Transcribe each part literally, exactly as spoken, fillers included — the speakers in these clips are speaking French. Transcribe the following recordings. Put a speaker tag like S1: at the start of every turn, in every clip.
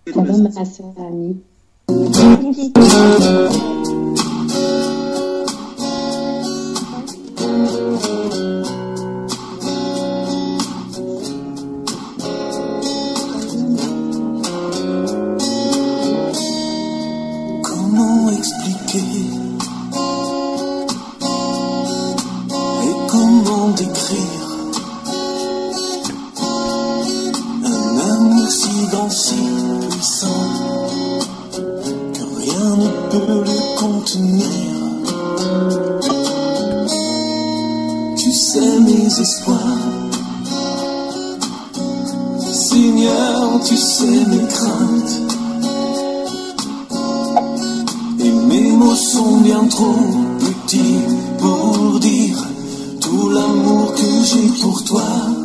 S1: Ça va, ma soeur amie.
S2: Comment expliquer et comment décrire un amour si grand, si puissant que rien ne peut le contenir. Tu sais mes espoirs, Seigneur, tu sais mes craintes. Et mes mots sont bien trop petits pour dire tout l'amour que j'ai pour toi.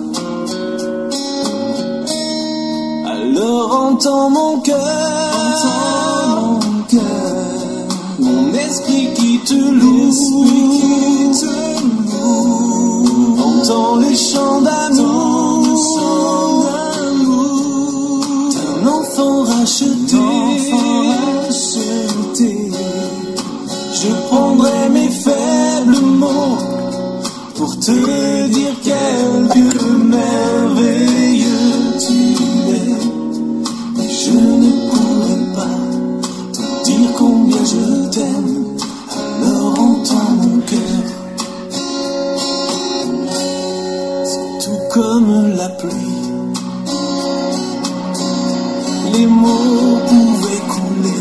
S2: Alors entends mon cœur, entends mon cœur, mon esprit qui te loue, qui te loue. Entends les chants d'amour, d'un enfant racheté, racheté. Je prendrai mes faibles mots pour te dire quel Dieu merveilleux tu es. Mais je ne pourrai pas te dire combien je t'aime. Alors entends mon cœur. C'est tout comme la pluie. Les mots pouvaient couler.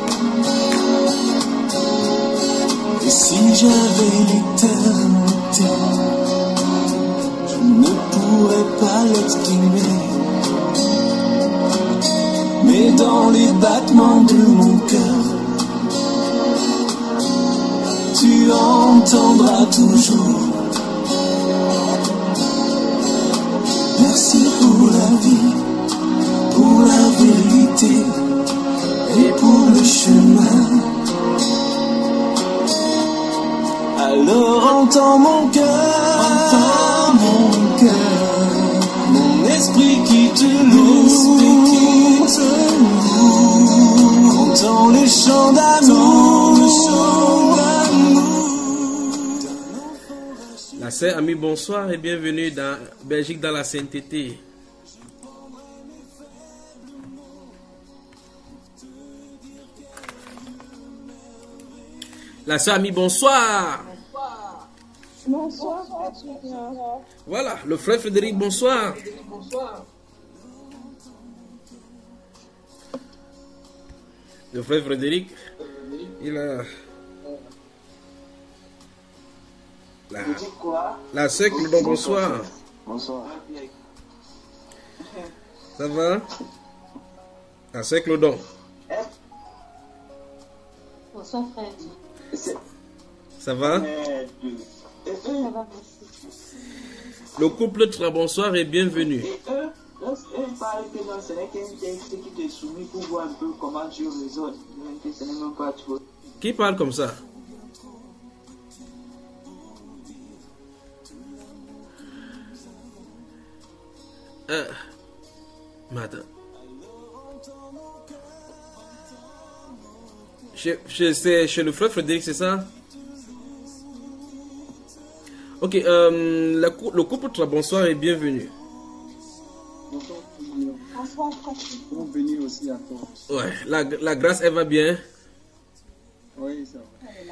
S2: Et si j'avais l'éternité, je ne pourrais pas l'exprimer. Mais dans les battements de mon cœur, tu entendras toujours. Merci pour la vie, pour la vérité et pour le chemin. Alors entends mon cœur, entends mon cœur, mon esprit qui te loue, qui te loue. Entends les chants d'amour, les chants d'amour.
S3: La sœur amie, bonsoir et bienvenue dans Belgique dans la sainteté. La sœur amie, bonsoir.
S4: Bonsoir.
S3: Voilà, le frère Frédéric, bonsoir. Le frère Frédéric, il a... La, la sœur Clodon, bonsoir.
S2: Bonsoir.
S3: Ça va? La sœur Clodon.
S1: Bonsoir, frère.
S3: Ça va?
S1: Ça va, merci.
S3: Le couple très bonsoir et bienvenue.
S5: Et eux, lorsqu'ils parlent que non, ce n'est qu'un texte qui te soumet pour voir un peu comment tu raisonnes. Ce n'est même pas trop.
S3: Qui parle comme ça? Euh, madame. Chez, chez, c'est chez le frère Frédéric, c'est ça? Ok, euh, la, le couple très bonsoir et bienvenue.
S4: Bonsoir, frère.
S6: Bon venir aussi à toi.
S3: Ouais, la, la grâce, elle va bien?
S6: Oui, ça va.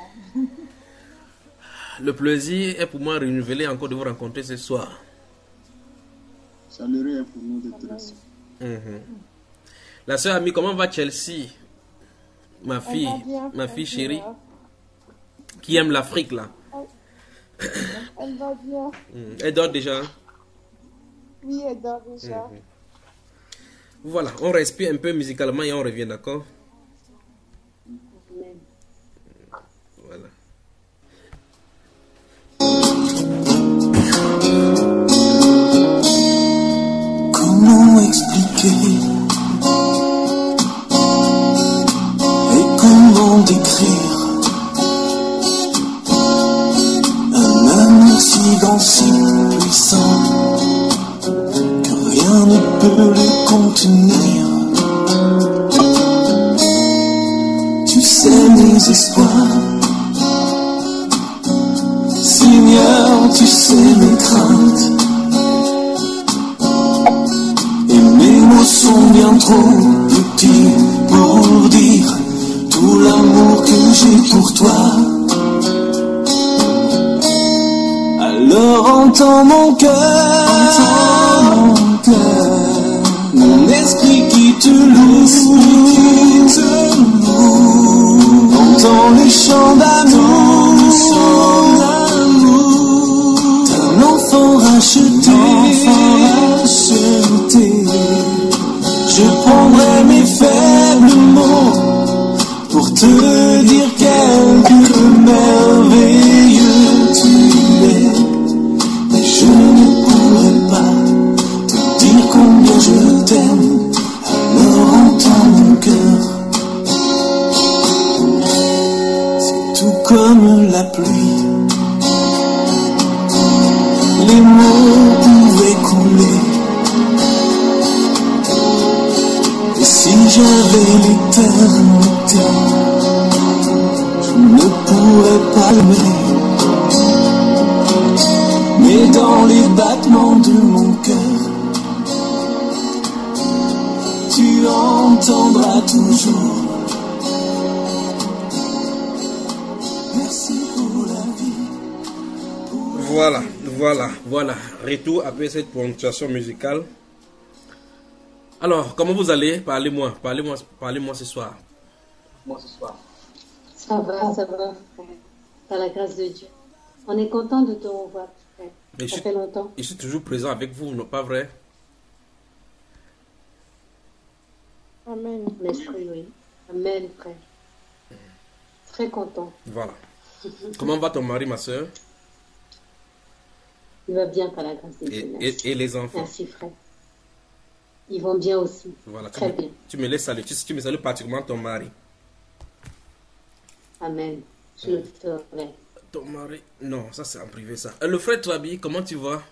S3: Le plaisir est pour moi renouvelé encore de vous rencontrer ce soir.
S6: Chaleureux est pour nous d'être ici.
S3: Mm-hmm. La sœur amie, comment va Chelsea? Ma fille,
S4: bien,
S3: ma fille
S4: bien.
S3: chérie, qui aime l'Afrique là.
S4: Elle va bien.
S3: Mm. Elle dort déjà.
S4: Oui, elle dort déjà.
S3: Mm-hmm. Voilà, on respire un peu musicalement et on revient, d'accord? Voilà.
S2: Comment expliquer et comment décrire un amour si grand, si puissant que rien ne peut le contenir. mots sont bien trop petits pour dire tout l'amour que j'ai pour toi. Alors entends mon cœur, entends mon cœur, mon esprit qui te loue, qui te loue. Entends les chants d'amour, d'un enfant racheté, racheté. Je prendrai mes faibles mots pour te dire quelque merveilleux tu es. Mais je ne pourrai pas te dire combien je t'aime. Alors entends mon cœur. C'est tout comme la pluie. Les mots pouvaient couler. Et si j'avais l'éternité, je ne pourrais pas l'aimer. Mais dans les battements de mon cœur, tu entendras toujours. Merci pour la vie.
S3: Voilà, voilà, voilà. Retour après cette ponctuation musicale. Alors, comment vous allez? Parlez-moi, parlez-moi, parlez-moi ce soir.
S5: Moi ce soir.
S1: Ça va, ça va, frère. Par la grâce de Dieu. On est content de te revoir, frère.
S3: Mais
S1: Ça
S3: je,
S1: fait longtemps.
S3: je suis toujours présent avec vous, non pas vrai?
S4: Amen.
S1: En esprit, oui. Amen, frère. Très content.
S3: Voilà. Comment va ton mari, ma soeur?
S1: Il va bien par la grâce de Dieu.
S3: Et,
S1: Merci.
S3: et, et les enfants?
S1: Merci, frère. Ils vont bien aussi.
S3: Voilà, tu
S1: Très
S3: me,
S1: bien.
S3: tu me laisses saluer. Tu, tu me salues particulièrement ton mari.
S1: Amen. Je le ferai.
S3: Ton mari? Non, ça c'est en privé ça. Et le frère Trabi, comment tu vas?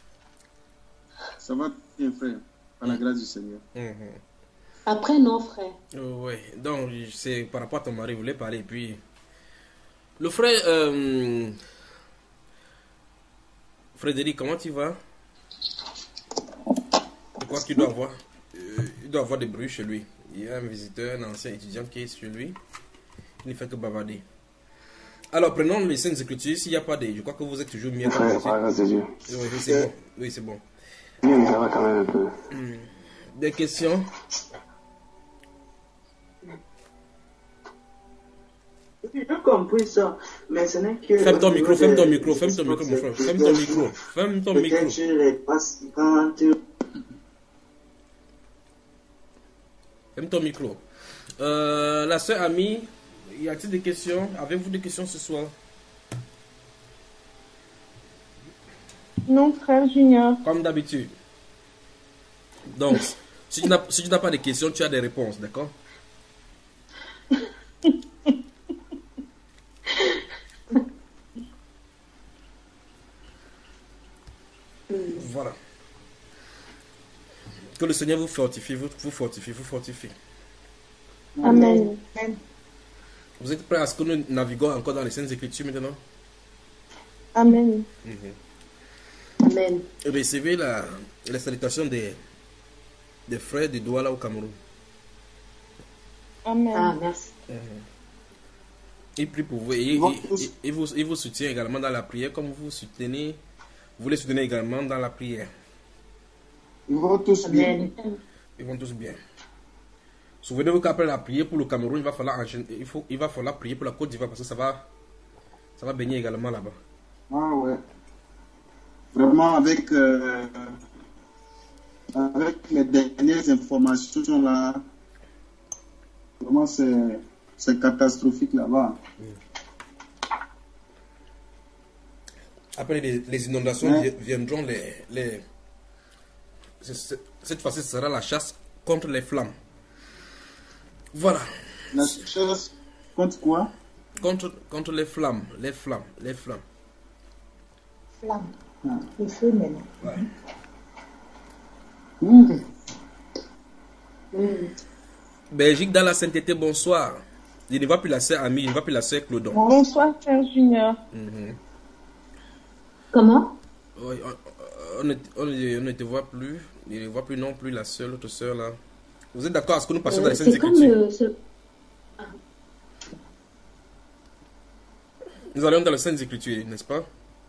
S6: Ça va bien, frère, par la grâce du Seigneur.
S3: Mhm.
S1: Après, non, frère.
S3: Oh, ouais, donc c'est par rapport à ton mari, vous voulez parler. Et puis, le frère euh, Frédéric, comment tu vas? Je crois qu'il doit avoir, euh, il doit avoir des bruits chez lui. Il y a un visiteur, un ancien étudiant qui est chez lui. Il ne fait que bavarder. Alors, prenons les Saintes Écritures. S'il n'y a pas de... Je crois que vous êtes toujours mieux.
S7: Frère, par la grâce de Dieu.
S3: Oui, oui, c'est bon. Oui, c'est bon.
S7: Oui, mais ça va quand même un peu.
S3: Des questions?
S5: J'ai bien compris ça, mais ce n'est que...
S3: Ferme ton micro, ferme ton micro, ferme ton micro, mon frère. Ferme ton micro, ferme ton micro.
S5: Peut-être je les passe quand tu...
S3: Ferme ton micro. Euh, la sœur Amie, y a-t-il des questions? Avez-vous des questions ce soir?
S4: Non, frère Junior.
S3: Comme d'habitude. Donc, si tu n'as si tu n'as pas de questions, tu as des réponses, d'accord? Voilà. Que le Seigneur vous fortifie, vous, vous fortifie, vous fortifie.
S4: Amen.
S3: Vous êtes prêts à ce que nous naviguons encore dans les Saintes Écritures maintenant?
S4: Amen.
S1: Amen.
S3: Recevez la, la salutation des, des frères de Douala au Cameroun.
S4: Amen.
S1: Ah, merci.
S3: Il prie pour vous et il, il, il vous, il vous soutient également dans la prière comme vous soutenez, vous les soutenez également dans la prière.
S6: Ils vont tous bien.
S1: Amen.
S3: Ils vont tous bien. Souvenez-vous qu'après la prière pour le Cameroun, il va falloir enchaîner, il faut, il va falloir prier pour la Côte d'Ivoire parce que ça va, ça va baigner également là-bas.
S6: Ah ouais. Vraiment avec, euh, avec les dernières informations là, vraiment c'est, c'est catastrophique là-bas.
S3: Après les, les inondations
S6: Ouais.
S3: viendront les, les cette fois-ci ce sera la chasse contre les flammes. Voilà.
S6: La chasse contre quoi?
S3: Contre, contre les flammes, les flammes, les flammes.
S4: Flamme. Le feu maintenant.
S3: Ouais.
S6: Mmh.
S3: Belgique dans la sainteté, bonsoir. Il ne va plus la sœur Amie, il ne va plus la sœur Clodon.
S4: Bonsoir, frère Junior.
S3: Mhm.
S1: Comment?
S3: Oui, on, on, ne, on ne- on ne te voit plus. Il ne voit plus non plus la sœur, l'autre sœur là. Vous êtes d'accord à ce que nous passons
S1: Euh,
S3: dans les Saintes
S1: c'est comme
S3: Écritures?
S1: le... ce-
S3: Nous allons dans les Saintes Écritures, n'est-ce pas?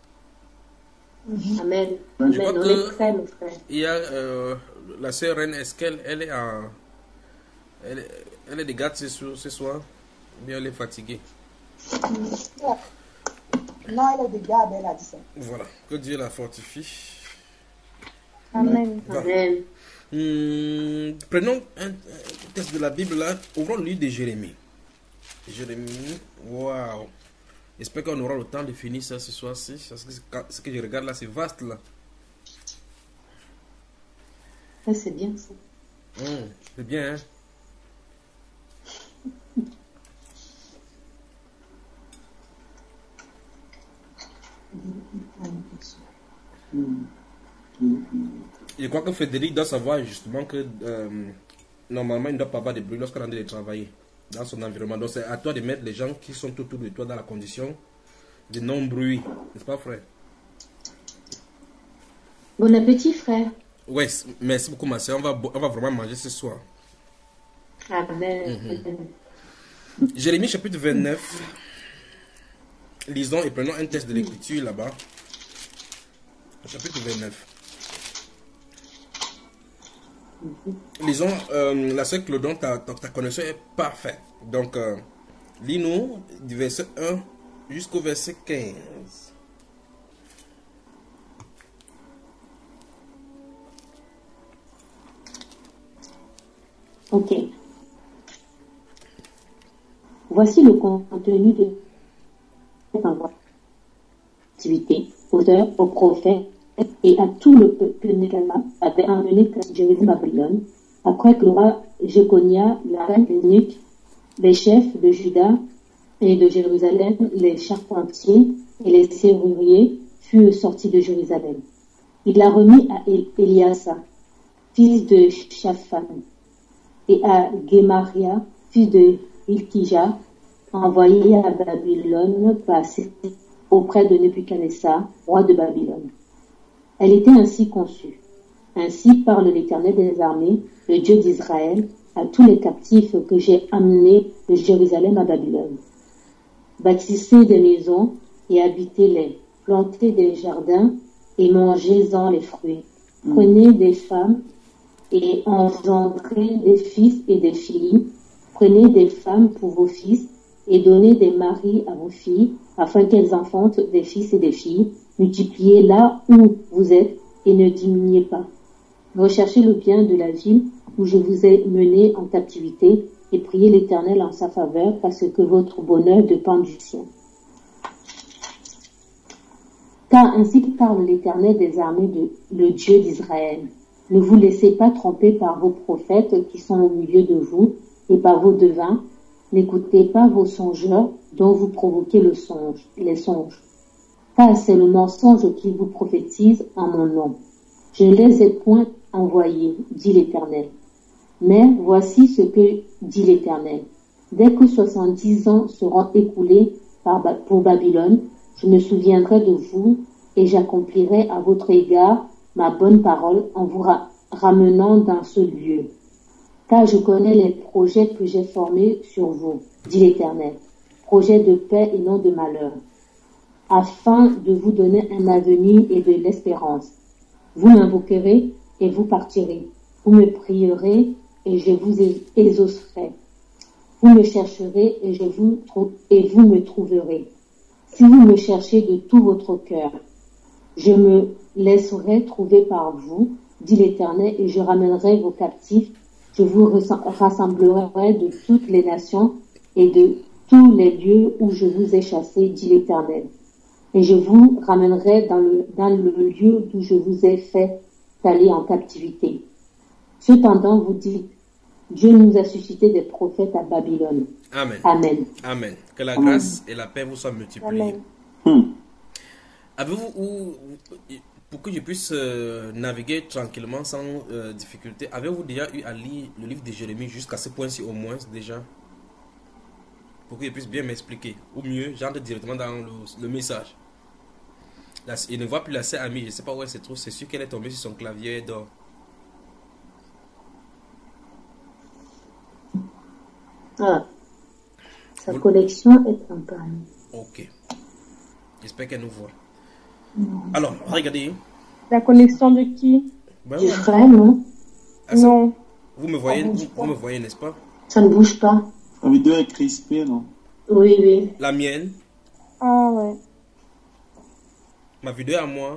S1: Amen.
S3: Je
S1: Amen.
S3: crois
S1: On
S3: que-
S1: est prêts, mon frère.
S3: Il y a euh, la sœur Reine, est-ce qu'elle elle est en... Elle, est- elle est de garde ce, soir- ce soir? Ou bien elle est fatiguée?
S8: Non, elle est de garde, elle a dit ça.
S3: Voilà, que Dieu la fortifie.
S4: Amen.
S3: Va.
S1: Amen.
S3: Hmm, prenons un, un texte de la Bible là, ouvrons le livre de Jérémie. Jérémie, waouh. J'espère qu'on aura le temps de finir ça ce soir-ci. Parce que quand- ce que je regarde là, c'est vaste là.
S1: Ça, c'est bien ça.
S3: Hmm, c'est bien, hein? Je crois que Frédéric doit savoir justement que euh, normalement il ne doit pas avoir de bruit lorsqu'on est en train de travailler dans son environnement. Donc c'est à toi de mettre les gens qui sont autour de toi dans la condition de non-bruit. N'est-ce pas, frère?
S1: Bon appétit, frère.
S3: Ouais, merci beaucoup, ma soeur. On va, bo- on va vraiment manger ce soir.
S1: Amen.
S3: Jérémie chapitre vingt-neuf. Lisons et prenons un texte de l'écriture là-bas. Chapitre vingt-neuf. Lisons, euh, la sœur Claudon, ta, ta, ta connexion est parfaite. Donc, euh, lis-nous du verset un jusqu'au verset quinze.
S1: Ok. Voici le contenu de cette activité. Auteur aux prophètes et à tout le peuple que Néhémie avait emmené à Jérusalem à Babylone, après que le roi Jéconia, la reine des eunuques, les chefs de Juda et de Jérusalem, les charpentiers et les serruriers furent sortis de Jérusalem. Il l'a remis à El- Éliasa, fils de Shaphan, et à Gemaria, fils de Hilkija, envoyé à Babylone par Cyrus auprès de Nebuchadnezzar, roi de Babylone. Elle était ainsi conçue. Ainsi parle l'Éternel des armées, le Dieu d'Israël, à tous les captifs que j'ai amenés de Jérusalem à Babylone. Bâtissez des maisons et habitez-les, plantez des jardins et mangez-en les fruits. Prenez des femmes et engendrez des fils et des filles. Prenez des femmes pour vos fils et donnez des maris à vos filles, afin qu'elles enfantent des fils et des filles. Multipliez là où vous êtes et ne diminuez pas. Recherchez le bien de la ville où je vous ai mené en captivité et priez l'Éternel en sa faveur, parce que votre bonheur dépend du sien. Car ainsi parle l'Éternel des armées, de, le Dieu d'Israël. Ne vous laissez pas tromper par vos prophètes qui sont au milieu de vous et par vos devins. N'écoutez pas vos songeurs dont vous provoquez le songe, les songes. Car c'est le mensonge qui vous prophétise en mon nom. Je ne les ai point envoyés, dit l'Éternel. Mais voici ce que dit l'Éternel. Dès que soixante-dix ans seront écoulés par, pour Babylone, je me souviendrai de vous et j'accomplirai à votre égard ma bonne parole en vous ra- ramenant dans ce lieu. Car je connais les projets que j'ai formés sur vous, dit l'Éternel, projets de paix et non de malheur, afin de vous donner un avenir et de l'espérance. Vous m'invoquerez et vous partirez. Vous me prierez et je vous exaucerai. Vous me chercherez et, je vous, trou- et vous me trouverez. Si vous me cherchez de tout votre cœur, je me laisserai trouver par vous, dit l'Éternel, et je ramènerai vos captifs. Je vous rassemblerai de toutes les nations et de tous les lieux où je vous ai chassés, dit l'Éternel. Et je vous ramènerai dans le, dans le lieu d'où je vous ai fait aller en captivité. Cependant, vous dites, Dieu nous a suscité des prophètes à Babylone.
S3: Amen.
S1: Amen.
S3: Amen. Que la grâce et la paix vous soient multipliées.
S4: Amen.
S3: Avez-vous, ou, pour que je puisse euh, naviguer tranquillement sans euh, difficulté, avez-vous déjà eu à lire le livre de Jérémie jusqu'à ce point-ci au moins déjà? Pour que je puisse bien m'expliquer. Ou mieux, j'entre directement dans le, le message. Là, il ne voit plus la sœur Amie, je ne sais pas où elle se trouve, c'est sûr qu'elle est tombée sur son clavier d'or.
S1: Ah, sa
S3: Vous-
S1: connexion est en panne.
S3: Ok. J'espère qu'elle nous voit. Alors, regardez.
S4: La connexion de qui?
S3: Ben,
S1: Du frère, non?
S3: ah, ça-
S4: Non.
S3: Vous me voyez,
S8: Ça bouge
S3: vous,
S8: pas.
S3: vous me voyez, n'est-ce pas?
S1: Ça ne bouge pas.
S6: La vidéo est crispée, non?
S1: Oui, oui.
S3: La mienne,
S4: Ah ouais.
S3: ma vidéo à moi.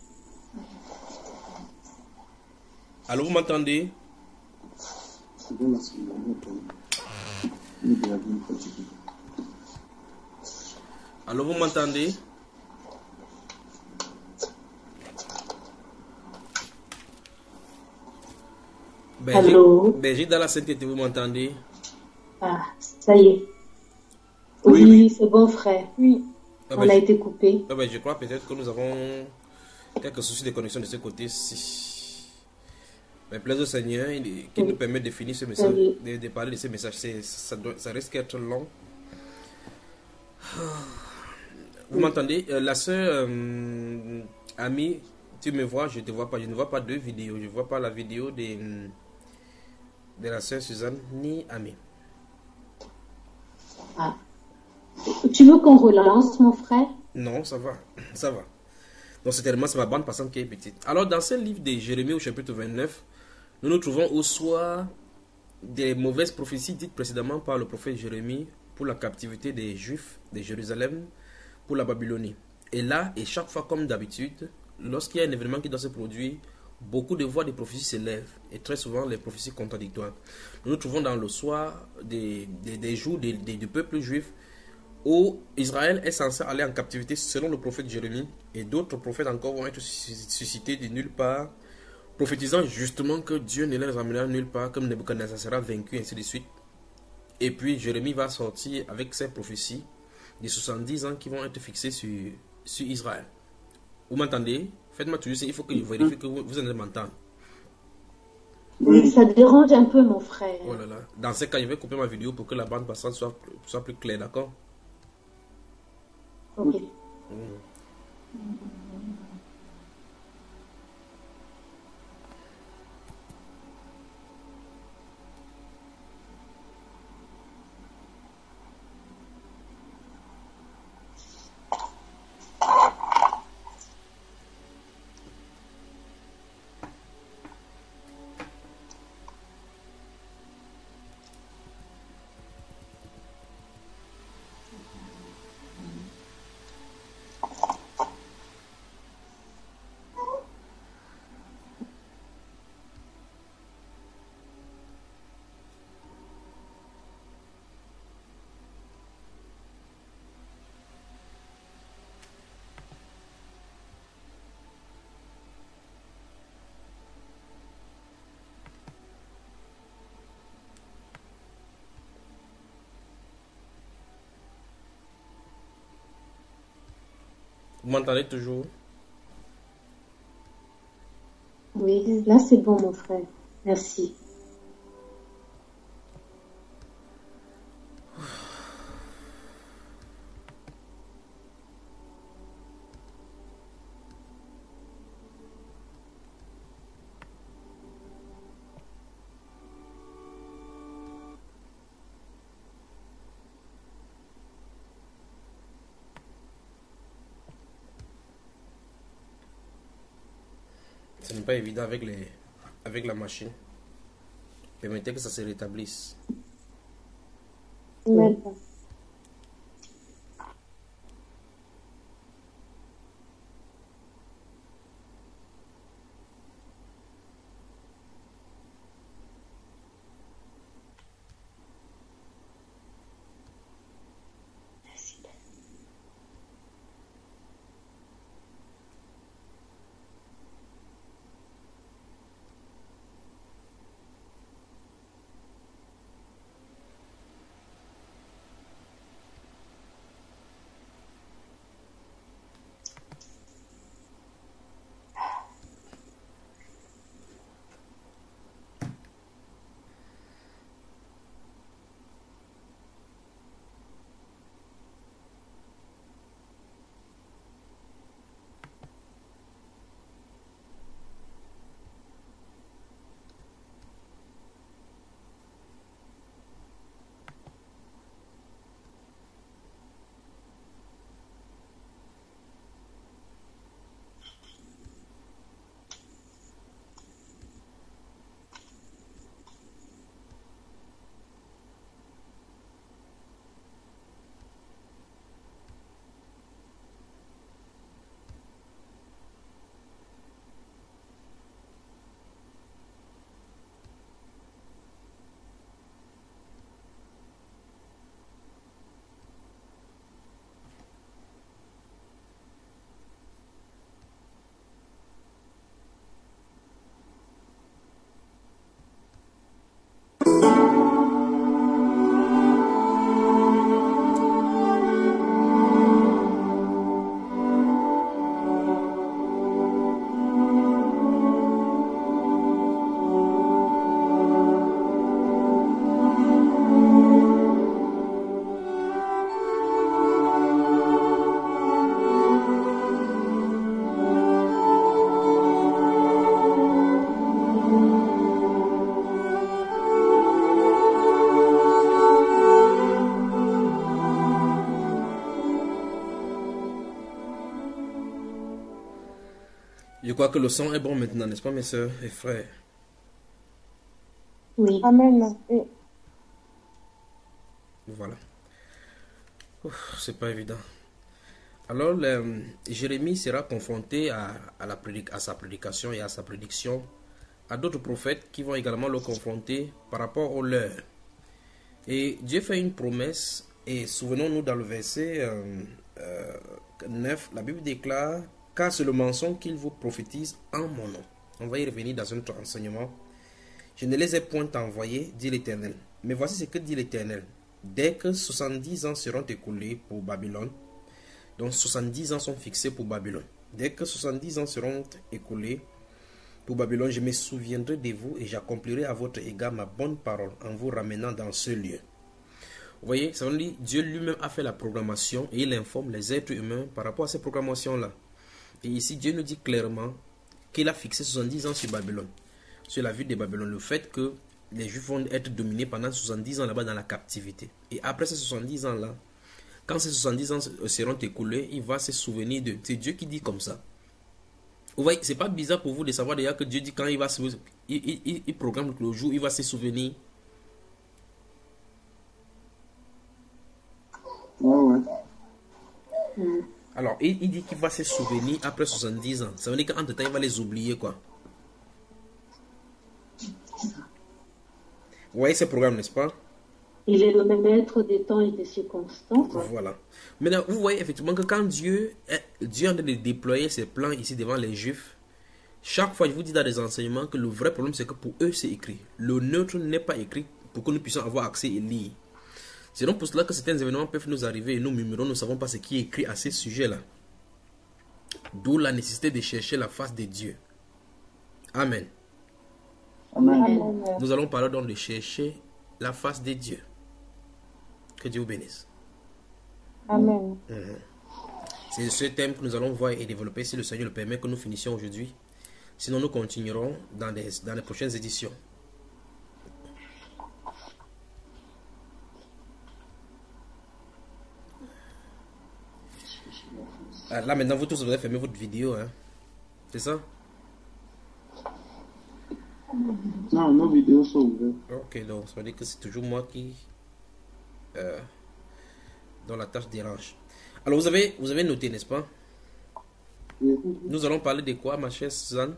S3: Allô, vous m'entendez?
S6: C'est bien la seconde. Il est bien fatigué.
S3: Allô, vous m'entendez? Belgique,
S1: Allô?
S3: Belgique dans la sainteté, vous m'entendez?
S1: Ah, ça y est.
S6: Oui,
S1: Oui,
S6: oui.
S1: c'est bon, frère.
S4: Oui.
S3: Ah
S1: On
S3: ben,
S1: a
S3: je,
S1: été coupé.
S3: ah ben, je crois peut-être que nous avons quelques soucis de connexion de ce côté-ci. Mais plaise au Seigneur, il- qu'il
S1: Oui.
S3: nous permet de finir ce message,
S1: Oui.
S3: de, de parler de ce message. C'est- Ça, doit- ça risque d'être long. Vous
S1: Oui.
S3: m'entendez? Euh, la soeur euh, Ami, tu me vois, je te vois pas. Je ne vois pas deux vidéos. Je ne vois pas la vidéo de, de la soeur Suzanne ni Ami.
S1: Ah. Tu veux qu'on relance, mon frère?
S3: Non, ça va. Ça va. Donc, c'est tellement c'est ma bande passante qui est petite. Alors, dans ce livre de Jérémie au chapitre vingt-neuf, nous nous trouvons au soir des mauvaises prophéties dites précédemment par le prophète Jérémie pour la captivité des Juifs de Jérusalem pour la Babylonie. Et là, et chaque fois comme d'habitude, lorsqu'il y a un événement qui doit se produire, beaucoup de voix de prophéties s'élèvent et très souvent les prophéties contradictoires. Nous nous trouvons dans le soir des, des, des jours des, des- du peuple juif où Israël est censé aller en captivité selon le prophète Jérémie et d'autres prophètes encore vont être suscités de nulle part, prophétisant justement que Dieu ne les ramènera nulle part, comme Nebuchadnezzar sera vaincu, ainsi de suite. Et puis Jérémie va sortir avec ses prophéties des soixante-dix ans qui vont être fixées sur, sur Israël. Vous m'entendez? Faites-moi toujours ça, il faut que je vérifie que vous, vous allez m'entendre.
S1: Oui, ça dérange un peu, mon frère.
S3: Oh là là. Dans ce cas, je vais couper ma vidéo pour que la bande passante soit, soit plus claire, d'accord?
S1: Ok.
S3: Vous m'entendez toujours?
S1: Oui, là c'est bon, mon frère. Merci.
S3: Ce n'est pas évident avec, les, avec la machine. Permettez que ça se rétablisse.
S1: D'accord.
S3: Je crois que le son est bon maintenant, n'est-ce pas, mes soeurs et frères?
S1: Oui.
S4: Amen. Et
S3: Voilà. Ouf, c'est pas évident. Alors, le- Jérémie sera confronté à, à, la prédic- à sa prédication et à sa prédiction, à d'autres prophètes qui vont également le confronter par rapport au leur. Et Dieu fait une promesse, et souvenons-nous dans le verset euh, euh, neuf, la Bible déclare: car c'est le mensonge qu'il vous prophétise en mon nom. On va y revenir dans un autre enseignement. Je ne les ai point envoyés, dit l'Éternel. Mais voici ce que dit l'Éternel. Dès que soixante-dix ans seront écoulés pour Babylone, donc soixante-dix ans sont fixés pour Babylone. Dès que soixante-dix ans seront écoulés pour Babylone, je me souviendrai de vous et j'accomplirai à votre égard ma bonne parole en vous ramenant dans ce lieu. Vous voyez, ça veut dire Dieu lui-même a fait la programmation et il informe les êtres humains par rapport à ces programmations-là. Et ici, Dieu nous dit clairement qu'il a fixé soixante-dix ans sur Babylone, sur la ville de Babylone. Le fait que les Juifs vont être dominés pendant soixante-dix ans là-bas dans la captivité. Et après ces soixante-dix ans-là, quand ces soixante-dix ans seront écoulés, il va se souvenir de... C'est Dieu qui dit comme ça. Vous voyez, c'est pas bizarre pour vous de savoir déjà que Dieu dit quand il va se... Il, il, il programme que le jour, il va se souvenir.
S6: Ouais, ouais.
S1: Mm.
S3: Alors, il, il dit qu'il va se souvenir après soixante-dix ans. Ça veut dire qu'entre temps, il va les oublier, quoi. Vous voyez ce programme, n'est-ce pas?
S1: Il est le même maître des temps et des circonstances.
S3: Voilà. Maintenant, vous voyez effectivement que quand Dieu est, Dieu est en train de déployer ses plans ici devant les Juifs, chaque fois, je vous dis dans des enseignements que le vrai problème, c'est que pour eux, c'est écrit. Le neutre n'est pas écrit pour que nous puissions avoir accès et lire. C'est donc pour cela que certains événements peuvent nous arriver et nous murmurons, nous ne savons pas ce qui est écrit à ces sujets-là. D'où la nécessité de chercher la face de Dieu. Amen.
S6: Amen.
S4: Amen.
S3: Nous allons parler donc de chercher la face de Dieu. Que Dieu vous bénisse.
S4: Amen.
S3: Mhm. C'est ce thème que nous allons voir et développer si le Seigneur le permet que nous finissions aujourd'hui. Sinon, nous continuerons dans les, dans les prochaines éditions. Ah, là, maintenant, vous tous, vous avez fermé votre vidéo. Hein? C'est ça?
S6: Non, nos vidéos sont ouvertes.
S3: Ok, donc ça veut dire que c'est toujours moi qui... Euh, dans la tâche dérange. Alors, vous avez, vous avez noté, n'est-ce pas?
S6: Oui.
S3: Nous allons parler de quoi, ma chère Suzanne?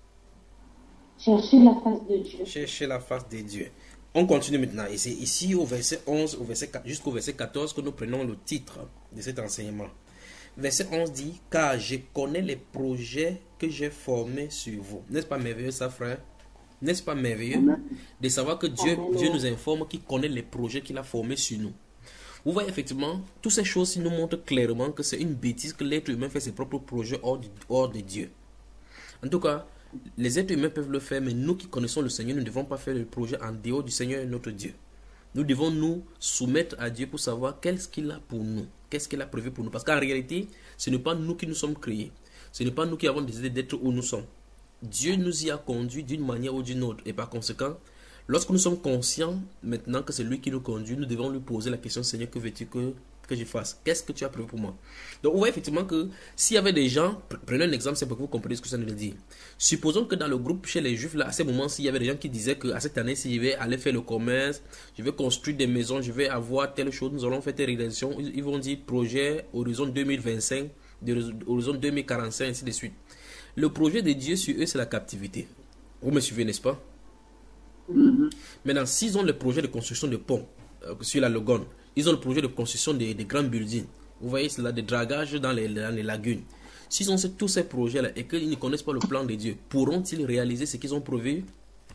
S1: Chercher la face de Dieu.
S3: Chercher la face de Dieu. On continue maintenant. Et c'est ici au verset onze, au verset quatre, jusqu'au verset quatorze que nous prenons le titre de cet enseignement. Verset onze dit: car je connais les projets que j'ai formés sur vous. N'est-ce pas merveilleux ça, frère? N'est-ce pas merveilleux
S6: Amen.
S3: de savoir que Dieu,
S1: Amen.
S3: Dieu nous informe qu'il connaît les projets qu'il a formés sur nous? Vous voyez effectivement, toutes ces choses nous montrent clairement que c'est une bêtise que l'être humain fait ses propres projets hors de, hors de Dieu. En tout cas, les êtres humains peuvent le faire, mais nous qui connaissons le Seigneur, nous ne devons pas faire le projet en dehors du Seigneur et notre Dieu. Nous devons nous soumettre à Dieu pour savoir qu'est-ce qu'il a pour nous, qu'est-ce qu'il a prévu pour nous. Parce qu'en réalité, ce n'est pas nous qui nous sommes créés. Ce n'est pas nous qui avons décidé d'être où nous sommes. Dieu nous y a conduits d'une manière ou d'une autre. Et par conséquent, lorsque nous sommes conscients maintenant que c'est lui qui nous conduit, nous devons lui poser la question: Seigneur, que veux-tu que, que je fasse? Qu'est-ce que tu as prévu pour moi? Donc, vous voyez effectivement que s'il y avait des gens, prenez un exemple, c'est pour que vous compreniez ce que ça veut dire. Supposons que dans le groupe chez les Juifs, là, à ce moment-ci, il y avait des gens qui disaient qu'à cette année, si je vais aller faire le commerce, je vais construire des maisons, je vais avoir telle chose, nous allons faire telle réalisation. Ils vont dire projet horizon deux mille vingt-cinq, horizon deux mille quarante-cinq, ainsi de suite. Le projet de Dieu sur eux, c'est la captivité. Vous me suivez, n'est-ce pas?
S6: Mhm.
S3: Maintenant, s'ils ont le projet de construction de ponts euh, sur la Logone, ils ont le projet de construction de, de grands buildings, vous voyez cela, des dragages dans les, dans les lagunes. S'ils ont ce- tous ces projets-là et qu'ils ne connaissent pas le plan de Dieu, pourront-ils réaliser ce qu'ils ont prévu?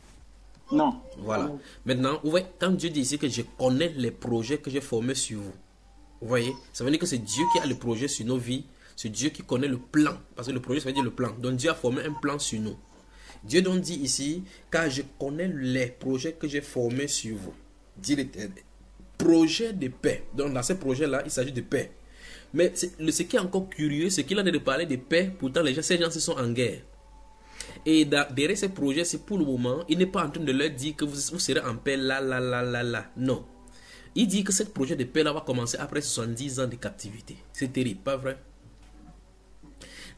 S6: Non.
S3: Voilà. Maintenant, vous voyez, quand Dieu dit ici que je connais les projets que j'ai formés sur vous, vous voyez, ça veut dire que c'est Dieu qui a le projet sur nos vies, c'est Dieu qui connaît le plan, parce que le projet, ça veut dire le plan. Donc Dieu a formé un plan sur nous. Dieu donc dit ici, car je connais les projets que j'ai formés sur vous, dit l'Éternel. Projet de paix. Donc dans ces projets-là, il s'agit de paix. Mais c'est- le, ce qui est encore curieux, c'est qu'il a de parler de paix, pourtant les gens, ces gens, se sont en guerre. Et da- derrière ces projets, c'est pour le moment, il n'est pas en train de leur dire que vous, vous serez en paix là, là, là, là, là. Non. Il dit que ce projet de paix là va commencer après soixante-dix ans de captivité. C'est terrible, pas vrai?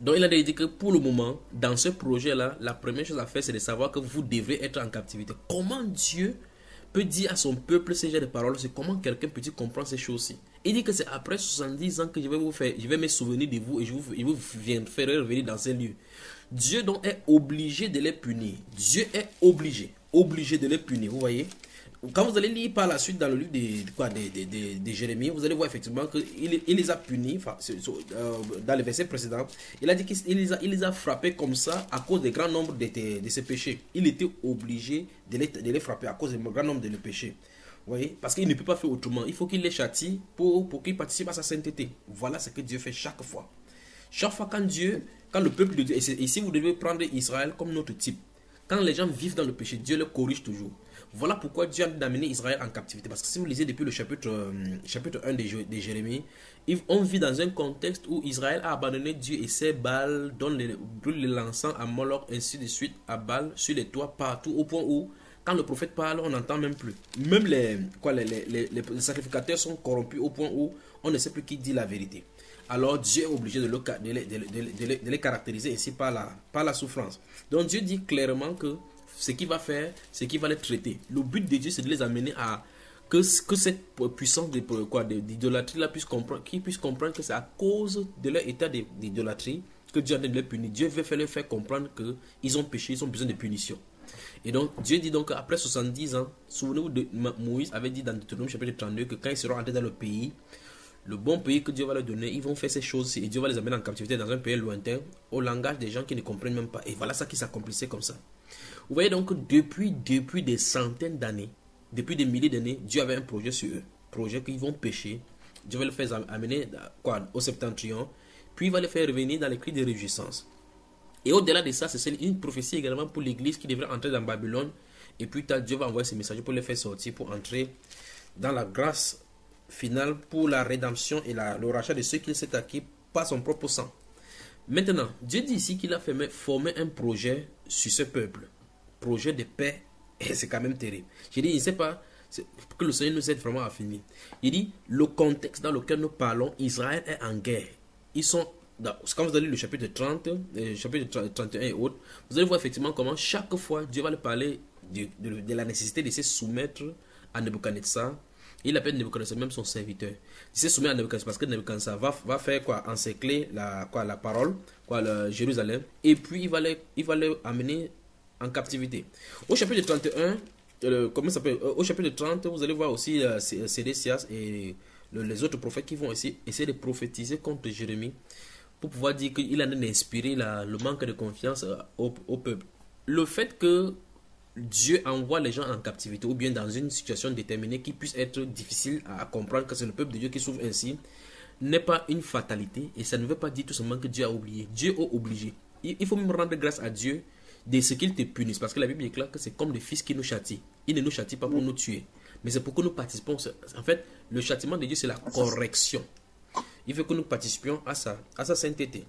S3: Donc il a dit que pour le moment, dans ce projet-là, la première chose à faire, c'est de savoir que vous devrez être en captivité. Comment Dieu peut dire à son peuple ces genres de paroles? C'est comment quelqu'un peut comprendre ces choses-ci? Il dit que c'est après soixante-dix ans que je vais vous faire, je vais me souvenir de vous et je vous, je vous ferai revenir dans ces lieux. Dieu donc est obligé de les punir. Dieu est obligé, obligé de les punir. Vous voyez? Quand vous allez lire par la suite dans le livre de, quoi, de, de, de, de Jérémie, vous allez voir effectivement qu'il il les a punis. Enfin, euh, dans le verset précédent, il a dit qu'il les a, il les a frappés comme ça à cause du grand nombre de, de, de ses péchés. Il était obligé de les, de les frapper à cause du grand nombre de leurs péchés. Vous voyez? Parce qu'il ne peut pas faire autrement. Il faut qu'il les châtie pour, pour qu'ils participent à sa sainteté. Voilà ce que Dieu fait chaque fois. Chaque fois quand Dieu, quand le peuple de Dieu, et ici vous devez prendre Israël comme notre type. Quand les gens vivent dans le péché, Dieu le corrige toujours. Voilà pourquoi Dieu a d'amener Israël en captivité. Parce que si vous lisez depuis le chapitre, euh, chapitre un de, de Jérémie, on vit dans un contexte où Israël a abandonné Dieu et ses Baals, donne les, brûle les l'encens à Moloch, ainsi de suite, à Baal, sur les toits, partout, au point où, quand le prophète parle, on n'entend même plus. Même les, quoi, les, les, les, les sacrificateurs sont corrompus au point où on ne sait plus qui dit la vérité. Alors Dieu est obligé de, le, de, les, de, de, de, de les caractériser ici par la, par la souffrance. Donc Dieu dit clairement que ce qu'il va faire, c'est qu'il va les traiter. Le but de Dieu, c'est de les amener à que, que cette puissance de, quoi, d'idolâtrie là puisse comprendre, qu'ils puissent comprendre que c'est à cause de leur état d'idolâtrie que Dieu a de les punir. Dieu veut faire leur faire comprendre qu'ils ont péché, ils ont besoin de punition. Et donc Dieu dit donc après soixante-dix ans, souvenez-vous de Moïse avait dit dans Deutéronome chapitre trente-deux que quand ils seront entrés dans le pays, le bon pays que Dieu va leur donner, ils vont faire ces choses et Dieu va les amener en captivité dans un pays lointain au langage des gens qui ne comprennent même pas. Et voilà ça qui s'accomplissait comme ça. Vous voyez donc depuis, depuis des centaines d'années, depuis des milliers d'années, Dieu avait un projet sur eux. Projet qu'ils vont pécher. Dieu va les faire amener quoi, au septentrion. Puis il va les faire revenir dans les cris de réjouissance. Et au-delà de ça, c'est une prophétie également pour l'église qui devrait entrer dans Babylone. Et puis tard, Dieu va envoyer ses messagers pour les faire sortir, pour entrer dans la grâce finale pour la rédemption et la, le rachat de ceux qu'il s'est acquis par son propre sang. Maintenant, Dieu dit ici qu'il a fait former un projet sur ce peuple. Projet de paix, et c'est quand même terrible. J'ai dit, il ne sait pas que le Seigneur nous aide vraiment à finir. Il dit, le contexte dans lequel nous parlons, Israël est en guerre. Ils sont, dans, quand vous allez le chapitre trente, le chapitre trente et un et autres, vous allez voir effectivement comment chaque fois Dieu va lui parler de, de, de la nécessité de se soumettre à Nebuchadnezzar. Il appelle Nebuchadnezzar même son serviteur. Il se soumet à Nebuchadnezzar parce que Nebuchadnezzar va, va faire quoi, encercler la, quoi, la parole, quoi, le Jérusalem, et puis il va les, il va les amener en captivité. Au chapitre trente et un, euh, comment ça s'appelle, euh, au chapitre trente, vous allez voir aussi euh, Sédécias et le, les autres prophètes qui vont essayer, essayer de prophétiser contre Jérémie pour pouvoir dire qu'il en a inspiré la, le manque de confiance euh, au, au peuple. Le fait que Dieu envoie les gens en captivité ou bien dans une situation déterminée qui puisse être difficile à comprendre que c'est le peuple de Dieu qui souffre ainsi n'est pas une fatalité et ça ne veut pas dire tout simplement que Dieu a oublié. Dieu a obligé. Il, il faut même rendre grâce à Dieu de ce qu'il te punisse parce que la Bible est claire que c'est comme le fils qui nous châtie. Il ne nous châtie pas pour nous tuer, mais c'est pour que nous participions. En fait, le châtiment de Dieu c'est la correction. Il veut que nous participions à sa, à sa sainteté.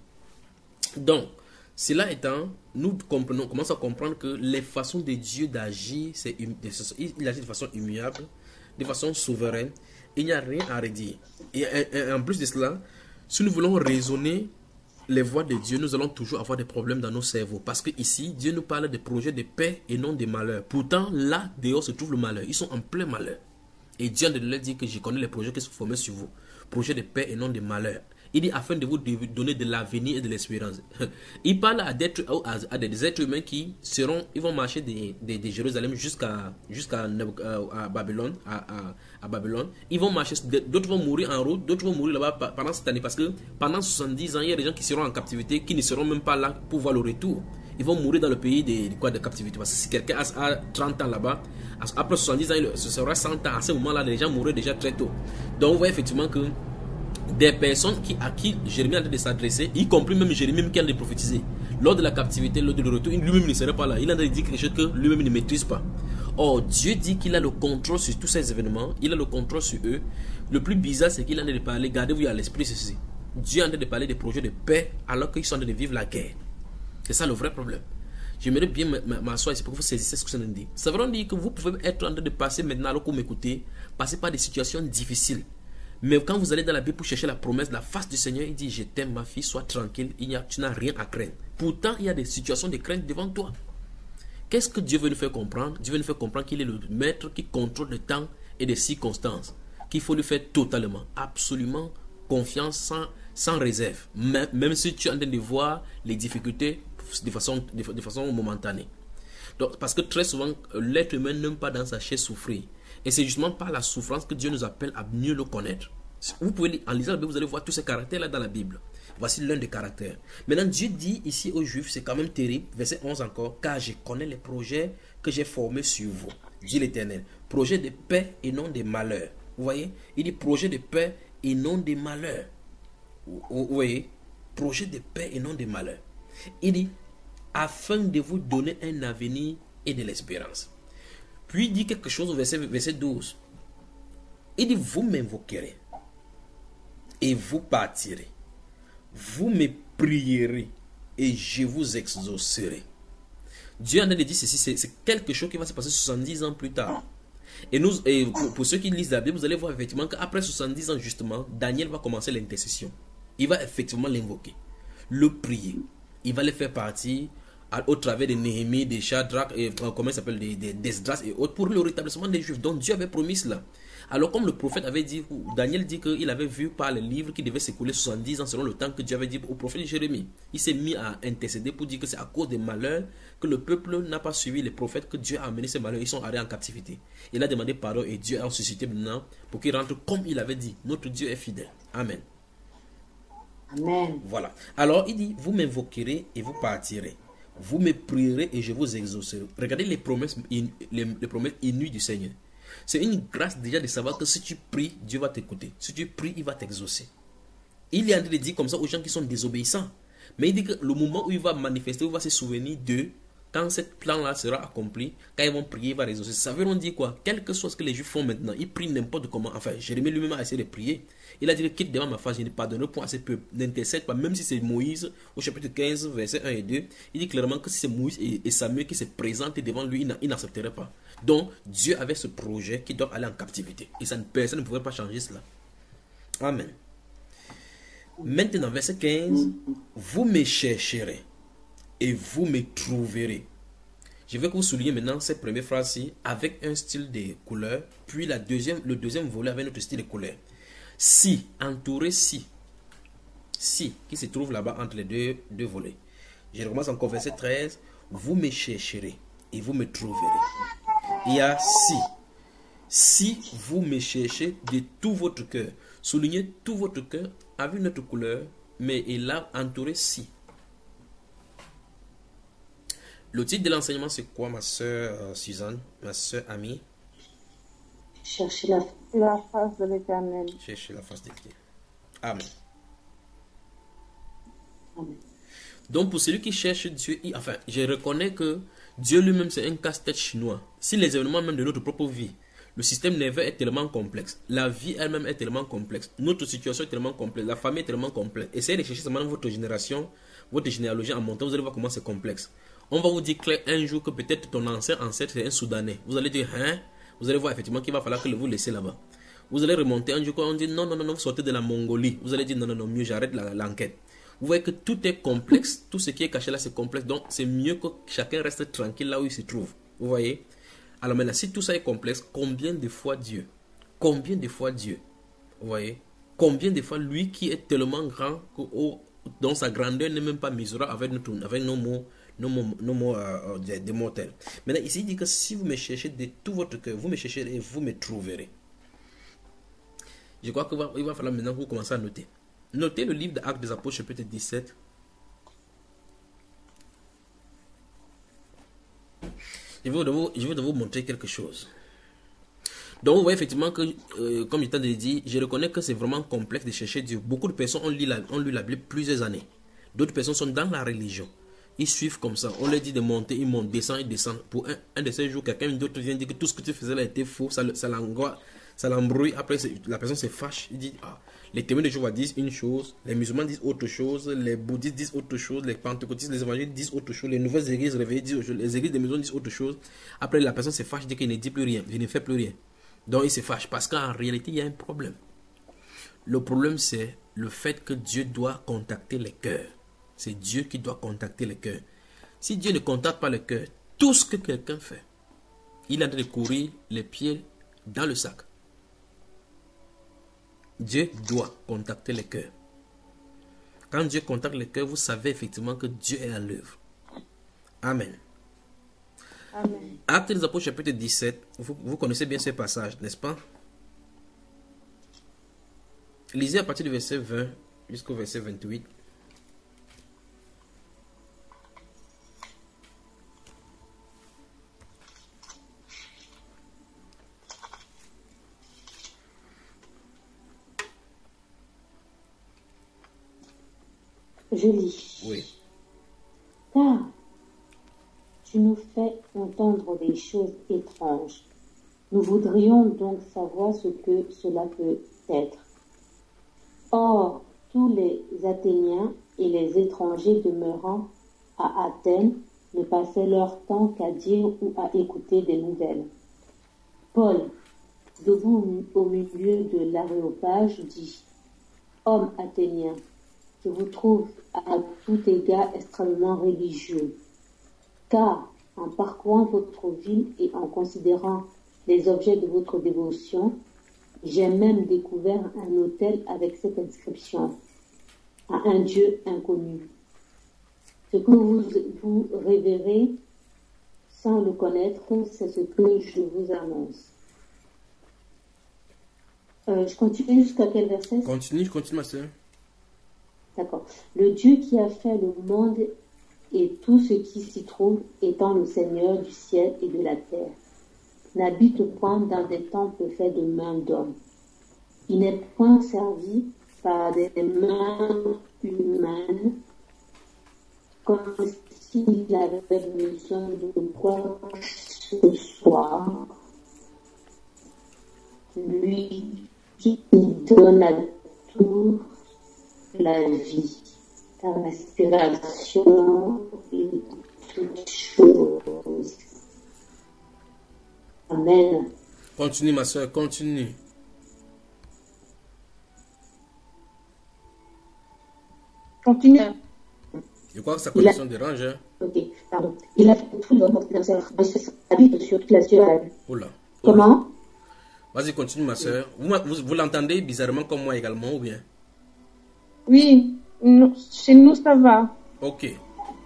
S3: Donc, cela étant, nous comprenons, commençons à comprendre que les façons de Dieu d'agir, c'est il agit de façon immuable, de façon souveraine. Il n'y a rien à redire. Et, et, et en plus de cela, si nous voulons raisonner les voies de Dieu, nous allons toujours avoir des problèmes dans nos cerveaux. Parce que ici, Dieu nous parle de projets de paix et non de malheur. Pourtant, là, dehors se trouve le malheur. Ils sont en plein malheur. Et Dieu de leur dire que je connais les projets qui se forment sur vous. Projets de paix et non de malheur. Il dit afin de vous donner de l'avenir et de l'espérance. Il parle à, à, à des êtres humains qui seront, ils vont marcher de, de, de Jérusalem jusqu'à jusqu'à à Babylone, à, à, à Babylone. Ils vont marcher, d'autres vont mourir en route, d'autres vont mourir là-bas pendant cette année parce que pendant soixante-dix ans, il y a des gens qui seront en captivité, qui ne seront même pas là pour voir le retour. Ils vont mourir dans le pays de, de, quoi, de captivité. Parce que si quelqu'un a, a trente ans là-bas, après soixante-dix ans, ce sera cent ans. À ce moment-là, les gens mourraient déjà très tôt. Donc, vous voyez effectivement que des personnes qui, à qui Jérémie a de s'adresser, y compris même Jérémie même qui a de prophétiser, lors de la captivité, lors de le retour, lui-même ne serait pas là. Il a dit quelque chose que lui-même ne maîtrise pas. Or, Dieu dit qu'il a le contrôle sur tous ces événements, il a le contrôle sur eux. Le plus bizarre, c'est qu'il a de parler, gardez-vous à l'esprit ceci. Dieu a de parler des projets de paix alors qu'ils sont en train de vivre la guerre. C'est ça le vrai problème. J'aimerais bien m'asseoir ici pour que vous saisissiez ce que ça nous dit. Ça veut dire que vous pouvez être en train de passer maintenant, alors que vous m'écoutez, passer par des situations difficiles. Mais quand vous allez dans la Bible pour chercher la promesse, la face du Seigneur, il dit, je t'aime ma fille, sois tranquille, il y a, tu n'as rien à craindre. Pourtant, il y a des situations de crainte devant toi. Qu'est-ce que Dieu veut nous faire comprendre? Dieu veut nous faire comprendre qu'il est le maître qui contrôle le temps et les circonstances, qu'il faut lui faire totalement, absolument confiance, sans, sans réserve, même, même si tu es en train de voir les difficultés de façon, de, de façon momentanée. Donc, parce que très souvent, l'être humain n'aime pas dans sa chair souffrir. Et c'est justement par la souffrance que Dieu nous appelle à mieux le connaître. Vous pouvez, en lisant la Bible, vous allez voir tous ces caractères-là dans la Bible. Voici l'un des caractères. Maintenant, Dieu dit ici aux Juifs, c'est quand même terrible, verset onze encore, car je connais les projets que j'ai formés sur vous, dit l'Éternel. Projet de paix et non de malheur. Vous voyez? Il dit projet de paix et non de malheur. Vous voyez? Projet de paix et non de malheur. Il dit, afin de vous donner un avenir et de l'espérance. Puis il dit quelque chose au verset, verset douze. Il dit, vous m'invoquerez et vous partirez. Vous me prierez et je vous exaucerai. Dieu en a dit ceci, c'est quelque chose qui va se passer soixante-dix ans plus tard. Et, nous, et pour, pour ceux qui lisent la Bible, vous allez voir effectivement qu'après soixante-dix ans justement, Daniel va commencer l'intercession. Il va effectivement l'invoquer, le prier. Il va le faire partir au travers de Néhémie, de Shadrach, et comment il s'appelle, d'Esdras et autres, pour le rétablissement des Juifs. Donc Dieu avait promis cela. Alors comme le prophète avait dit, Daniel dit qu'il avait vu par les livres qu'il devait s'écouler soixante-dix ans selon le temps que Dieu avait dit au prophète Jérémie. Il s'est mis à intercéder pour dire que c'est à cause des malheurs que le peuple n'a pas suivi les prophètes, que Dieu a amené ces malheurs, ils sont allés en captivité. Il a demandé pardon et Dieu a ressuscité maintenant pour qu'il rentre comme il avait dit. Notre Dieu est fidèle. Amen.
S1: Amen.
S3: Voilà. Alors il dit, vous m'invoquerez et vous partirez. Vous me prierez et je vous exaucerai. Regardez les promesses, les, les promesses inouïes du Seigneur. C'est une grâce déjà de savoir que si tu pries, Dieu va t'écouter. Si tu pries, il va t'exaucer. Il est en train de dire comme ça aux gens qui sont désobéissants. Mais il dit que le moment où il va manifester, où il va se souvenir d'eux, quand ce plan-là sera accompli, quand ils vont prier, il va réexaucer. Ça veut dire quoi? Quel que soit ce que les Juifs font maintenant, ils prient n'importe comment. Enfin, Jérémie lui-même a essayé de prier. Il a dit, quitte devant ma face, je ne pardonnerai point à ce peuple. N'intercède pas, même si c'est Moïse, au chapitre quinze, versets un et deux, il dit clairement que si c'est Moïse et Samuel qui se présentent devant lui, il n'accepterait pas. Donc, Dieu avait ce projet qui doit aller en captivité. Et ça, personne ne pouvait pas changer cela. Amen. Maintenant, verset quinze, vous me chercherez et vous me trouverez. Je vais que vous souligner maintenant cette première phrase-ci avec un style de couleur, puis la deuxième, le deuxième volet avec notre style de couleur. Si, entouré si, si, qui se trouve là-bas entre les deux, deux volets. Je recommence encore verset treize, vous me chercherez et vous me trouverez. Il y a si, si vous me cherchez de tout votre cœur. Soulignez tout votre cœur avec notre couleur, mais il a entouré si. Le titre de l'enseignement, c'est quoi, ma soeur euh, Suzanne, ma soeur amie?
S1: Cherchez la,
S4: La face de l'Éternel.
S3: Cherchez la face de Dieu. Amen.
S1: Amen.
S3: Donc, pour celui qui cherche Dieu, il- enfin, je reconnais que Dieu lui-même, c'est un casse-tête chinois. Si les événements même de notre propre vie, le système nerveux est tellement complexe, la vie elle-même est tellement complexe, notre situation est tellement complexe, la famille est tellement complexe. Essayez de chercher seulement votre génération, votre généalogie en montant, vous allez voir comment c'est complexe. On va vous dire clair un jour que peut-être ton ancien ancêtre c'est un Soudanais. Vous allez dire, hein? Vous allez voir effectivement qu'il va falloir que vous laissez là-bas. Vous allez remonter un jour quand on dit, non, non, non, non, vous sortez de la Mongolie. Vous allez dire, non, non, non, mieux j'arrête la- l'enquête. Vous voyez que tout est complexe, tout ce qui est caché là c'est complexe, donc c'est mieux que chacun reste tranquille là où il se trouve. Vous voyez? Alors maintenant, si tout ça est complexe, combien de fois Dieu? Combien de fois Dieu? Vous voyez? Combien de fois lui qui est tellement grand que oh, dans sa grandeur n'est même pas mesurable avec, notre, avec nos mots, nos mots, nos mots euh, de, de mortels. Maintenant, ici il dit que si vous me cherchez de tout votre cœur, vous me chercherez et vous me trouverez. Je crois qu'il va, il va falloir maintenant que vous commencez à noter. Notez le livre d'Actes des Apôtres, chapitre dix-sept. Je vais vous, je vais vous montrer quelque chose. Donc, vous voyez effectivement que, euh, comme je t'ai dit, je reconnais que c'est vraiment complexe de chercher Dieu. Beaucoup de personnes ont lu la, ont lu la Bible plusieurs années. D'autres personnes sont dans la religion. Ils suivent comme ça. On leur dit de monter, ils montent, descendent, ils descendent. Pour un, un de ces jours, quelqu'un d'autre vient dire que tout ce que tu faisais là était faux. Ça, ça l'angoisse, ça l'embrouille. Après, la personne se fâche. Il dit, ah, les témoins de Jéhovah disent une chose, les musulmans disent autre chose, les bouddhistes disent autre chose, les pentecôtistes, les évangélistes disent autre chose, les nouvelles églises réveillées disent autre chose, les églises des maisons disent autre chose. Après, la personne se fâche, dit qu'il ne dit plus rien, il ne fait plus rien. Donc, il se fâche parce qu'en réalité, il y a un problème. Le problème, c'est le fait que Dieu doit contacter les cœurs. C'est Dieu qui doit contacter les cœurs. Si Dieu ne contacte pas les cœurs, tout ce que quelqu'un fait, il est en train de courir les pieds dans le sac. Dieu doit contacter les cœurs. Quand Dieu contacte les cœurs, vous savez effectivement que Dieu est à l'œuvre. Amen.
S4: Amen.
S3: Actes des Apôtres chapitre dix-sept, vous, vous connaissez bien ce passage, n'est-ce pas? Lisez à partir du verset vingt jusqu'au verset vingt-huit.
S1: Je lis.
S3: Oui.
S1: Car tu nous fais entendre des choses étranges. Nous voudrions donc savoir ce que cela peut être. Or, tous les Athéniens et les étrangers demeurant à Athènes ne passaient leur temps qu'à dire ou à écouter des nouvelles. Paul, debout au milieu de l'aréopage, dit « Hommes athéniens, je vous trouve à tout égard extrêmement religieux, car en parcourant votre ville et en considérant les objets de votre dévotion, j'ai même découvert un autel avec cette inscription, à un Dieu inconnu. Ce que vous, vous révérez sans le connaître, c'est ce que je vous annonce. » Euh, je continue jusqu'à quel verset?
S3: Continue, continue ma soeur.
S1: D'accord. Le Dieu qui a fait le monde et tout ce qui s'y trouve, étant le Seigneur du ciel et de la terre, n'habite point dans des temples faits de mains d'hommes. Il n'est point servi par des mains humaines, comme s'il avait besoin de quoi que ce soit. Lui qui donne à tout la vie, la respiration et toutes choses. Amen.
S3: Continue ma soeur, continue.
S4: Continue.
S3: Je crois que sa
S1: Il a-
S3: connexion dérange. Hein?
S1: Ok, pardon. Il a fait tout le monde dans sa habite sur toute la terre.
S3: Oula.
S1: Comment?
S3: Vas-y, continue ma soeur. Vous, vous, vous l'entendez bizarrement comme moi également ou bien?
S4: Oui, nous- chez nous ça va.
S3: Ok.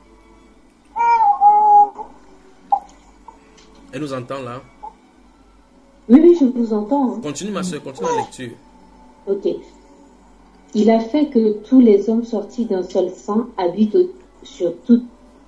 S3: Elle nous entend là.
S1: Oui, oui, je vous entends. hein.
S3: Continue ma soeur, continue la lecture.
S1: Ok. Il a fait que tous les hommes sortis d'un seul sang habitent au- sur toute,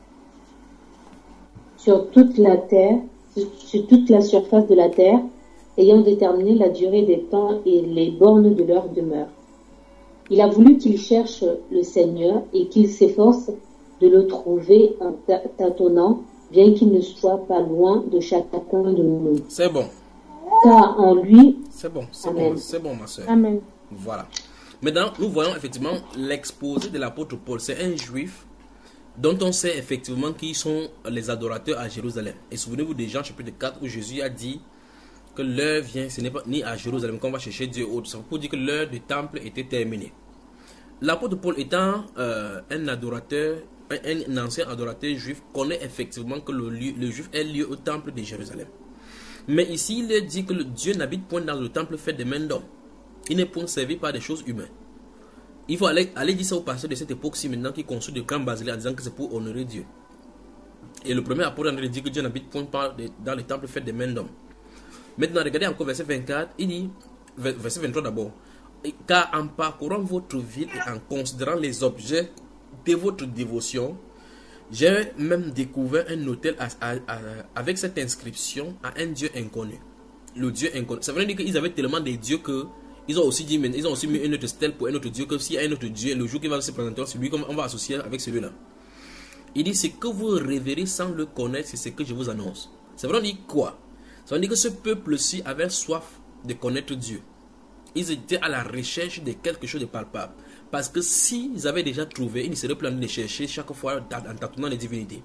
S1: sur toute la terre, sur, sur toute la surface de la terre, ayant déterminé la durée des temps et les bornes de leur demeure. Il a voulu qu'ils cherchent le Seigneur et qu'ils s'efforcent de le trouver en ta- tâtonnant, bien qu'il ne soit pas loin de chacun de nous.
S3: C'est bon.
S1: Car en lui,
S3: C'est bon, c'est
S1: Amen.
S3: bon, c'est bon ma soeur.
S4: Amen.
S3: Voilà. Maintenant, nous voyons effectivement l'exposé de l'apôtre Paul. C'est un juif dont on sait effectivement qui sont les adorateurs à Jérusalem. Et souvenez-vous des Jean chapitre quatre où Jésus a dit que l'heure vient, ce n'est pas ni à Jérusalem qu'on va chercher Dieu autre. C'est pour dire que l'heure du temple était terminée. L'apôtre Paul étant euh, un adorateur, un, un ancien adorateur juif, connaît effectivement que le, lieu, le juif est lieu au temple de Jérusalem. Mais ici, il est dit que le Dieu n'habite point dans le temple fait des mains d'hommes. Il n'est point servi par des choses humaines. Il faut aller, aller dire ça aux pasteurs de cette époque-ci maintenant qui construisent de grands basiliques en disant que c'est pour honorer Dieu. Et le premier apôtre a dit que Dieu n'habite point pas dans le temple fait des mains d'hommes. Maintenant, regardez encore verset vingt-quatre, il dit, verset vingt-trois d'abord, car en parcourant votre ville et en considérant les objets de votre dévotion, j'ai même découvert un autel à, à, à, avec cette inscription à un Dieu inconnu. Le Dieu inconnu. Ça veut dire qu'ils avaient tellement des dieux que ils ont aussi dit, ils ont aussi mis une autre stèle pour un autre Dieu, que s'il y a un autre Dieu, le jour qui va se présenter, c'est lui qu'on va associer avec celui-là. Il dit, ce que vous révérez sans le connaître, c'est ce que je vous annonce. Ça veut dire quoi? Ça veut dire que ce peuple-ci avait soif de connaître Dieu. Ils étaient à la recherche de quelque chose de palpable. Parce que s'ils avaient déjà trouvé, ils ne seraient plus en train de chercher chaque fois en tâtonnant les divinités.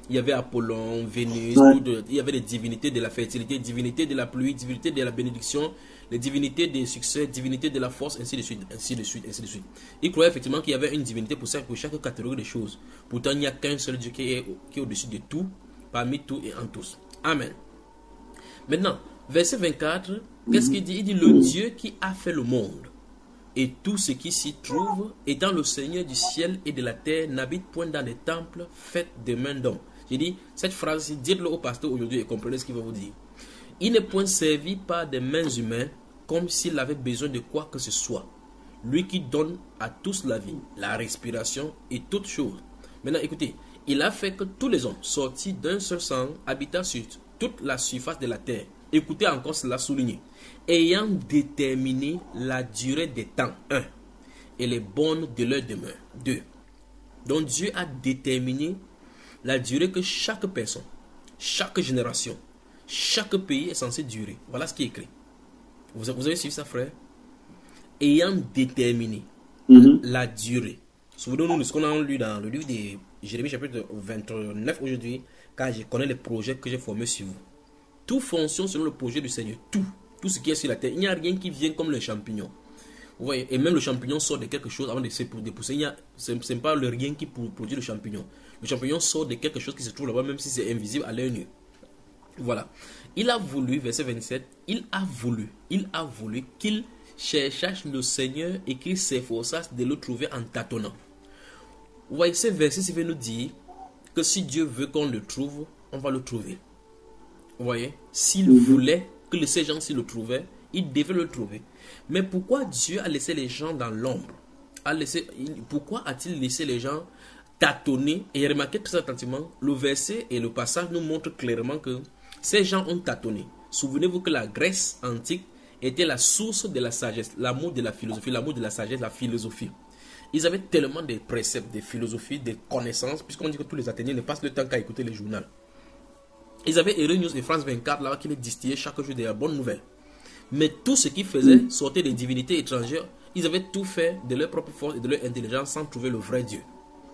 S3: il y avait Apollon, Vénus,
S6: Ouais.
S3: tout de- il y avait les divinités de la fertilité, divinités de la pluie, divinités de la bénédiction, les divinités des succès, divinités de la force, ainsi de suite, ainsi de suite, ainsi de suite. Il croyait effectivement qu'il y avait une divinité pour chaque, pour chaque catégorie de choses. Pourtant, il n'y a qu'un seul Dieu qui est, qui est au-dessus de tout, parmi tout et en tous. Amen. Maintenant, verset vingt-quatre, qu'est-ce qu'il dit? Il dit, le Dieu qui a fait le monde et tout ce qui s'y trouve, étant le Seigneur du ciel et de la terre, n'habite point dans des temples faits de mains d'hommes. J'ai dit, cette phrase, dites-le au pasteur aujourd'hui et comprenez ce qu'il va vous dire. Il n'est point servi par des mains humaines comme s'il avait besoin de quoi que ce soit. Lui qui donne à tous la vie, la respiration et toutes choses. Maintenant, écoutez, il a fait que tous les hommes sortis d'un seul sang habitant sur toute la surface de la terre. Écoutez encore cela souligné. Ayant déterminé la durée des temps, un, et les bornes de leur demeure, deux. Donc Dieu a déterminé la durée que chaque personne, chaque génération, chaque pays est censé durer. Voilà ce qui est écrit. Vous, vous avez suivi ça, frère? Ayant déterminé
S6: Mhm.
S3: la durée. Souvenons-nous de ce qu'on a lu dans le livre de Jérémie chapitre vingt-neuf aujourd'hui, car je connais les projets que j'ai formés sur vous. Tout fonctionne selon le projet du Seigneur. Tout. Tout ce qui est sur la terre. Il n'y a rien qui vient comme le champignon. Vous voyez, et même le champignon sort de quelque chose avant de se dépousser. Il n'y a, ce n'est pas le rien qui produit le champignon. Le champignon sort de quelque chose qui se trouve là-bas, même si c'est invisible à l'œil nu. Voilà. Il a voulu, verset vingt-sept, il a voulu, il a voulu qu'il cherchasse le Seigneur et qu'il s'efforçasse de le trouver en tâtonnant. Vous voyez, ce verset, ça veut nous dire que si Dieu veut qu'on le trouve, on va le trouver. Vous voyez, s'il
S6: Mhm.
S3: voulait que ces gens s'y le trouvaient, il devait le trouver. Mais pourquoi Dieu a laissé les gens dans l'ombre? A laissé, il- pourquoi a-t-il laissé les gens tâtonner? Et remarquez très attentivement, le verset et le passage nous montrent clairement que ces gens ont tâtonné. Souvenez-vous que la Grèce antique était la source de la sagesse, l'amour de la philosophie, l'amour de la sagesse, la philosophie. Ils avaient tellement de préceptes, de philosophies, de connaissances, puisqu'on dit que tous les Athéniens ne passent le temps qu'à écouter les journaux. Ils avaient Erenews et France vingt-quatre là qui les distillaient chaque jour des bonnes nouvelles. Mais tout ce qu'ils faisaient sortait des divinités étrangères. Ils avaient tout fait de leur propre force et de leur intelligence sans trouver le vrai Dieu.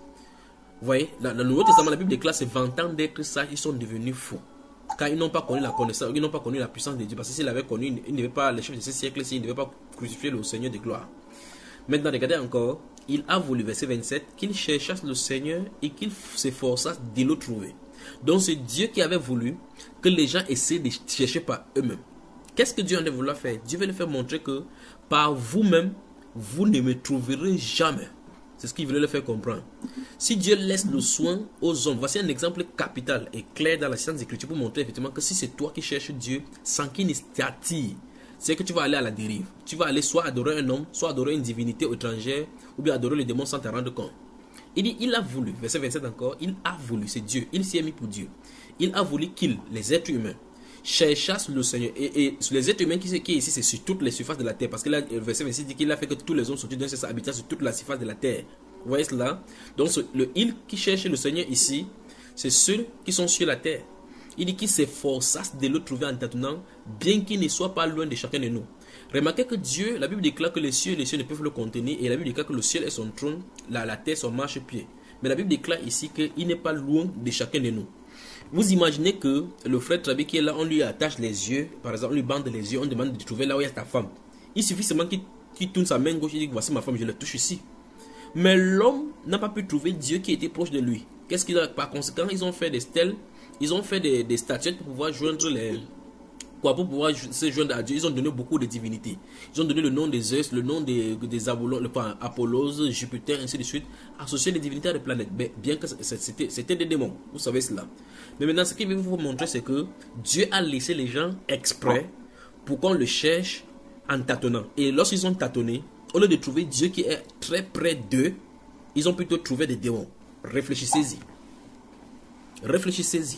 S3: Vous voyez, dans le Nouveau Testament, la Bible déclare ces vingt ans d'être sages, ils sont devenus fous. Car ils n'ont pas connu la connaissance, ils n'ont pas connu la puissance de Dieu. Parce que s'ils l'avaient connu, ils ne devaient pas, les chefs de ce siècle, ils ne devaient pas crucifier le Seigneur de gloire. Maintenant, regardez encore, il a voulu, verset vingt-sept, qu'il cherchasse le Seigneur et qu'il s'efforçasse de le trouver. Donc c'est Dieu qui avait voulu que les gens essaient de chercher par eux-mêmes. Qu'est-ce que Dieu en a voulu faire? Dieu veut leur faire montrer que par vous-même, vous ne me trouverez jamais. C'est ce qu'il voulait leur faire comprendre. Si Dieu laisse le soin aux hommes, voici un exemple capital et clair dans la Sainte Écriture pour montrer effectivement que si c'est toi qui cherches Dieu sans qu'il ne t'attire, c'est que tu vas aller à la dérive. Tu vas aller soit adorer un homme, soit adorer une divinité étrangère, ou bien adorer les démons sans te rendre compte. Il dit, il a voulu, verset vingt-sept encore, il a voulu, c'est Dieu, il s'y est mis pour Dieu. Il a voulu qu'il, les êtres humains, cherchassent le Seigneur. Et, et les êtres humains qui, qui est ici, c'est sur toutes les surfaces de la terre. Parce que là, le verset vingt-six dit qu'il a fait que tous les hommes sortis d'un seul habitant sur toute la surface de la terre. Vous voyez cela? Donc, ce, le il qui cherche le Seigneur ici, c'est ceux qui sont sur la terre. Il dit qu'il s'efforçasse de le trouver en tâtonnant, bien qu'il ne soit pas loin de chacun de nous. Remarquez que Dieu, la Bible déclare que les cieux et les cieux ne peuvent le contenir, et la Bible déclare que le ciel est son trône, la, la terre son marchepied. Mais la Bible déclare ici qu'il n'est pas loin de chacun de nous. Vous imaginez que le frère Trabi qui est là, on lui attache les yeux, par exemple, on lui bande les yeux, on demande de trouver là où il y a ta femme. Il suffit seulement qu'il qu'il tourne sa main gauche et dit voici ma femme, je la touche ici. Mais l'homme n'a pas pu trouver Dieu qui était proche de lui. Qu'est-ce qu'il a? Par conséquent, ils ont fait des stèles, ils ont fait des, des statuettes pour pouvoir joindre les... Quoi, pour pouvoir se joindre à Dieu. Ils ont donné beaucoup de divinités. Ils ont donné le nom des Zeus, le nom des, des Apollon, le, enfin, Apollos, Jupiter, ainsi de suite, associer les divinités à des planètes. Mais bien que c'était des démons, vous savez cela. Mais maintenant, ce qu'il veut vous montrer, c'est que Dieu a laissé les gens exprès pour qu'on le cherche en tâtonnant. Et lorsqu'ils ont tâtonné, au lieu de trouver Dieu qui est très près d'eux, ils ont plutôt trouvé des démons. Réfléchissez-y. Réfléchissez-y.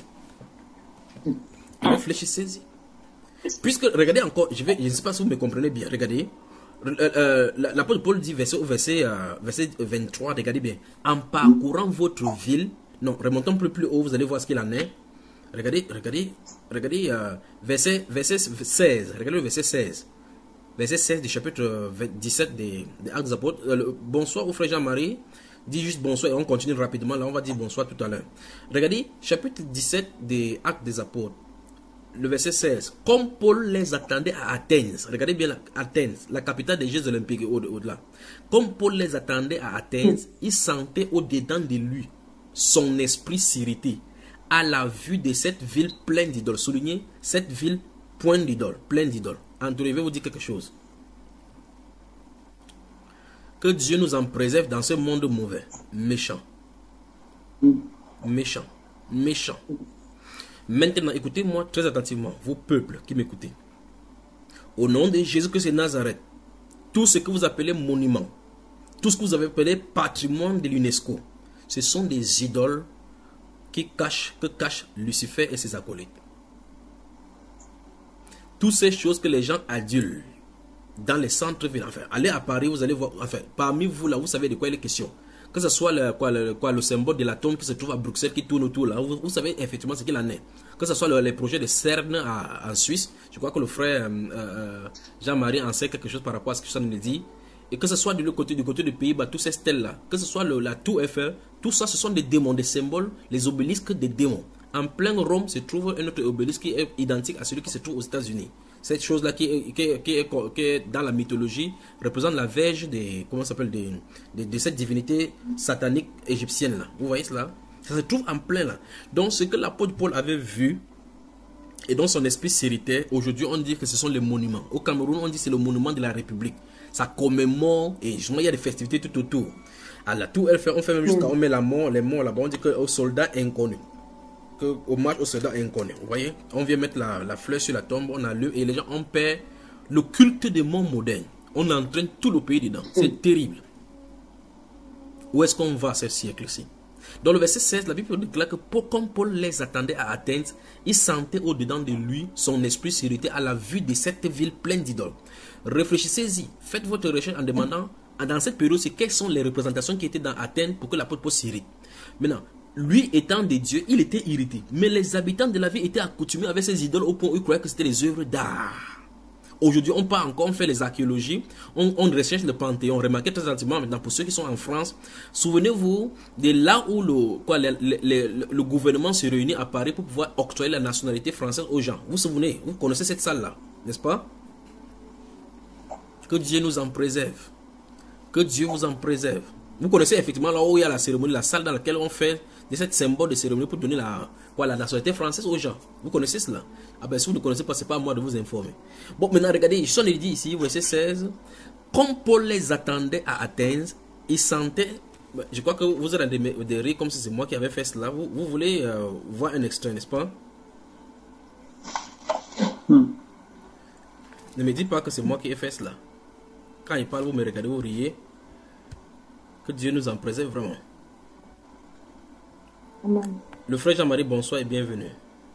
S3: Réfléchissez-y. Puisque, regardez encore, je, vais, je ne sais pas si vous me comprenez bien, regardez, euh, euh, l'apôtre Paul dit verset, verset, euh, verset vingt-trois, regardez bien, en parcourant votre ville, non, remontons plus plus haut, vous allez voir ce qu'il en est, regardez, regardez, regardez, euh, verset, verset seize, regardez le verset seize, verset seize du chapitre dix-sept des, des Actes des Apôtres, euh, le, bonsoir au frère Jean-Marie, Dis juste bonsoir et on continue rapidement. Là, on va dire bonsoir tout à l'heure. Regardez, chapitre dix-sept des Actes des Apôtres, le verset seize. Comme Paul les attendait à Athènes, regardez bien la, Athènes, la capitale des Jeux olympiques et au-delà. Comme Paul les attendait à Athènes, il sentait au-dedans de lui son esprit s'irriter à la vue de cette ville pleine d'idoles. Soulignez, cette ville pleine d'idoles, pleine d'idoles. André, je vais vous dire quelque chose. Que Dieu nous en préserve dans ce monde mauvais, méchant. Méchant, méchant. Maintenant, écoutez-moi très attentivement, vos peuples qui m'écoutez. Au nom de Jésus-Christ de Nazareth, tout ce que vous appelez monument, tout ce que vous avez appelé patrimoine de l'UNESCO, ce sont des idoles qui cachent, que cachent Lucifer et ses acolytes. Toutes ces choses que les gens adulent dans les centres-villes, enfin, allez à Paris, vous allez voir, enfin, parmi vous là, vous savez de quoi il est question. Que ce soit le, quoi, le, quoi, le symbole de l'atome qui se trouve à Bruxelles, qui tourne autour là, vous, vous savez effectivement ce qu'il en est. Que ce soit le, les projets de CERN à, en Suisse, je crois que le frère euh, euh, Jean-Marie en sait quelque chose par rapport à ce que ça nous dit. Et que ce soit de l'autre côté, du côté du Pays-Bas, tous ces stèles-là, que ce soit le, la tour Eiffel, tout ça, ce sont des démons, des symboles, les obélisques des démons. En plein Rome se trouve un autre obélisque qui est identique à celui qui se trouve aux États-Unis. Cette chose-là qui est, qui, est, qui, est, qui est dans la mythologie représente la verge des, comment ça s'appelle, de, de, de cette divinité satanique égyptienne là. Vous voyez cela? Ça se trouve en plein là. Donc ce que l'apôtre Paul avait vu et dont son esprit s'irritait, aujourd'hui on dit que ce sont les monuments. Au Cameroun on dit que c'est le monument de la République. Ça commémore et justement il y a des festivités tout autour. À la tour Eiffel, on fait même jusqu'à on met la mort, les morts là-bas, on dit qu'aux soldats inconnus. Que hommage aux soldats inconnus. Vous voyez, on vient mettre la, la fleur sur la tombe, on a le et les gens on perd le culte des morts modernes. On entraîne tout le pays dedans. C'est terrible. Où est-ce qu'on va ce siècle-ci? Dans le verset seize, la Bible déclare que pour, comme Paul les attendait à Athènes, il sentait au-dedans de lui son esprit s'irriter à la vue de cette ville pleine d'idoles. Réfléchissez-y, faites votre recherche en demandant dans cette période quelles sont les représentations qui étaient dans Athènes pour que l'apôtre Paul s'irrite. Maintenant, lui étant des dieux, il était irrité. Mais les habitants de la ville étaient accoutumés avec ces idoles au point où ils croyaient que c'était des œuvres d'art. Aujourd'hui, on part encore, on fait les archéologies, on, on recherche le Panthéon. Remarquez très attentivement maintenant pour ceux qui sont en France, souvenez-vous de là où le, quoi, le, le, le, le gouvernement se réunit à Paris pour pouvoir octroyer la nationalité française aux gens. Vous vous souvenez, vous connaissez cette salle-là, n'est-ce pas? Que Dieu nous en préserve. Que Dieu vous en préserve. Vous connaissez effectivement là où il y a la cérémonie, la salle dans laquelle on fait de cette symbole de cérémonie pour donner la, quoi, la nationalité française aux gens. Vous connaissez cela? Ah ben si vous ne connaissez pas, c'est pas à moi de vous informer. Bon, maintenant regardez, je dit ici, verset seize. Comme Paul les attendait à Athènes, il sentait, je crois que vous allez de rire comme si c'est moi qui avais fait cela. Vous, vous voulez euh, voir un extrait, n'est-ce pas? Hmm. Ne me dites pas que c'est moi qui ai fait cela. Quand il parle, vous me regardez, vous riez. Que Dieu nous en préserve vraiment. Amen. Le frère Jean-Marie, bonsoir et bienvenue.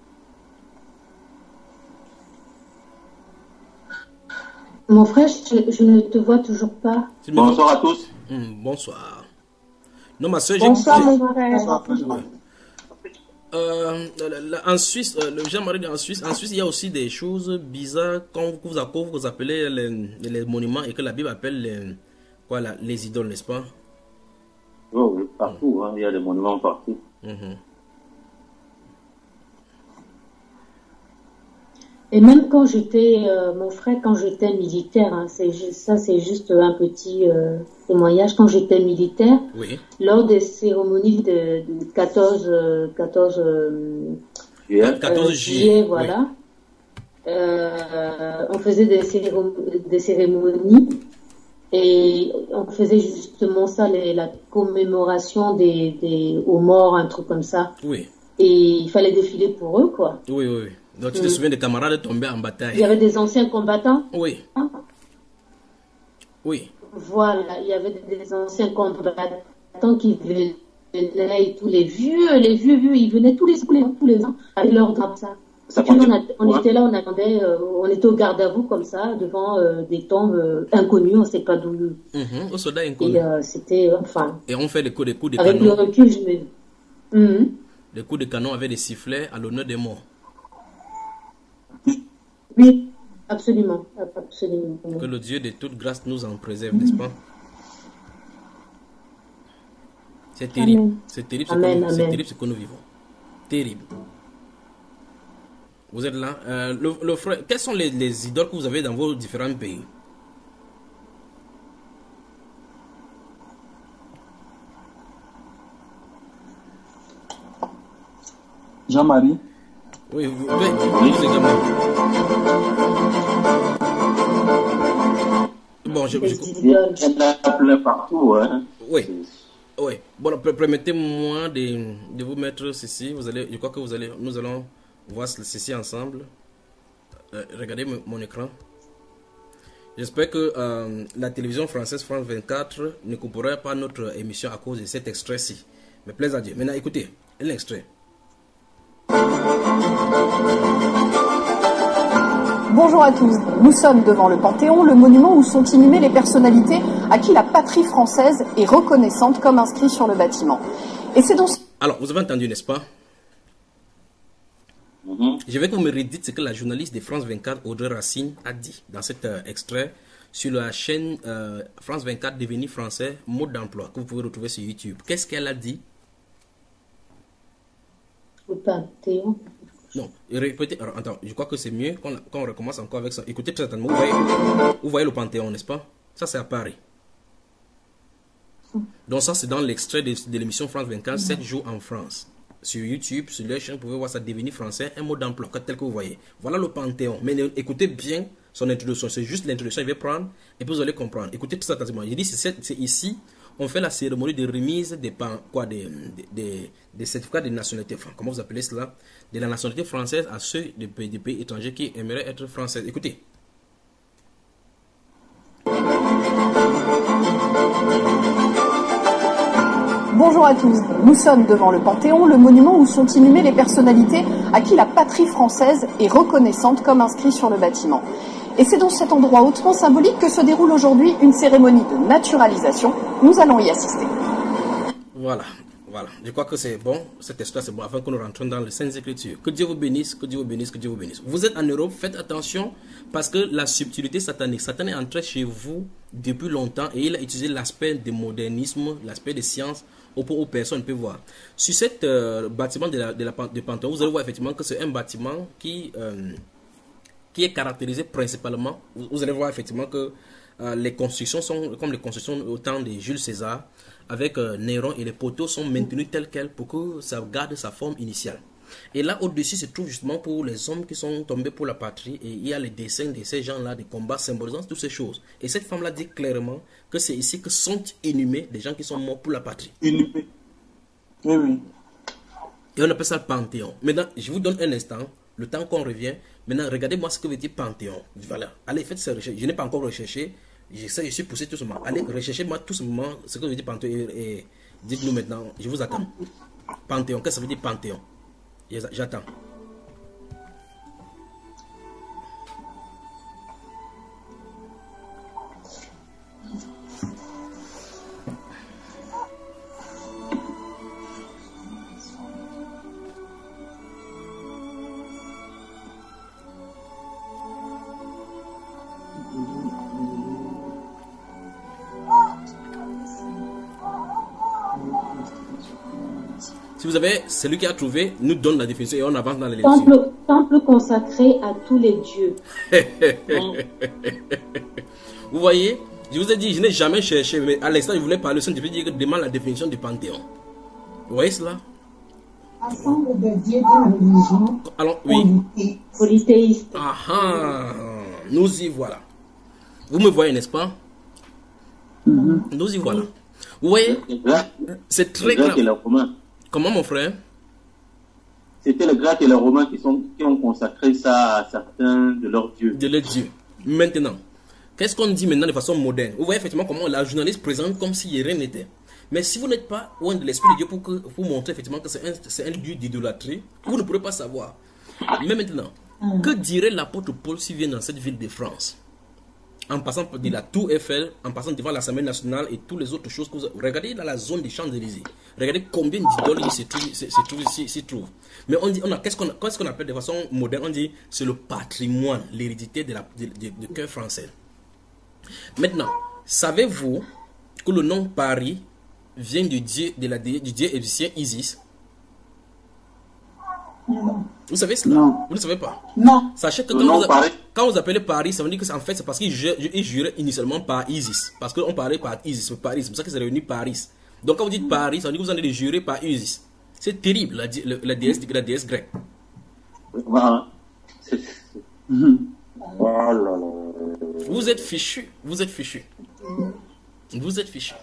S1: Mon frère, je, je ne te vois toujours pas.
S5: Bonsoir à tous.
S3: Mmh, bonsoir. Non, ma soeur,
S4: bonsoir, mon frère.
S3: Ouais. Euh, en Suisse, euh, le Jean-Marie en Suisse, en Suisse, il y a aussi des choses bizarres quand vous, vous, vous appelez les, les monuments et que la Bible appelle les, quoi, la, les idoles, n'est-ce pas?
S5: Oh, oui, partout, hein, il y a des monuments partout.
S3: Mmh.
S1: Et même quand j'étais, euh, mon frère, quand j'étais militaire, hein, c'est ça, c'est juste un petit euh, témoignage. Quand j'étais militaire,
S3: oui.
S1: Lors des cérémonies de, de quatorze, quatorze, euh,
S3: yeah. quatorze
S1: juillet, voilà, oui. euh, on faisait des cérémonies, des cérémonies et on faisait justement ça, les, la commémoration des, des aux morts, un truc comme ça.
S3: Oui.
S1: Et il fallait défiler pour eux, quoi.
S3: Oui, oui, oui. Donc tu te mmh. souviens des camarades tombés en bataille?
S1: Il y avait des anciens combattants?
S3: Oui.
S1: Hein?
S3: Oui.
S1: Voilà, il y avait des anciens combattants qui venaient, tous les vieux, les vieux, vieux, ils venaient tous les, tous les, tous les ans avec leur drap, ça. ça puis on, a, on ouais. était là, on attendait, euh, on était au garde à vous comme ça, devant euh, des tombes euh, inconnues, on ne sait pas d'où.
S3: Mmh, aux soldats inconnus.
S1: Et euh, c'était, enfin.
S3: Et on fait des coups, des coups de
S1: avec
S3: canon.
S1: Avec le recul, je me. Mmh.
S3: Des coups de canon avec des sifflets à l'honneur des morts.
S1: Oui, absolument, absolument.
S3: Que le Dieu de toute grâce nous en préserve, n'est-ce pas? C'est terrible.
S1: Amen.
S3: C'est terrible, ce
S1: Amen,
S3: que nous- c'est
S1: amen.
S3: terrible ce que nous vivons. Terrible. Vous êtes là. Euh, le, le frère, quelles sont les, les idoles que vous avez dans vos différents pays?
S6: Jean-Marie.
S3: Oui, vous, vous, vous également. Bon, je,
S1: Les
S3: je-
S1: idoles.
S7: Il y en a plein partout, hein.
S3: oui, oui. Bon, per- permettez-moi de, de vous mettre ceci. Vous allez, je crois que vous allez, nous allons voir ceci ensemble. Euh, regardez mon, mon écran. J'espère que euh, la télévision française France vingt-quatre ne coupera pas notre émission à cause de cet extrait-ci. Mais plaise à Dieu. Maintenant, écoutez, un extrait.
S9: Bonjour à tous, nous sommes devant le Panthéon, le monument où sont inhumées les personnalités à qui la patrie française est reconnaissante comme inscrit sur le bâtiment. Et c'est donc...
S3: Alors, vous avez entendu, n'est-ce pas?
S7: Mhm.
S3: Je veux que vous me redites ce que la journaliste de France vingt-quatre, Audrey Racine, a dit dans cet euh, extrait sur la chaîne euh, France vingt-quatre devenu français, mode d'emploi, que vous pouvez retrouver sur YouTube. Qu'est-ce qu'elle a dit?
S1: Le Panthéon.
S3: Non, répétez. Alors, attends, je crois que c'est mieux qu'on qu'on recommence encore avec ça. Écoutez très attentivement. Vous voyez, vous voyez le Panthéon, n'est-ce pas? Ça, c'est à Paris. Donc, ça, c'est dans l'extrait de, de l'émission France vingt-quatre, sept jours en France. Sur YouTube, sur les chaînes, vous pouvez voir ça devenir français, un mot d'emploi, tel que vous voyez. Voilà le Panthéon. Mais ne- écoutez bien son introduction. C'est juste l'introduction, il va prendre et puis vous allez comprendre. Écoutez tout attentivement. Il dit c'est c'est ici, on fait la cérémonie de remise des, pan- quoi, des, des, des, des certificats de nationalité. Enfin, comment vous appelez cela? De la nationalité française à ceux des pays, des pays étrangers qui aimeraient être français. Écoutez.
S9: Bonjour à tous, nous sommes devant le Panthéon, le monument où sont inhumées les personnalités à qui la patrie française est reconnaissante comme inscrit sur le bâtiment. Et c'est dans cet endroit hautement symbolique que se déroule aujourd'hui une cérémonie de naturalisation. Nous allons y assister.
S3: Voilà, voilà. Je crois que c'est bon. Cet extrait, c'est bon afin que nous rentrions dans les Saintes Écritures. Que Dieu vous bénisse, que Dieu vous bénisse, que Dieu vous bénisse. Vous êtes en Europe, faites attention parce que la subtilité satanique, Satan est entré chez vous depuis longtemps et il a utilisé l'aspect du modernisme, l'aspect des sciences au point où personne ne peut voir. Sur cet euh, bâtiment de la, de la de Panthéon, vous allez voir effectivement que c'est un bâtiment qui, euh, qui est caractérisé principalement. Vous, vous allez voir effectivement que euh, les constructions sont comme les constructions au temps de Jules César, avec euh, Néron, et les poteaux sont maintenus tels quels pour que ça garde sa forme initiale. Et là au-dessus se trouve justement pour les hommes qui sont tombés pour la patrie, et il y a les dessins de ces gens-là, des combats symbolisant toutes ces choses. Et cette femme-là dit clairement que c'est ici que sont inhumés des gens qui sont morts pour la patrie.
S6: Inhumé. Oui, oui.
S3: Et on appelle ça le Panthéon. Maintenant, je vous donne un instant, le temps qu'on revient. Maintenant, regardez-moi ce que veut dire Panthéon. Voilà. Allez, faites ces recherches. Je n'ai pas encore recherché. J'essaie, je suis poussé tout simplement. Allez, recherchez-moi tout simplement ce que veut dire Panthéon et, et dites-nous maintenant. Je vous attends. Panthéon, qu'est-ce que ça veut dire Panthéon? J'attends. Si vous avez celui qui a trouvé, nous donne la définition et on avance dans les lectures.
S1: Temple, temple consacré à tous les dieux.
S3: Vous voyez, je vous ai dit, je n'ai jamais cherché, mais à l'instant, je voulais parler, je veux dire que demande la définition du Panthéon. Vous voyez cela?
S8: Ensemble de dieux d'une religion
S3: Alors, oui.
S8: polythéiste.
S1: Polythéiste.
S3: Ah ah, nous y voilà. Vous me voyez, n'est-ce pas?
S6: Mhm.
S3: Nous y voilà. Vous voyez, c'est très
S7: Les Grecs et
S3: grave.
S7: les Romains.
S3: Comment, mon frère?
S7: C'était les Grecs et les Romains qui, sont, qui ont consacré ça à certains de leurs dieux.
S3: De leur Dieu. Maintenant, qu'est-ce qu'on dit maintenant de façon moderne? Vous voyez effectivement comment la journaliste présente comme si rien n'était. Mais si vous n'êtes pas loin de l'Esprit de Dieu pour, que, pour montrer effectivement que c'est un, c'est un lieu d'idolâtrie, vous ne pourrez pas savoir. Mais maintenant, que dirait l'apôtre Paul s'il vient dans cette ville de France? En passant de la Tour Eiffel, en passant devant l'Assemblée nationale et toutes les autres choses que vous avez. Regardez dans la zone des Champs-Élysées. Regardez combien d'idoles il se trouve, se, se trouve ici, s'y trouve. Mais on dit, on a, qu'est-ce qu'on, qu'est-ce qu'on appelle de façon moderne? On dit c'est le patrimoine, l'hérédité de la de, de, de cœur français. Maintenant, savez-vous que le nom Paris vient du dieu, de la, du dieu égyptien Isis?
S8: Non.
S3: Vous savez cela?
S6: Non.
S3: Vous ne savez pas?
S8: Non.
S3: Sachez que
S7: Le
S3: quand,
S7: nom
S3: vous,
S7: Paris.
S3: quand vous appelez Paris, ça veut dire que c'est- en fait c'est parce qu'ils ju- ils juraient initialement par Isis. Parce qu'on parlait par Isis, Paris, c'est pour ça que c'est réuni Paris. Donc quand vous dites Paris, ça veut dire que vous en allez jurer par Isis. C'est terrible, la, di- le- la, déesse, la déesse grecque.
S7: Voilà. C'est- c'est-
S6: Mhm.
S7: Oh là là.
S3: Vous êtes fichu, vous êtes fichu. Vous êtes fichu.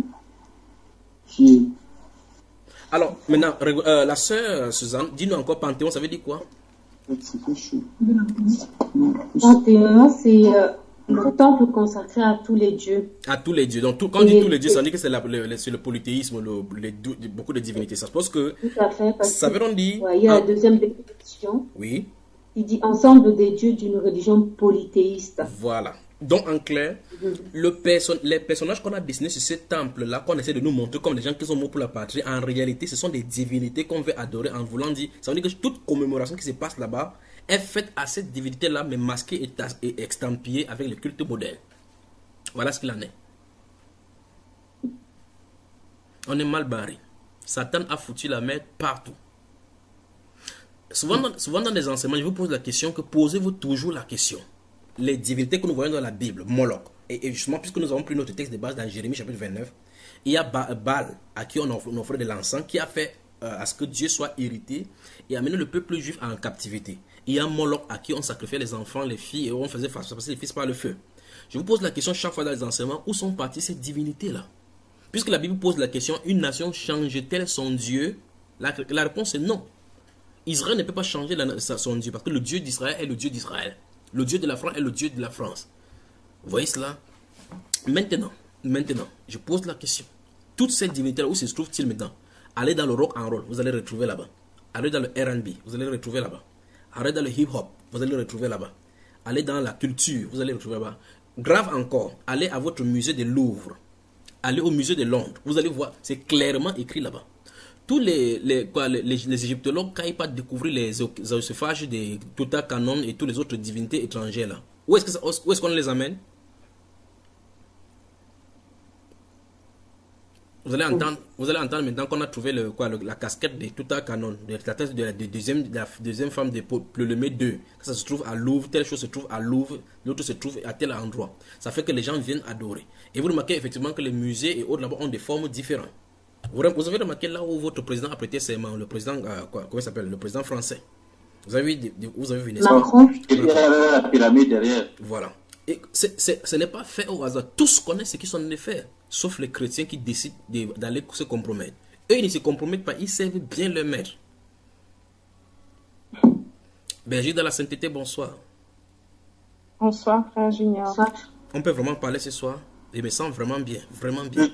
S6: Qui-
S3: Alors, maintenant, reg- euh, la sœur Suzanne, dis-nous encore Panthéon, ça veut dire quoi?
S6: C'est fait chaud.
S1: Panthéon, c'est euh, le temple consacré à tous les dieux.
S3: À tous les dieux. Donc, tout- quand on dit tous les dieux, ça veut dire que c'est la- le, le- c'est le polythéisme, le, les dou- beaucoup de divinités. Ça suppose que
S1: Tout à fait. Parce
S3: ça
S1: que,
S3: veut dire.
S1: ouais, il y a
S3: ah,
S1: la deuxième définition.
S3: oui,
S1: Il dit ensemble des dieux d'une religion polythéiste.
S3: voilà. Donc, en clair, le perso- les personnages qu'on a dessinés sur ce temple-là, qu'on essaie de nous montrer comme des gens qui sont morts pour la patrie, en réalité, ce sont des divinités qu'on veut adorer en voulant dire. Ça veut dire que toute commémoration qui se passe là-bas est faite à cette divinité-là, mais masquée et, tas- et extampillée avec le culte moderne. Voilà ce qu'il en est. On est mal barré. Satan a foutu la merde partout. Souvent dans, souvent dans les enseignements, je vous pose la question que posez-vous toujours la question. Les divinités que nous voyons dans la Bible, Moloch, et, et justement, puisque nous avons pris notre texte de base dans Jérémie chapitre vingt-neuf, il y a Ba- Baal, à qui on offre, on offrait de l'encens, qui a fait euh, à ce que Dieu soit irrité et amené le peuple juif en captivité. Il y a Moloch, à qui on sacrifiait les enfants, les filles, et on faisait passer les fils par le feu. Je vous pose la question chaque fois dans les enseignements, où sont parties ces divinités-là? Puisque la Bible pose la question, une nation change-t-elle son Dieu? La, la réponse est non. Israël ne peut pas changer la- sa- son Dieu, parce que le Dieu d'Israël est le Dieu d'Israël. Le Dieu de la France est le Dieu de la France. Vous voyez cela? Maintenant, maintenant, je pose la question. Toutes ces divinités-là, où se trouvent-ils maintenant? Allez dans le rock and roll, vous allez retrouver là-bas. Allez dans le R and B, vous allez retrouver là-bas. Allez dans le hip-hop, vous allez retrouver là-bas. Allez dans la culture, vous allez retrouver là-bas. Grave encore, allez à votre musée de Louvre. Allez au musée de Londres, vous allez voir, c'est clairement écrit là-bas. Tous les, les, quoi, les, les, les égyptologues, quand ils partent découvrir les osophages de Toutankhamon et toutes les autres divinités étrangères là, où est-ce que ça- où est-ce qu'on les amène? Vous allez entendre, vous allez entendre maintenant qu'on a trouvé le, quoi, le- la casquette de Toutankhamon, de la tête de la, de deuxième, de la deuxième femme de Ptolémée deux. Ça se trouve à Louvre, telle chose se trouve à Louvre, l'autre se trouve à tel endroit. Ça fait que les gens viennent adorer. Et vous remarquez effectivement que les musées et autres là-bas ont des formes différentes. Vous, vous avez remarqué là où votre président a prêté serment, le président, euh, quoi, comment il s'appelle, le président français. Vous avez vu, vous avez vu, n'est-ce pas?
S1: Macron.
S7: Et puis, il y avait la pyramide derrière.
S3: Voilà. Et c'est- c'est- ce n'est pas fait au hasard. Tous connaissent ce qu'ils sont en train de faire, sauf les chrétiens qui décident de- d'aller se compromettre. Eux, ils ne se compromettent pas, ils servent bien leur maître. Berger de la sainteté, bonsoir.
S4: Bonsoir, frère Junior.
S1: Ça,
S3: On peut vraiment parler ce soir. Je me sens vraiment bien, vraiment bien.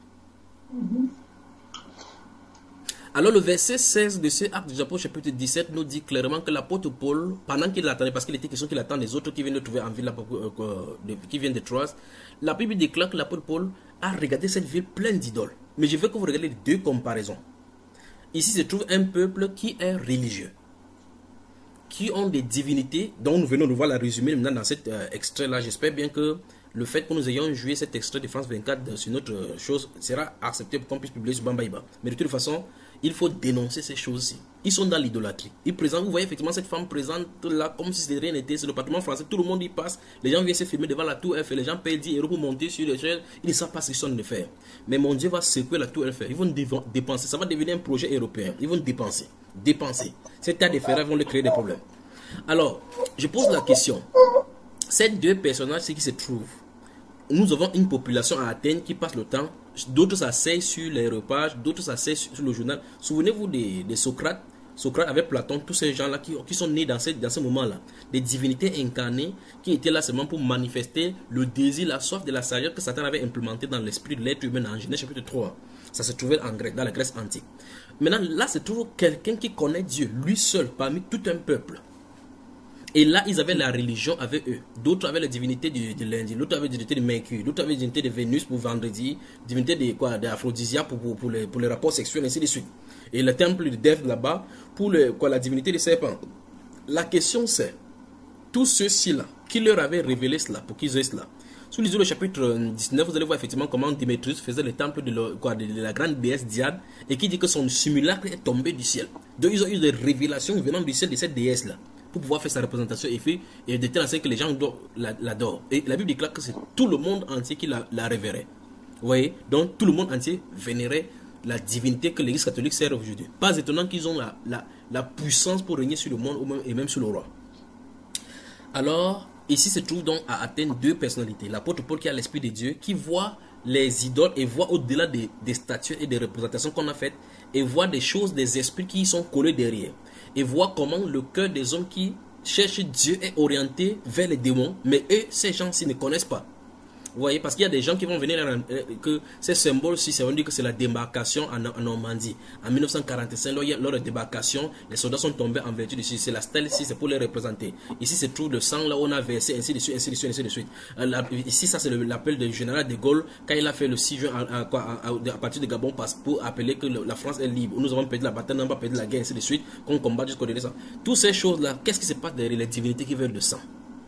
S3: Alors le verset seize de ce acte des apôtres chapitre dix-sept nous dit clairement que l'apôtre Paul, pendant qu'il attendait, parce qu'il était question qu'il attend les autres qui viennent de trouver en ville, euh, euh, de- qui viennent de Troas, la Bible déclare que l'apôtre Paul a regardé cette ville pleine d'idoles. Mais je veux que vous regardiez les deux comparaisons. Ici se trouve un peuple qui est religieux, qui ont des divinités dont nous venons de voir la résumé maintenant dans cet euh, extrait-là. J'espère bien que le fait que nous ayons joué cet extrait de France vingt-quatre sur notre euh, chose sera accepté pour qu'on puisse publier sur Bambaïba. Mais de toute façon, il faut dénoncer ces choses-ci. Ils sont dans l'idolâtrie. Ils présentent, vous voyez effectivement cette femme présente là comme si rien n'était. C'est le patrimoine français, tout le monde y passe. Les gens viennent se filmer devant la tour Eiffel. Les gens payent dix euros pour monter sur les chaînes. Ils ne savent pas ce qu'ils sont en train de faire. Mais mon Dieu va secouer la tour Eiffel. Ils vont dépenser. Ça va devenir un projet européen. Ils vont dépenser. Dépenser. Ces tas de ferrailles vont leur créer des problèmes. Alors, je pose la question. Ces deux personnages, c'est qui se trouvent. Nous avons une population à Athènes qui passe le temps. D'autres s'asseyent sur les repas, d'autres s'asseyent sur, sur le journal. Souvenez-vous de, de Socrate. Socrate avec Platon, tous ces gens-là qui, qui sont nés dans ce, dans ce moment-là. Des divinités incarnées qui étaient là seulement pour manifester le désir, la soif de la sagesse que Satan avait implémenté dans l'esprit de l'être humain en Genèse chapitre trois. Ça se trouvait en Grèce, dans la Grèce antique. Maintenant, là, c'est toujours quelqu'un qui connaît Dieu, lui seul, parmi tout un peuple. Et là, ils avaient la religion avec eux. D'autres avaient la divinité de, de lundi, d'autres avaient la divinité de Mercure, d'autres avaient la divinité de Vénus pour vendredi, divinité de quoi, d'Aphrodisia pour, pour, pour, les, pour les rapports sexuels, ainsi de suite. Et le temple de Death là-bas pour le, quoi, la divinité des serpents. La question c'est, tous ceux-ci là, qui leur avaient révélé cela, pour qu'ils aient cela. Sous les yeux du chapitre dix-neuf, vous allez voir effectivement comment Démétrius faisait le temple de, le, quoi, de la grande déesse Diane et qui dit que son simulacre est tombé du ciel. Donc ils ont eu des révélations venant du ciel de cette déesse-là pour pouvoir faire sa représentation et, fait, et de telle sorte que les gens l'adorent. Et la Bible déclare que c'est tout le monde entier qui la, la révérait. Vous voyez? Donc tout le monde entier vénérait la divinité que l'Église catholique sert aujourd'hui. Pas étonnant qu'ils ont la, la, la puissance pour régner sur le monde et même sur le roi. Alors, ici se trouve donc à Athènes deux personnalités. L'apôtre Paul qui a l'Esprit de Dieu, qui voit les idoles et voit au-delà des, des statues et des représentations qu'on a faites et voit des choses, des esprits qui y sont collés derrière. Et voit comment le cœur des hommes qui cherchent Dieu est orienté vers les démons, mais eux, ces gens-ci ne connaissent pas. Vous voyez, parce qu'il y a des gens qui vont venir, que ces symboles-ci, ça veut dire que c'est la débarcation en, en Normandie. En mille neuf cent quarante-cinq, lors, lors de la débarcation, les soldats sont tombés en vertu de ceci. C'est la stèle ici, c'est pour les représenter. Ici, se trouve le sang, là où on a versé, ainsi de suite, ainsi de suite, ainsi de suite. Euh, là, ici, ça, c'est l'appel du général de Gaulle, quand il a fait le six juin, à, à, à, à, à partir de Gabon, pour appeler que le, la France est libre. Nous avons perdu la bataille, nous n'avons pas perdu la guerre, ainsi de suite, qu'on combat jusqu'au dernier sang. Toutes ces choses-là, qu'est-ce qui se passe derrière les divinités qui veulent le sang?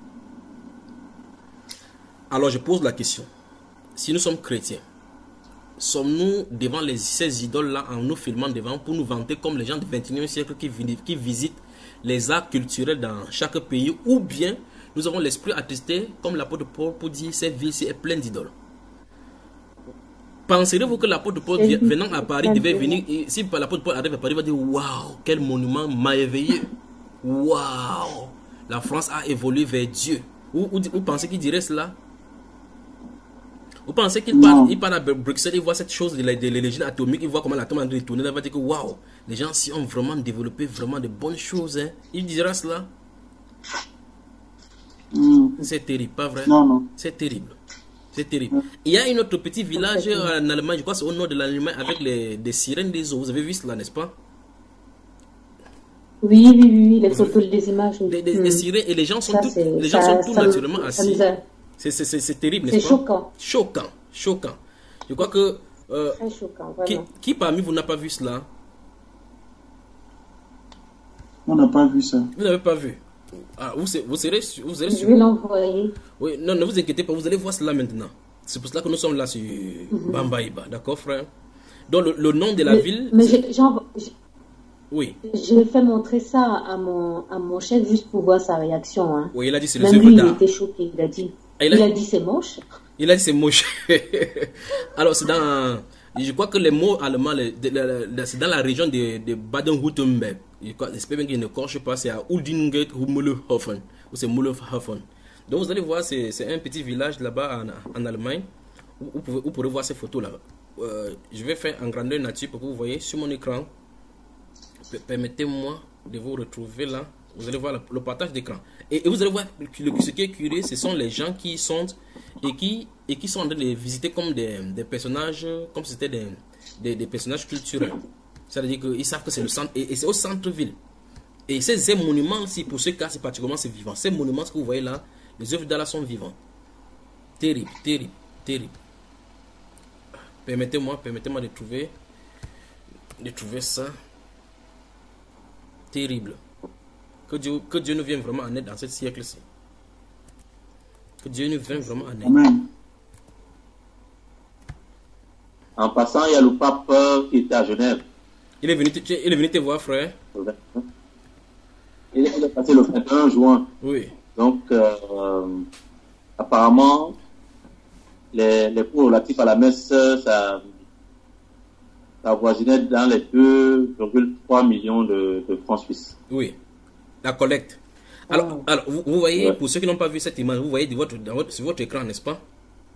S3: Alors, je pose la question. Si nous sommes chrétiens, sommes-nous devant les, ces idoles-là en nous filmant devant pour nous vanter comme les gens du vingt et unième siècle qui, qui visitent les arts culturels dans chaque pays, ou bien nous avons l'esprit attesté comme l'apôtre Paul pour dire cette ville-ci est pleine d'idoles? Pensez-vous que l'apôtre Paul venant à Paris devait venir, et si l'apôtre Paul arrive à Paris, il va dire waouh, quel monument merveilleux, waouh, la France a évolué vers Dieu. Vous, vous, vous pensez qu'il dirait cela? Vous pensez qu'il part, il part à Bruxelles, il voit cette chose de l'énergie atomique, il voit comment l'atome a tourné, il va dire que waouh, les gens si ont vraiment développé vraiment de bonnes choses. Hein. Il dira cela. Mm. C'est terrible, pas vrai?
S6: Non, non.
S3: C'est terrible. C'est terrible. Mm. Il y a un autre petit village en Allemagne, je crois c'est au nord de l'Allemagne, avec les, des sirènes des eaux. Vous avez vu cela, n'est-ce pas?
S1: Oui, oui, oui, les photos, les images.
S3: Les, les, mm. les sirènes, et les gens sont ça, tout, les gens ça, sont tout ça, naturellement ça, assis. Ça C'est terrible, n'est-ce pas?
S1: C'est choquant.
S3: Choquant, choquant. Je crois que... Euh,
S1: Très choquant,
S3: qui, qui parmi vous n'a pas vu cela?
S6: On n'a pas vu ça.
S3: Vous n'avez pas vu? Ah, vous, vous serez, vous serez
S1: Je vais l'envoyer.
S3: Oui, non, ne vous inquiétez pas, vous allez voir cela maintenant. C'est pour cela que nous sommes là sur mm-hmm. Bambaïba, d'accord, frère? Donc, le, le nom de la
S1: mais,
S3: ville...
S1: Mais j'en...
S3: Oui.
S1: Je vais faire montrer ça à mon, à mon chef juste pour voir sa réaction. Hein.
S3: Oui, il a dit c'est le
S1: Même lui, il était choqué. Il a dit, il a, il a dit c'est moche.
S3: Il a dit c'est moche. Alors, c'est dans... Je crois que les mots allemands, c'est dans la région de, de Baden-Württemberg. J'espère bien qu'il ne corche pas. C'est à Uldingen Mühlhofen. Ou c'est Mühlhofen. Donc, vous allez voir, c'est un petit village là-bas en, en Allemagne. Où vous, pouvez, vous pourrez voir ces photos-là. Euh, je vais faire en grandeur nature pour que vous voyez sur mon écran. Permettez-moi de vous retrouver là. Vous allez voir le, le partage d'écran. Et, et vous allez voir que le, ce qui est curieux, ce sont les gens qui sont et qui, et qui sont en train de les visiter comme des, des personnages, comme si c'était des, des, des personnages culturels. C'est-à-dire qu'ils savent que c'est le centre, et, et c'est au centre-ville. Et ces, ces monuments-ci, pour ce cas, c'est particulièrement c'est vivant. Ces monuments que vous voyez là, les œuvres d'Allah sont vivants. Terrible, terrible, terrible. Permettez-moi, permettez-moi de trouver, de trouver ça. Terrible. Que Dieu, que Dieu nous vienne vraiment en aide dans ce siècle-ci. Que Dieu nous vienne vraiment en aide.
S6: Amen.
S7: En passant, il y a le pape qui était à Genève.
S3: Il est venu te, il est venu te voir, frère.
S7: Il est passé le vingt et un juin.
S3: Oui.
S7: Donc, euh, apparemment, les, les coûts relatifs à la messe, ça, ça avoisinait dans les deux virgule trois millions de, de francs suisses.
S3: Oui. La collecte. Alors, oh. alors vous, vous voyez, ouais. Pour ceux qui n'ont pas vu cette image, vous voyez de votre, dans votre, sur votre écran, n'est-ce pas?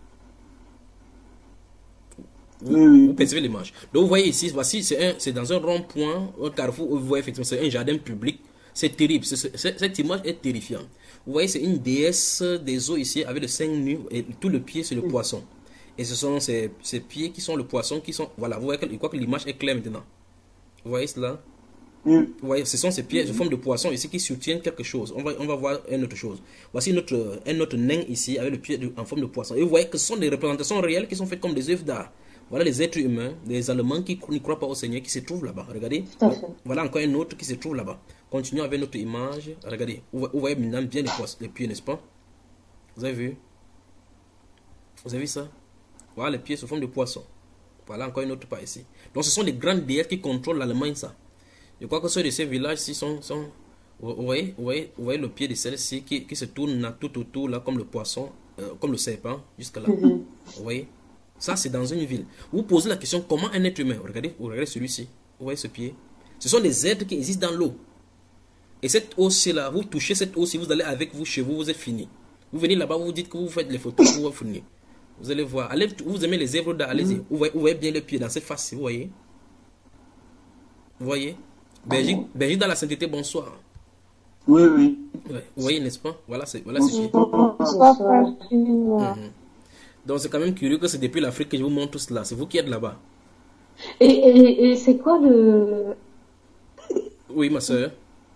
S3: Vous,
S6: oui, oui.
S3: Vous percevez l'image. Donc, vous voyez ici, voici, c'est dans un rond-point, un carrefour, où vous voyez effectivement, c'est un jardin public. C'est terrible. C est, c est, cette image est terrifiante. Vous voyez, c'est une déesse des eaux ici, avec le sein nu, et tout le pied, c'est le mmh. poisson. Et ce sont ces, ces pieds qui sont le poisson, qui sont, voilà, vous voyez, je crois que l'image est claire maintenant. Vous voyez cela? Mmh. Vous voyez, ce sont ces pieds de forme de poisson ici qui soutiennent quelque chose. On va, on va voir une autre chose. Voici notre, un autre nain ici avec le pied de, en forme de poisson. Et vous voyez que ce sont des représentations réelles qui sont faites comme des œuvres d'art. Voilà les êtres humains, les Allemands qui ne croient pas au Seigneur, qui se trouvent là-bas. Regardez.
S1: Tout à fait.
S3: Voilà encore un autre qui se trouve là-bas. Continuons avec notre image. Regardez. Vous vous voyez maintenant bien les, poissons, les pieds, n'est-ce pas? Vous avez vu? Vous avez vu ça? Voilà les pieds sous forme de poisson. Voilà encore une autre part ici. Donc ce sont les grandes déesses qui contrôlent l'Allemagne, ça. Je crois que ceux de ces villages-ci sont, sont... Vous voyez, vous, voyez, vous voyez le pied de celle-ci qui, qui se tourne là, tout autour, là, comme le poisson, euh, comme le serpent, jusque là.
S1: Mhm.
S3: Vous voyez? Ça, c'est dans une ville. Vous posez la question, comment un être humain, regardez, vous regardez celui-ci, vous voyez ce pied? Ce sont des êtres qui existent dans l'eau. Et cette eau-ci-là, vous touchez cette eau, si vous allez avec vous chez vous, vous êtes fini. Vous venez là-bas, vous vous dites que vous faites les photos, vous vous finissez. Vous allez voir. Allez, vous aimez les œuvres d'art, allez-y. Vous voyez, vous voyez bien le pied dans cette face-ci, vous voyez? Vous voyez? Belgique, Belgique dans la sainteté, bonsoir.
S6: Oui, oui.
S3: Ouais, vous voyez, n'est-ce pas? Voilà, c'est voilà, c'est qui.
S4: Bonsoir.
S3: Mhm. Donc c'est quand même curieux que c'est depuis l'Afrique que je vous montre tout cela. C'est vous qui êtes là-bas.
S1: Et, et, et c'est quoi le...
S3: Oui, ma soeur.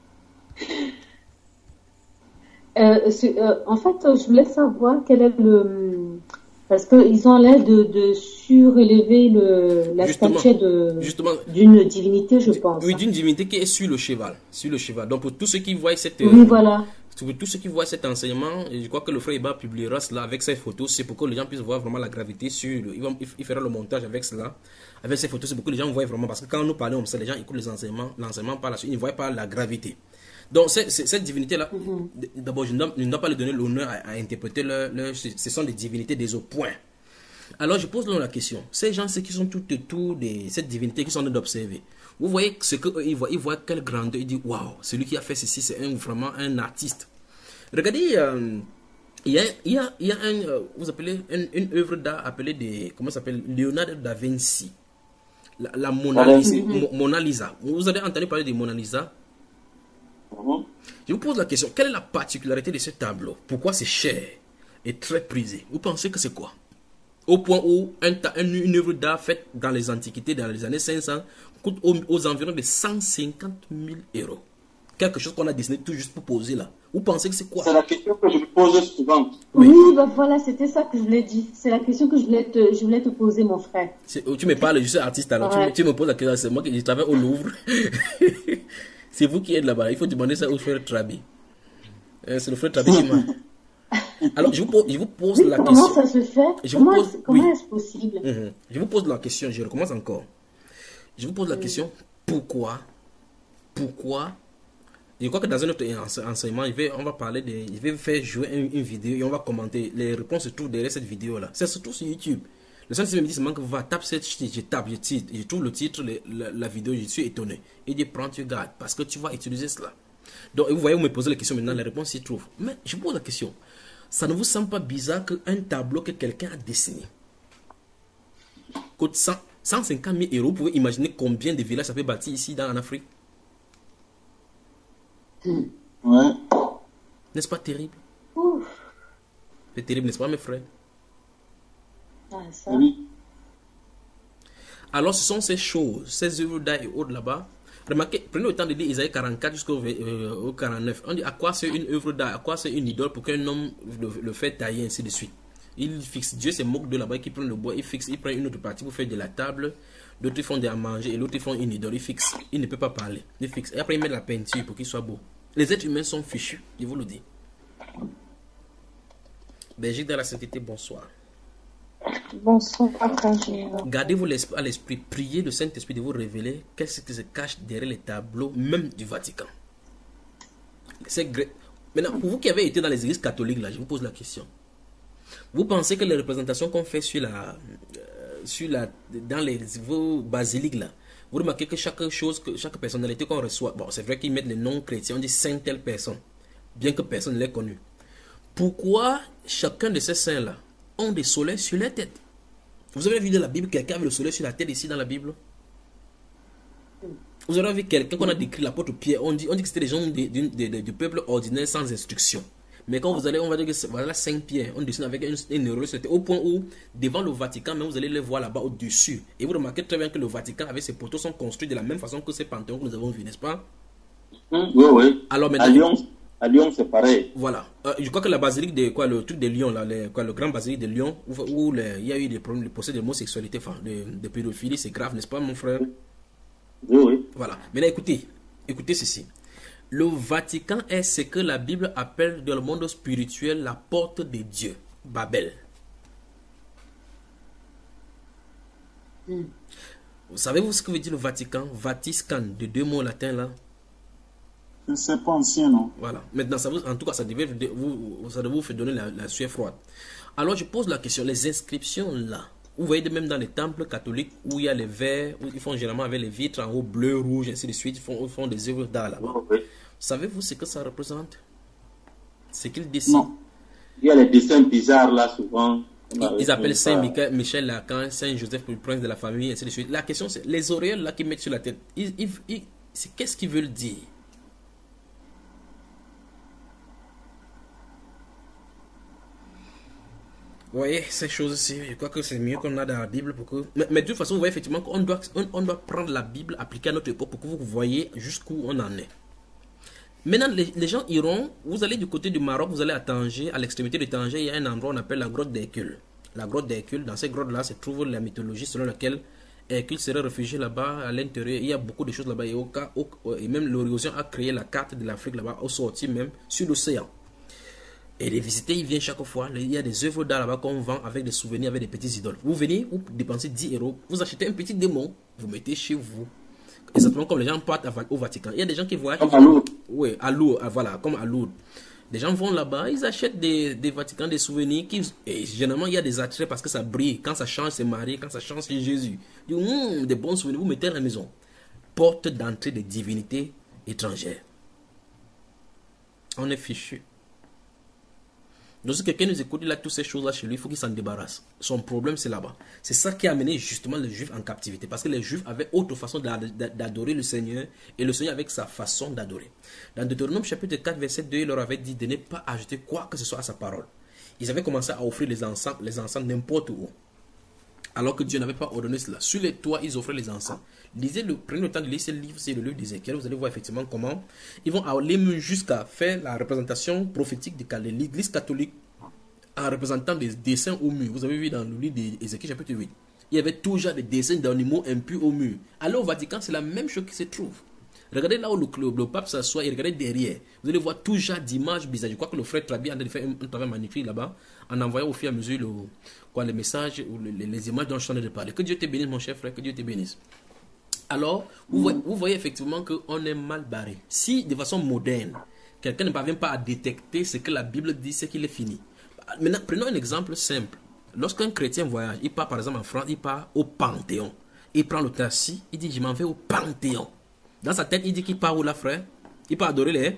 S1: Euh, c'est- euh, en fait, je voulais savoir quel est le... Parce qu'ils ont l'air de, de surélever le, la
S3: Justement.
S1: statue de,
S3: Justement.
S1: d'une divinité, je pense.
S3: Oui, d'une divinité qui est sur le cheval. Sur le cheval. Donc pour tous ceux qui voient cette... euh,
S1: Oui, voilà.
S3: Pour tous ceux qui voient cet enseignement, et je crois que le frère Iba publiera cela avec ses photos. C'est pour que les gens puissent voir vraiment la gravité sur... Il, va, il fera le montage avec cela. Avec ces photos, c'est pour que les gens voient vraiment. Parce que quand nous parlons comme ça, les gens écoutent les enseignements. L'enseignement par la suite, ils ne voient pas la gravité. Donc c'est- c'est- cette divinité-là, d- d'abord, je ne dois, je ne dois pas lui donner l'honneur à, à interpréter leur, leur- ce ce sont des divinités des eaux, point. Alors je pose donc la question, ces gens, ceux qui sont tout autour de cette divinité qui sont en train d'observer, vous voyez ce qu'ils voient, ils voient quelle grandeur, ils disent, waouh, celui qui a fait ceci, c'est un, vraiment un artiste. Regardez, euh, il y a, il y a, il y a un, euh, vous appelez, une, une œuvre d'art appelée des, comment ça s'appelle, Leonardo da Vinci, la, la Mona,
S7: Da
S3: Lisa,
S7: Vinci.
S3: Mo- Mona Lisa. Vous avez entendu parler de Mona Lisa?
S7: Mhm.
S3: Je vous pose la question, quelle est la particularité de ce tableau? Pourquoi c'est cher et très prisé? Vous pensez que c'est quoi? Au point où un ta- un- une œuvre d'art faite dans les antiquités, dans les années cinq cents, coûte aux, aux environs de cent cinquante mille euros. Quelque chose qu'on a dessiné tout juste pour poser là. Vous pensez que c'est quoi?
S7: C'est la question que je me pose souvent.
S3: Oui.
S1: Oui, bah voilà, c'était ça que je voulais dire. C'est la question que je voulais te, je voulais te poser, mon frère.
S3: C'est- oh, tu me parles, je suis artiste alors. Tu,
S1: Ouais.
S3: me- tu me poses la question, c'est moi qui je travaille au Louvre. C'est vous qui êtes là-bas. Il faut demander ça au frère Trabi. Euh, c'est le frère Trabi qui m'a. Alors, je vous pose, je vous pose
S1: Oui,
S3: la
S1: comment
S3: question.
S1: ça se fait?
S3: Je vous
S1: Comment,
S3: pose-
S1: est-ce- comment
S3: oui.
S1: est-ce possible?
S3: Mhm. Je vous pose la question, je recommence encore. Je vous pose la question, pourquoi, pourquoi, je crois que dans un autre ense- enseignement, il va- on va parler de, il va faire jouer une, une vidéo et on va commenter. Les réponses se trouvent derrière cette vidéo-là. C'est surtout sur YouTube. Le Saint-Esprit me dit seulement que va, tape cette, je je tape, je titre, je trouve le titre, le- la, la vidéo, je suis étonné. Il dit, prends, tu gardes, parce que tu vas utiliser cela. Donc, vous voyez, vous me posez la question maintenant, les réponses s'y trouvent. Mais je vous pose la question, ça ne vous semble pas bizarre qu'un tableau que quelqu'un a dessiné coûte cent, cent cinquante mille euros? Vous pouvez imaginer combien de villages ça peut bâtir ici dans, en Afrique?
S6: Ouais.
S3: N'est-ce pas terrible?
S1: Ouf.
S3: C'est terrible, n'est-ce pas, mes frères?
S1: Ah, ça.
S6: Oui.
S3: Alors, ce sont ces choses, ces œuvres d'art et autres là-bas. Remarquez, prenez le temps de lire Isaïe quarante-quatre jusqu'au euh, au quarante-neuf. On dit à quoi c'est une œuvre d'art, à quoi c'est une idole pour qu'un homme le, le fait tailler, ainsi de suite. Il fixe, Dieu se moque de là-bas, qui prend le bois, il fixe, il prend une autre partie pour faire de la table, d'autres ils font des à manger et l'autre ils font une idole, il fixe, il ne peut pas parler, il fixe. Et après il met de la peinture pour qu'il soit beau. Les êtres humains sont fichus, je vous le dis. Belgique dans la sainteté, bonsoir.
S4: Bonsoir, frère Gérard.
S3: Gardez-vous l'esprit- à l'esprit, priez le Saint-Esprit de vous révéler qu'est-ce qui se cache derrière les tableaux, même du Vatican. C'est gré- Maintenant, pour vous qui avez été dans les églises catholiques, là, je vous pose la question. Vous pensez que les représentations qu'on fait sur la, euh, sur la, dans les vos basiliques, là, vous remarquez que chaque chose, que chaque personnalité qu'on reçoit, bon, c'est vrai qu'ils mettent les noms chrétiens, on dit saint telle personne, bien que personne ne l'ait connu. Pourquoi chacun de ces saints-là ont des soleils sur la tête? Vous avez vu dans la Bible quelqu'un avec le soleil sur la tête ici dans la Bible? Vous avez vu quelqu'un qu'on a décrit l'apôtre Pierre, on dit, on dit que c'était des gens de- de- de- de- du peuple ordinaire sans instruction. Mais quand vous allez, on va dire que c'est- voilà Saint Pierre, on dessine avec une, une auréole sur la tête, au point où, devant le Vatican, même vous allez les voir là-bas au-dessus. Et vous remarquez très bien que le Vatican avec ses poteaux sont construits de la même façon que ces panthéons que nous avons vus, n'est-ce pas?
S7: Mhm. Oui, oui.
S3: Alors
S7: À
S3: maintenant,
S7: Lyon, À Lyon, c'est pareil.
S3: Voilà. Euh, je crois que la basilique de quoi, le truc de Lyon, là, les, quoi, le grand basilique de Lyon, où, où les- il y a eu des problèmes, des procès d'homosexualité, enfin, de, de pédophilie, c'est grave, n'est-ce pas, mon frère?
S7: Oui, oui.
S3: Voilà. Maintenant, écoutez, écoutez ceci. Le Vatican est ce que la Bible appelle dans le monde spirituel la porte de Dieu, Babel.
S1: Mm.
S3: Vous savez-vous ce que veut dire le Vatican? Vatiscan, de deux mots latins là.
S6: Je ne sais pas ancien, non.
S3: Voilà. Maintenant, ça vous, en tout cas, ça devait vous, ça devait vous faire donner la, la sueur froide. Alors, je pose la question, les inscriptions là, vous voyez même dans les temples catholiques où il y a les verres, où ils font généralement avec les vitres en haut bleu, rouge, ainsi de suite, ils font, ils font des œuvres d'art là-bas.
S7: Oui, oui.
S3: Savez-vous ce que ça représente? Ce qu'ils dessinent.
S6: Non.
S7: Il y a les dessins bizarres là, souvent.
S3: Ils, ils appellent Saint Michel, Michel Lacan, Saint Joseph le prince de la famille, ainsi de suite. La question c'est, les auréoles là qu'ils mettent sur la tête, ils, ils, ils- c'est- qu'est-ce qu'ils veulent dire? Vous voyez, ces choses-ci, je crois que c'est mieux qu'on a dans la Bible pour que... Mais, mais de toute façon, vous voyez effectivement qu'on doit, on, on doit prendre la Bible, appliquer à notre époque pour que vous voyez jusqu'où on en est. Maintenant, les, les gens iront, vous allez du côté du Maroc, vous allez à Tanger, à l'extrémité de Tanger, il y a un endroit qu'on appelle la grotte d'Hercule. La grotte d'Hercule, dans cette grotte-là, se trouve la mythologie selon laquelle Hercule serait réfugié là-bas, à l'intérieur. Il y a beaucoup de choses là-bas, et, au cas, au- et même l'érosion a créé la carte de l'Afrique là-bas, au sorti même, sur l'océan. Et les visiteurs, ils viennent chaque fois. Il y a des œuvres d'art là-bas qu'on vend avec des souvenirs, avec des petits idoles. Vous venez, vous dépensez dix euros, vous achetez un petit démon, vous mettez chez vous. Exactement comme les gens partent à- au Vatican. Il y a des gens qui voyagent.
S7: Comme à Lourdes.
S3: Oui, à Lourdes, ah, voilà, comme à Lourdes. Les gens vont là-bas, ils achètent des, des Vaticans, des souvenirs. Qui, et généralement, il y a des attraits parce que ça brille. Quand ça change, c'est Marie. Quand ça change, c'est Jésus. Ils disent, Hum, des bons souvenirs, vous mettez à la maison. Porte d'entrée des divinités étrangères. On est fichu. Donc si quelqu'un nous écoute, il a toutes ces choses-là chez lui, il faut qu'il s'en débarrasse. Son problème, c'est là-bas. C'est ça qui a amené justement les Juifs en captivité. Parce que les Juifs avaient autre façon d'ad- d'adorer le Seigneur, et le Seigneur avec sa façon d'adorer. Dans Deutéronome chapitre quatre, verset deux, il leur avait dit de ne pas ajouter quoi que ce soit à sa parole. Ils avaient commencé à offrir les encens, les encens n'importe où. Alors que Dieu n'avait pas ordonné cela. Sur les toits, ils offraient les encens. Lisez le, prenez le temps de lire ce livre, c'est le livre d'Ézéchiel. Vous allez voir effectivement comment ils vont aller même jusqu'à faire la représentation prophétique de l'Église catholique en représentant des dessins au mur. Vous avez vu dans le livre d'Ézéchiel chapitre huit. Il y avait toujours des dessins d'animaux impurs au mur. Alors au Vatican, c'est la même chose qui se trouve. Regardez là où le, le, le pape s'assoit et regardez derrière. Vous allez voir tout genre d'images bizarres. Je crois que le frère Trabi a fait un, un travail magnifique là-bas en envoyant au fur et à mesure le, quoi, les messages ou les, les images dont je suis en train de parler. Que Dieu te bénisse, mon cher frère, que Dieu te bénisse. Alors, vous, voyez, vous voyez effectivement qu'on est mal barré. Si de façon moderne, quelqu'un ne parvient pas à détecter ce que la Bible dit, c'est qu'il est fini. Maintenant, prenons un exemple simple. Lorsqu'un chrétien voyage, il part par exemple en France, il part au Panthéon. Il prend le taxi, il dit je m'en vais au Panthéon. Dans sa tête, il dit qu'il part où là, frère? Il part adorer les...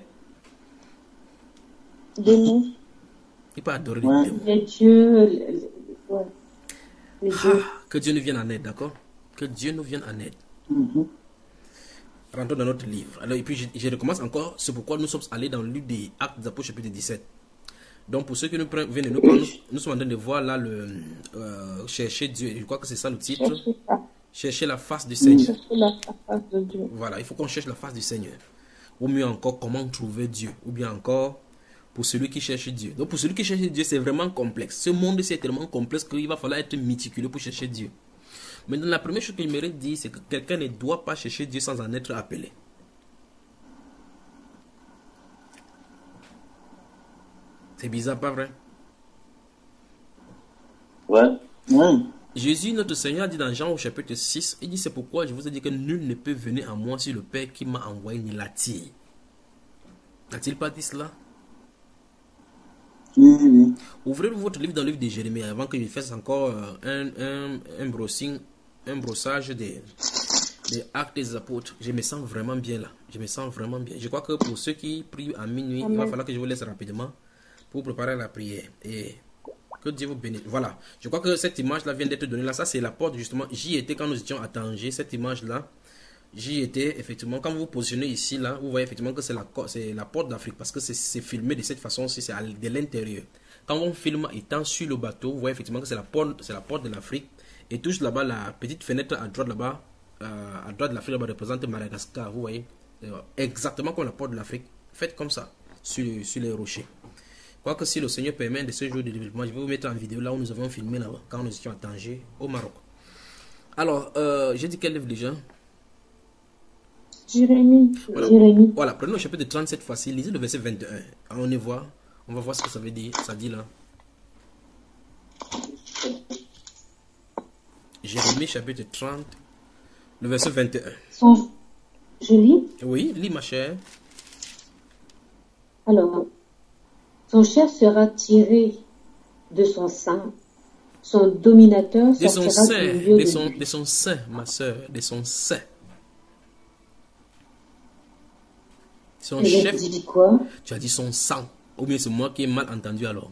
S4: Démons.
S3: Il part adorer
S6: Ouais.
S3: les démons.
S1: Les dieux, les, les- ouais. Les dieux.
S3: Ah, que Dieu nous vienne en aide, d'accord? Que Dieu nous vienne en aide.
S6: Mhm.
S3: Rentrons dans notre livre. Alors, et puis, je, je recommence encore. C'est pourquoi nous sommes allés dans le livre des Actes des Apôtres, chapitre dix-sept. Donc, pour ceux qui nous prennent, viennent de nous prendre, nous, nous sommes en train de voir là le euh, chercher Dieu. Je crois que c'est ça le titre.
S4: Cherchez ça.
S3: Chercher la face du Seigneur.
S4: Cherchez la face de Dieu.
S3: Voilà, il faut qu'on cherche la face du Seigneur. Ou mieux encore, comment trouver Dieu. Ou bien encore, pour celui qui cherche Dieu. Donc, pour celui qui cherche Dieu, c'est vraiment complexe. Ce monde, c'est tellement complexe qu'il va falloir être méticuleux pour chercher Dieu. Maintenant, la première chose que j'aimerais dire, c'est que quelqu'un ne doit pas chercher Dieu sans en être appelé. C'est bizarre, pas vrai?
S7: Ouais.
S6: Oui.
S3: Jésus, notre Seigneur, dit dans Jean au chapitre six, il dit c'est pourquoi je vous ai dit que nul ne peut venir à moi si le Père qui m'a envoyé ne l'attire. N'a-t-il pas dit cela?
S6: Oui, oui.
S3: Ouvrez votre livre dans le livre de Jérémie avant que je fasse encore euh, un, un, un, brossing, un brossage des, des actes des apôtres. Je me sens vraiment bien là. Je me sens vraiment bien. Je crois que pour ceux qui prient à minuit, Amen. Il va falloir que je vous laisse rapidement pour préparer la prière. Et que Dieu vous bénisse. Voilà. Je crois que cette image-là vient d'être donnée là. Ça, c'est la porte justement. J'y étais quand nous étions à Tanger. Cette image-là, j'y étais effectivement. Quand vous vous positionnez ici, là, vous voyez effectivement que c'est la, c'est la porte d'Afrique parce que c'est filmé de cette façon-ci. C'est de l'intérieur. Quand on filme étant sur le bateau, vous voyez effectivement que c'est la porte, c'est la porte de l'Afrique. Et touche là-bas, la petite fenêtre à droite là-bas, euh, à droite de l'Afrique là-bas représente Madagascar. Vous voyez, exactement comme la porte de l'Afrique. Faites comme ça. sur, sur les rochers. Quoique si le Seigneur permet de ce jour de développement, je vais vous mettre en vidéo là où nous avons filmé là-bas, quand nous étions à Tanger, au Maroc. Alors, euh, j'ai dit quel livre déjà?
S4: Jérémie.
S3: Voilà.
S1: Jérémie.
S3: Voilà, prenons le chapitre trente-sept fois-ci, lisez le verset vingt et un. Alors, on y voit, on va voir ce que ça veut dire, ça dit là. Jérémie chapitre trente, le verset vingt et un.
S1: Son... Je lis.
S3: Oui, lis ma chère.
S1: Alors, son chef sera tiré de son sein, son dominateur
S3: De son
S1: sortira
S3: sein,
S1: du milieu
S3: de
S1: de
S3: son,
S1: lui.
S3: de son sein, ma soeur, de son sein. Son
S1: Et
S3: chef,
S1: il dit quoi?
S3: tu as dit son sang. Ou bien c'est moi qui ai mal entendu alors.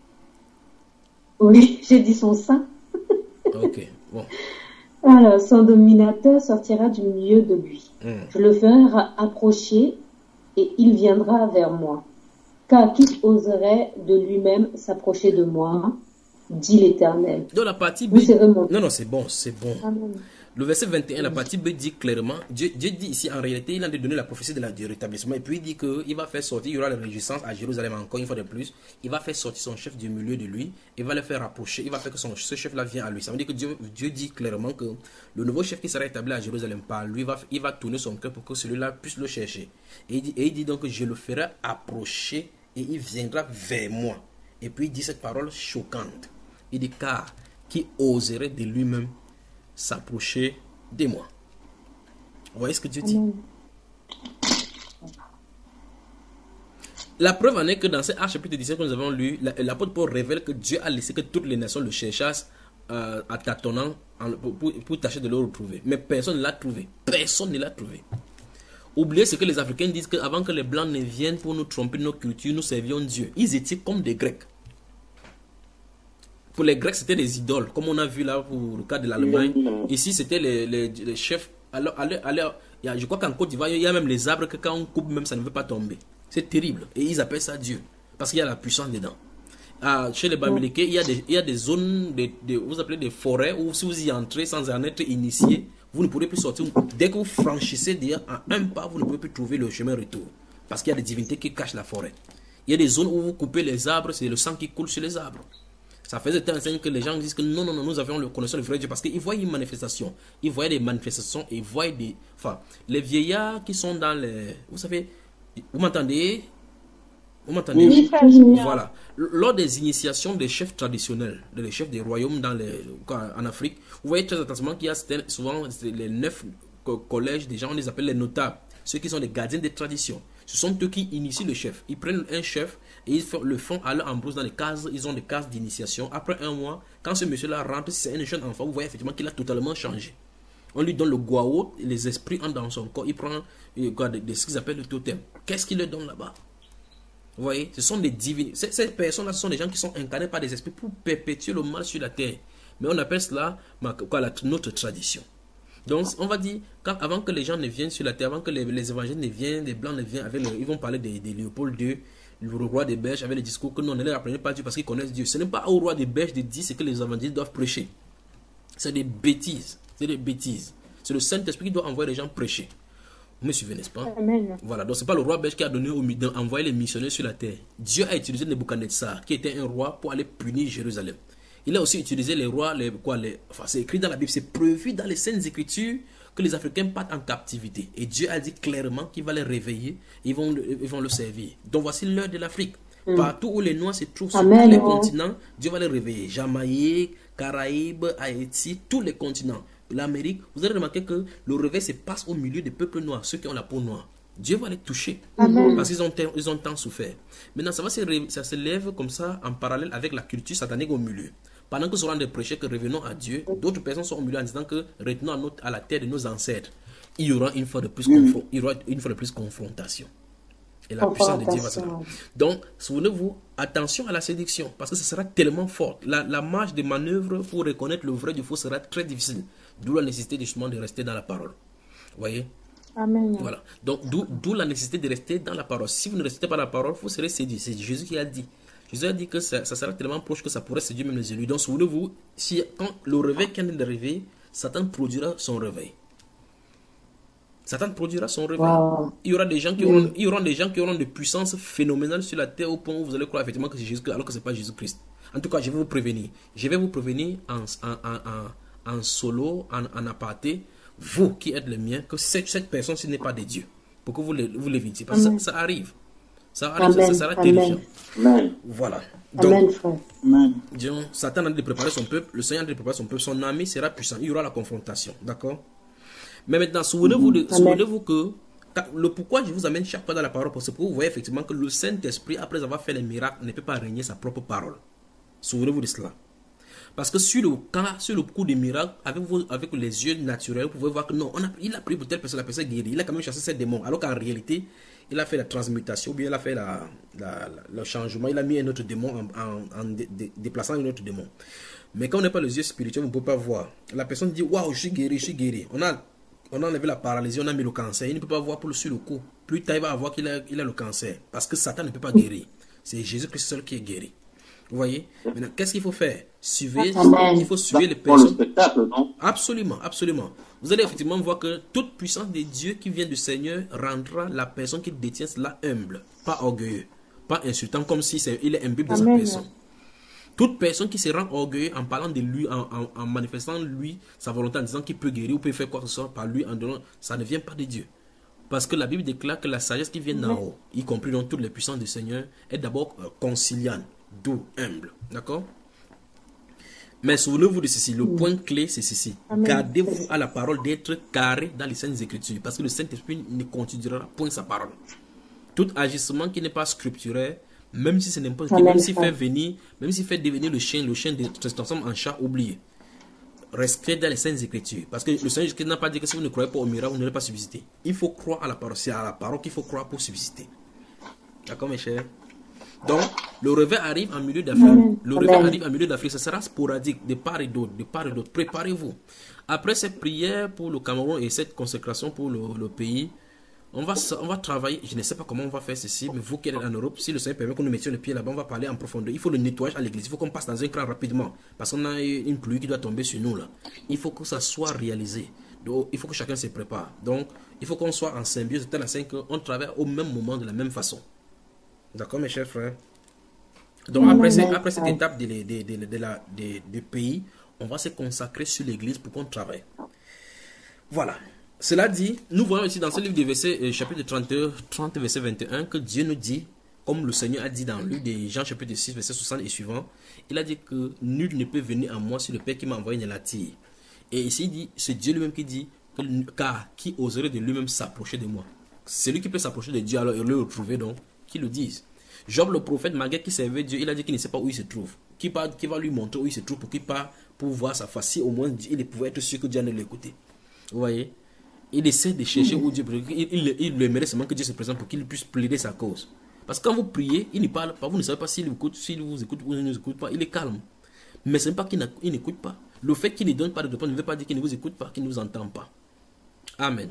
S1: Oui, j'ai dit son sein.
S3: Ok, bon.
S1: Alors, son dominateur sortira du milieu de lui.
S3: Hmm.
S1: Je le ferai ra- approcher et il viendra vers moi. Car qui oserait de lui-même s'approcher de moi, dit l'Éternel.
S3: Dans la partie B,
S1: Vous serez mon...
S3: non, non, c'est bon, c'est bon.
S4: Amen.
S3: Le verset vingt et un, la partie B dit clairement, Dieu, Dieu dit ici en réalité, il a donné la prophétie de la, du rétablissement. Et puis il dit qu'il va faire sortir, il y aura la réjouissance à Jérusalem encore une fois de plus. Il va faire sortir son chef du milieu de lui. Il va le faire rapprocher. Il va faire que son, ce chef-là vienne à lui. Ça veut dire que Dieu, Dieu dit clairement que le nouveau chef qui sera établi à Jérusalem par lui, va, il va tourner son cœur pour que celui-là puisse le chercher. Et il dit, et il dit donc que je le ferai approcher et il viendra vers moi. Et puis il dit cette parole choquante. Il dit car qui oserait de lui-même s'approcher de moi. Vous voyez ce que Dieu dit?
S4: Amen.
S3: La preuve en est que dans ce Actes chapitre dix-sept que nous avons lu, la- l'apôtre Paul révèle que Dieu a laissé que toutes les nations le cherchassent euh, à tâtonnant en- pour, pour, pour tâcher de le retrouver. Mais personne ne l'a trouvé. Personne ne l'a trouvé. Oubliez ce que les Africains disent, qu'avant que les Blancs ne viennent pour nous tromper de nos cultures, nous servions Dieu. Ils étaient comme des Grecs. Pour les Grecs, c'était des idoles, comme on a vu là pour le cas de l'Allemagne. Ici, c'était les, les, les chefs. Alors, alors, alors, il y a- je crois qu'en Côte d'Ivoire, il y a même les arbres que quand on coupe, même ça ne veut pas tomber. C'est terrible. Et ils appellent ça Dieu. Parce qu'il y a la puissance dedans. Ah, chez les Bamileke, il y a des, il y a des zones, de, de- vous appelez des forêts, où si vous y entrez sans en être initié, vous ne pourrez plus sortir. Dès que vous franchissez d'ailleurs en un pas, vous ne pouvez plus trouver le chemin retour. Parce qu'il y a des divinités qui cachent la forêt. Il y a des zones où vous coupez les arbres, c'est le sang qui coule sur les arbres. Ça faisait un signe que les gens disent que non, non, non, nous avions le connaissance du vrai Dieu parce qu'ils voyaient une manifestation. Ils voyaient des manifestations et ils voyaient des. Enfin, les vieillards qui sont dans les. Vous savez, vous m'entendez? Vous m'entendez?
S4: Oui, frère Junior.
S3: Voilà. Lors des initiations des chefs traditionnels, des chefs des royaumes dans les, en Afrique, vous voyez très attentivement qu'il y a certains- souvent les neuf co- collèges des gens, on les appelle les notables, ceux qui sont les gardiens des traditions. Ce sont eux qui initient le chef. Ils prennent un chef et ils font- le font aller en brousse dans les cases. Ils ont des cases d'initiation. Après un mois, quand ce monsieur-là rentre, si c'est un jeune enfant, vous voyez effectivement qu'il a totalement changé. On lui donne le guao, les esprits entrent dans son corps. Il prend euh, quoi, de, de ce qu'ils appellent le totem. Qu'est-ce qu'il leur donne là-bas? Vous voyez, ce sont des divinités. Ces, ces personnes-là, ce sont des gens qui sont incarnés par des esprits pour perpétuer le mal sur la terre. Mais on appelle cela ma- quoi, la- notre tradition. Donc, on va dire, quand, avant que les gens ne viennent sur la terre, avant que les, les évangéliques ne viennent, les blancs ne viennent, avec le- ils vont parler de, de Léopold deux, le roi des Belges, avec le discours que non, ne leur apprenez pas Dieu parce qu'ils connaissent Dieu. Ce n'est pas au roi des Belges de dire ce que les évangélistes doivent prêcher. C'est des bêtises. C'est des bêtises. C'est le Saint-Esprit qui doit envoyer les gens prêcher. Vous me suivez, n'est-ce pas?
S4: Amen.
S3: Voilà, donc c'est pas le roi belge qui a donné au, envoyé les missionnaires sur la terre. Dieu a utilisé Nebuchadnezzar, qui était un roi, pour aller punir Jérusalem. Il a aussi utilisé les rois, les, quoi, les, enfin c'est écrit dans la Bible, c'est prévu dans les Saintes Écritures que les Africains partent en captivité. Et Dieu a dit clairement qu'il va les réveiller, ils vont, ils vont le servir. Donc voici l'heure de l'Afrique. Mm. Partout où les Noirs se trouvent sur
S1: Amen.
S3: tous les continents, Dieu va les réveiller. Jamaïque, Caraïbes, Haïti, tous les continents. L'Amérique, vous allez remarquer que le réveil se passe au milieu des peuples noirs, ceux qui ont la peau noire. Dieu va les toucher.
S4: Amen.
S3: Parce qu'ils ont, ils ont tant souffert. Maintenant, ça, va se, ça se lève comme ça en parallèle avec la culture satanique au milieu. Pendant que seront des prêcheurs que revenons à Dieu, d'autres personnes sont au milieu en disant que retenons à, notre, à la terre de nos ancêtres. Il y aura une fois de plus, confron- il y aura une fois de plus confrontation. Et la puissance de Dieu va se faire. Donc, souvenez-vous, attention à la séduction, parce que ce sera tellement fort. La, la marge de manœuvre pour reconnaître le vrai du faux sera très difficile. D'où la nécessité justement de rester dans la parole. Vous voyez?
S4: Amen.
S3: Voilà. Donc, d'où, d'où la nécessité de rester dans la parole. Si vous ne restez pas dans la parole, vous serez séduit. C'est Jésus qui a dit. Jésus a dit que ça, ça sera tellement proche que ça pourrait séduire même les élus. Donc, souvenez-vous, si, quand le réveil qui est d'arriver, Satan produira son réveil. Satan produira son réveil.
S1: Wow.
S3: Il y aura des gens qui auront, il y aura des gens qui auront des puissances phénoménales sur la terre au point où vous allez croire effectivement que c'est Jésus-Christ alors que ce n'est pas Jésus-Christ. En tout cas, je vais vous prévenir. Je vais vous prévenir en, en, en, en, en solo, en, en aparté, vous qui êtes les miens, que cette, cette personne-ci n'est pas de Dieu. Pour que vous l'évitiez. Parce que ça, ça arrive. Ça arrive,
S1: Amen.
S3: ça, ça sera
S1: Amen.
S3: terrifiant.
S7: Amen.
S3: Voilà. Donc,
S1: Amen, frère.
S6: Amen.
S3: disons, Satan a de préparer son peuple, le Seigneur a de préparer son peuple, son ami sera puissant. Il y aura la confrontation. D'accord? Mais maintenant, souvenez-vous de,
S1: Amen.
S3: souvenez-vous que le pourquoi je vous amène chaque fois dans la parole, parce que vous voyez effectivement que le Saint-Esprit, après avoir fait les miracles, ne peut pas régner sa propre parole. Souvenez-vous de cela. Parce que sur le cas, sur le coup des miracles, avec, vous, avec les yeux naturels, vous pouvez voir que non, on a, il a pris pour telle personne, la personne guérie. Il a quand même chassé ses démons. Alors qu'en réalité, il a fait la transmutation, ou bien il a fait la, la, la, le changement. Il a mis un autre démon en, en, en dé, dé, déplaçant un autre démon. Mais quand on n'a pas les yeux spirituels, on ne peut pas voir. La personne dit, waouh, je suis guéri, je suis guéri. On a, on a enlevé la paralysie, on a mis le cancer. Il ne peut pas voir pour le, sur le coup. Plus tard, il va voir qu'il a, il a le cancer. Parce que Satan ne peut pas guérir. C'est Jésus-Christ seul qui est guéri. Vous voyez? Maintenant, qu'est-ce qu'il faut faire? Suivez,
S1: Amen.
S3: il faut suivre les
S7: Pour le
S3: personnes.
S7: spectacle, non?
S3: Absolument, absolument. Vous allez effectivement voir que toute puissance de Dieu qui vient du Seigneur rendra la personne qui détient cela humble, pas orgueilleux, pas insultant, comme si c'est, il est imbu de sa
S4: Amen.
S3: personne. Toute personne qui se rend orgueilleux en parlant de lui, en, en, en manifestant lui sa volonté, en disant qu'il peut guérir ou peut faire quoi que ce soit par lui, en donnant, ça ne vient pas de Dieu. Parce que la Bible déclare que la sagesse qui vient d'en haut, y compris dans toutes les puissances du Seigneur, est d'abord euh, conciliante, doux, humble. D'accord? Mais souvenez-vous de ceci, le point clé c'est ceci.
S4: Amen.
S3: Gardez-vous à la parole d'être carré dans les Saintes Écritures. Parce que le Saint-Esprit ne continuera point sa parole. Tout agissement qui n'est pas scripturaire, même si ce n'est pas,
S1: Amen,
S3: même s'il
S1: frère.
S3: fait venir, même s'il fait devenir le chien, le chien se transforme en chat, oublié. Restez dans les Saintes Écritures. Parce que le Seigneur Jésus n'a pas dit que si vous ne croyez pas au miracle, vous n'allez pas subsister. Il faut croire à la parole. C'est à la parole qu'il faut croire pour subsister. D'accord, mes chers? Donc, le réveil arrive en milieu d'Afrique.
S1: Amen.
S3: Le réveil
S1: Amen.
S3: arrive en milieu d'Afrique. Ce sera sporadique, de part et d'autre, de part et d'autre. Préparez-vous. Après cette prière pour le Cameroun et cette consécration pour le, le pays, on va, on va travailler. Je ne sais pas comment on va faire ceci, mais vous qui êtes en Europe, si le Seigneur permet que nous mettions le pied là-bas, on va parler en profondeur. Il faut le nettoyage à l'église. Il faut qu'on passe dans un cran rapidement. Parce qu'on a une pluie qui doit tomber sur nous là. Il faut que ça soit réalisé. Donc, il faut que chacun se prépare. Donc, il faut qu'on soit en symbiose de telle façon qu'on travaille au même moment, de la même façon. D'accord, mes chers frères? Donc, après, ces- après cette étape de, de, de, de, de la, de- du pays, on va se consacrer sur l'église pour qu'on travaille. Voilà. Cela dit, nous voyons ici dans ce livre de versets, euh, chapitre trente, trente, verset vingt et un, que Dieu nous dit, comme le Seigneur a dit dans le livre de Jean, chapitre six, verset soixante et suivant, il a dit que nul ne peut venir à moi si le Père qui m'a envoyé ne l'attire. Et ici, il dit, c'est Dieu lui-même qui dit, que, car qui oserait de lui-même s'approcher de moi? Celui qui peut s'approcher de Dieu, alors il le retrouver donc, qui le dise. Job le prophète, malgré qu'il servait Dieu, il a dit qu'il ne sait pas où il se trouve. Qui, part, qui va lui montrer où il se trouve pour qu'il part pour voir sa face. Si au moins il pouvait être sûr que Dieu allait l'écouter. Vous voyez? Il essaie de chercher où Dieu. Il, il, il aimerait seulement que Dieu se présente pour qu'il puisse plaider sa cause. Parce que quand vous priez, il ne parle pas. Vous ne savez pas s'il écoute, s'il vous écoute ou il ne vous écoute pas. Il est calme. Mais ce n'est pas qu'il n'écoute pas. Le fait qu'il ne donne pas de réponse ne veut pas dire qu'il ne vous écoute pas, qu'il ne vous entend pas. Amen.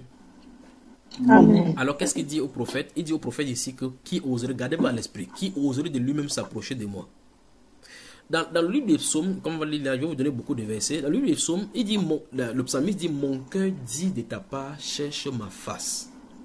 S4: Amen.
S3: Alors qu'est-ce qu'il dit au prophète? Il dit au prophète ici que qui oserait, gardez-vous à l'esprit, qui oserait de lui-même s'approcher de moi. Dans, dans le livre des psaumes, comme on va lire là, je vais vous donner beaucoup de versets. Dans le livre des psaumes, il dit, mon, le, le psalmiste dit, mon cœur dit de ta part, cherche ma face.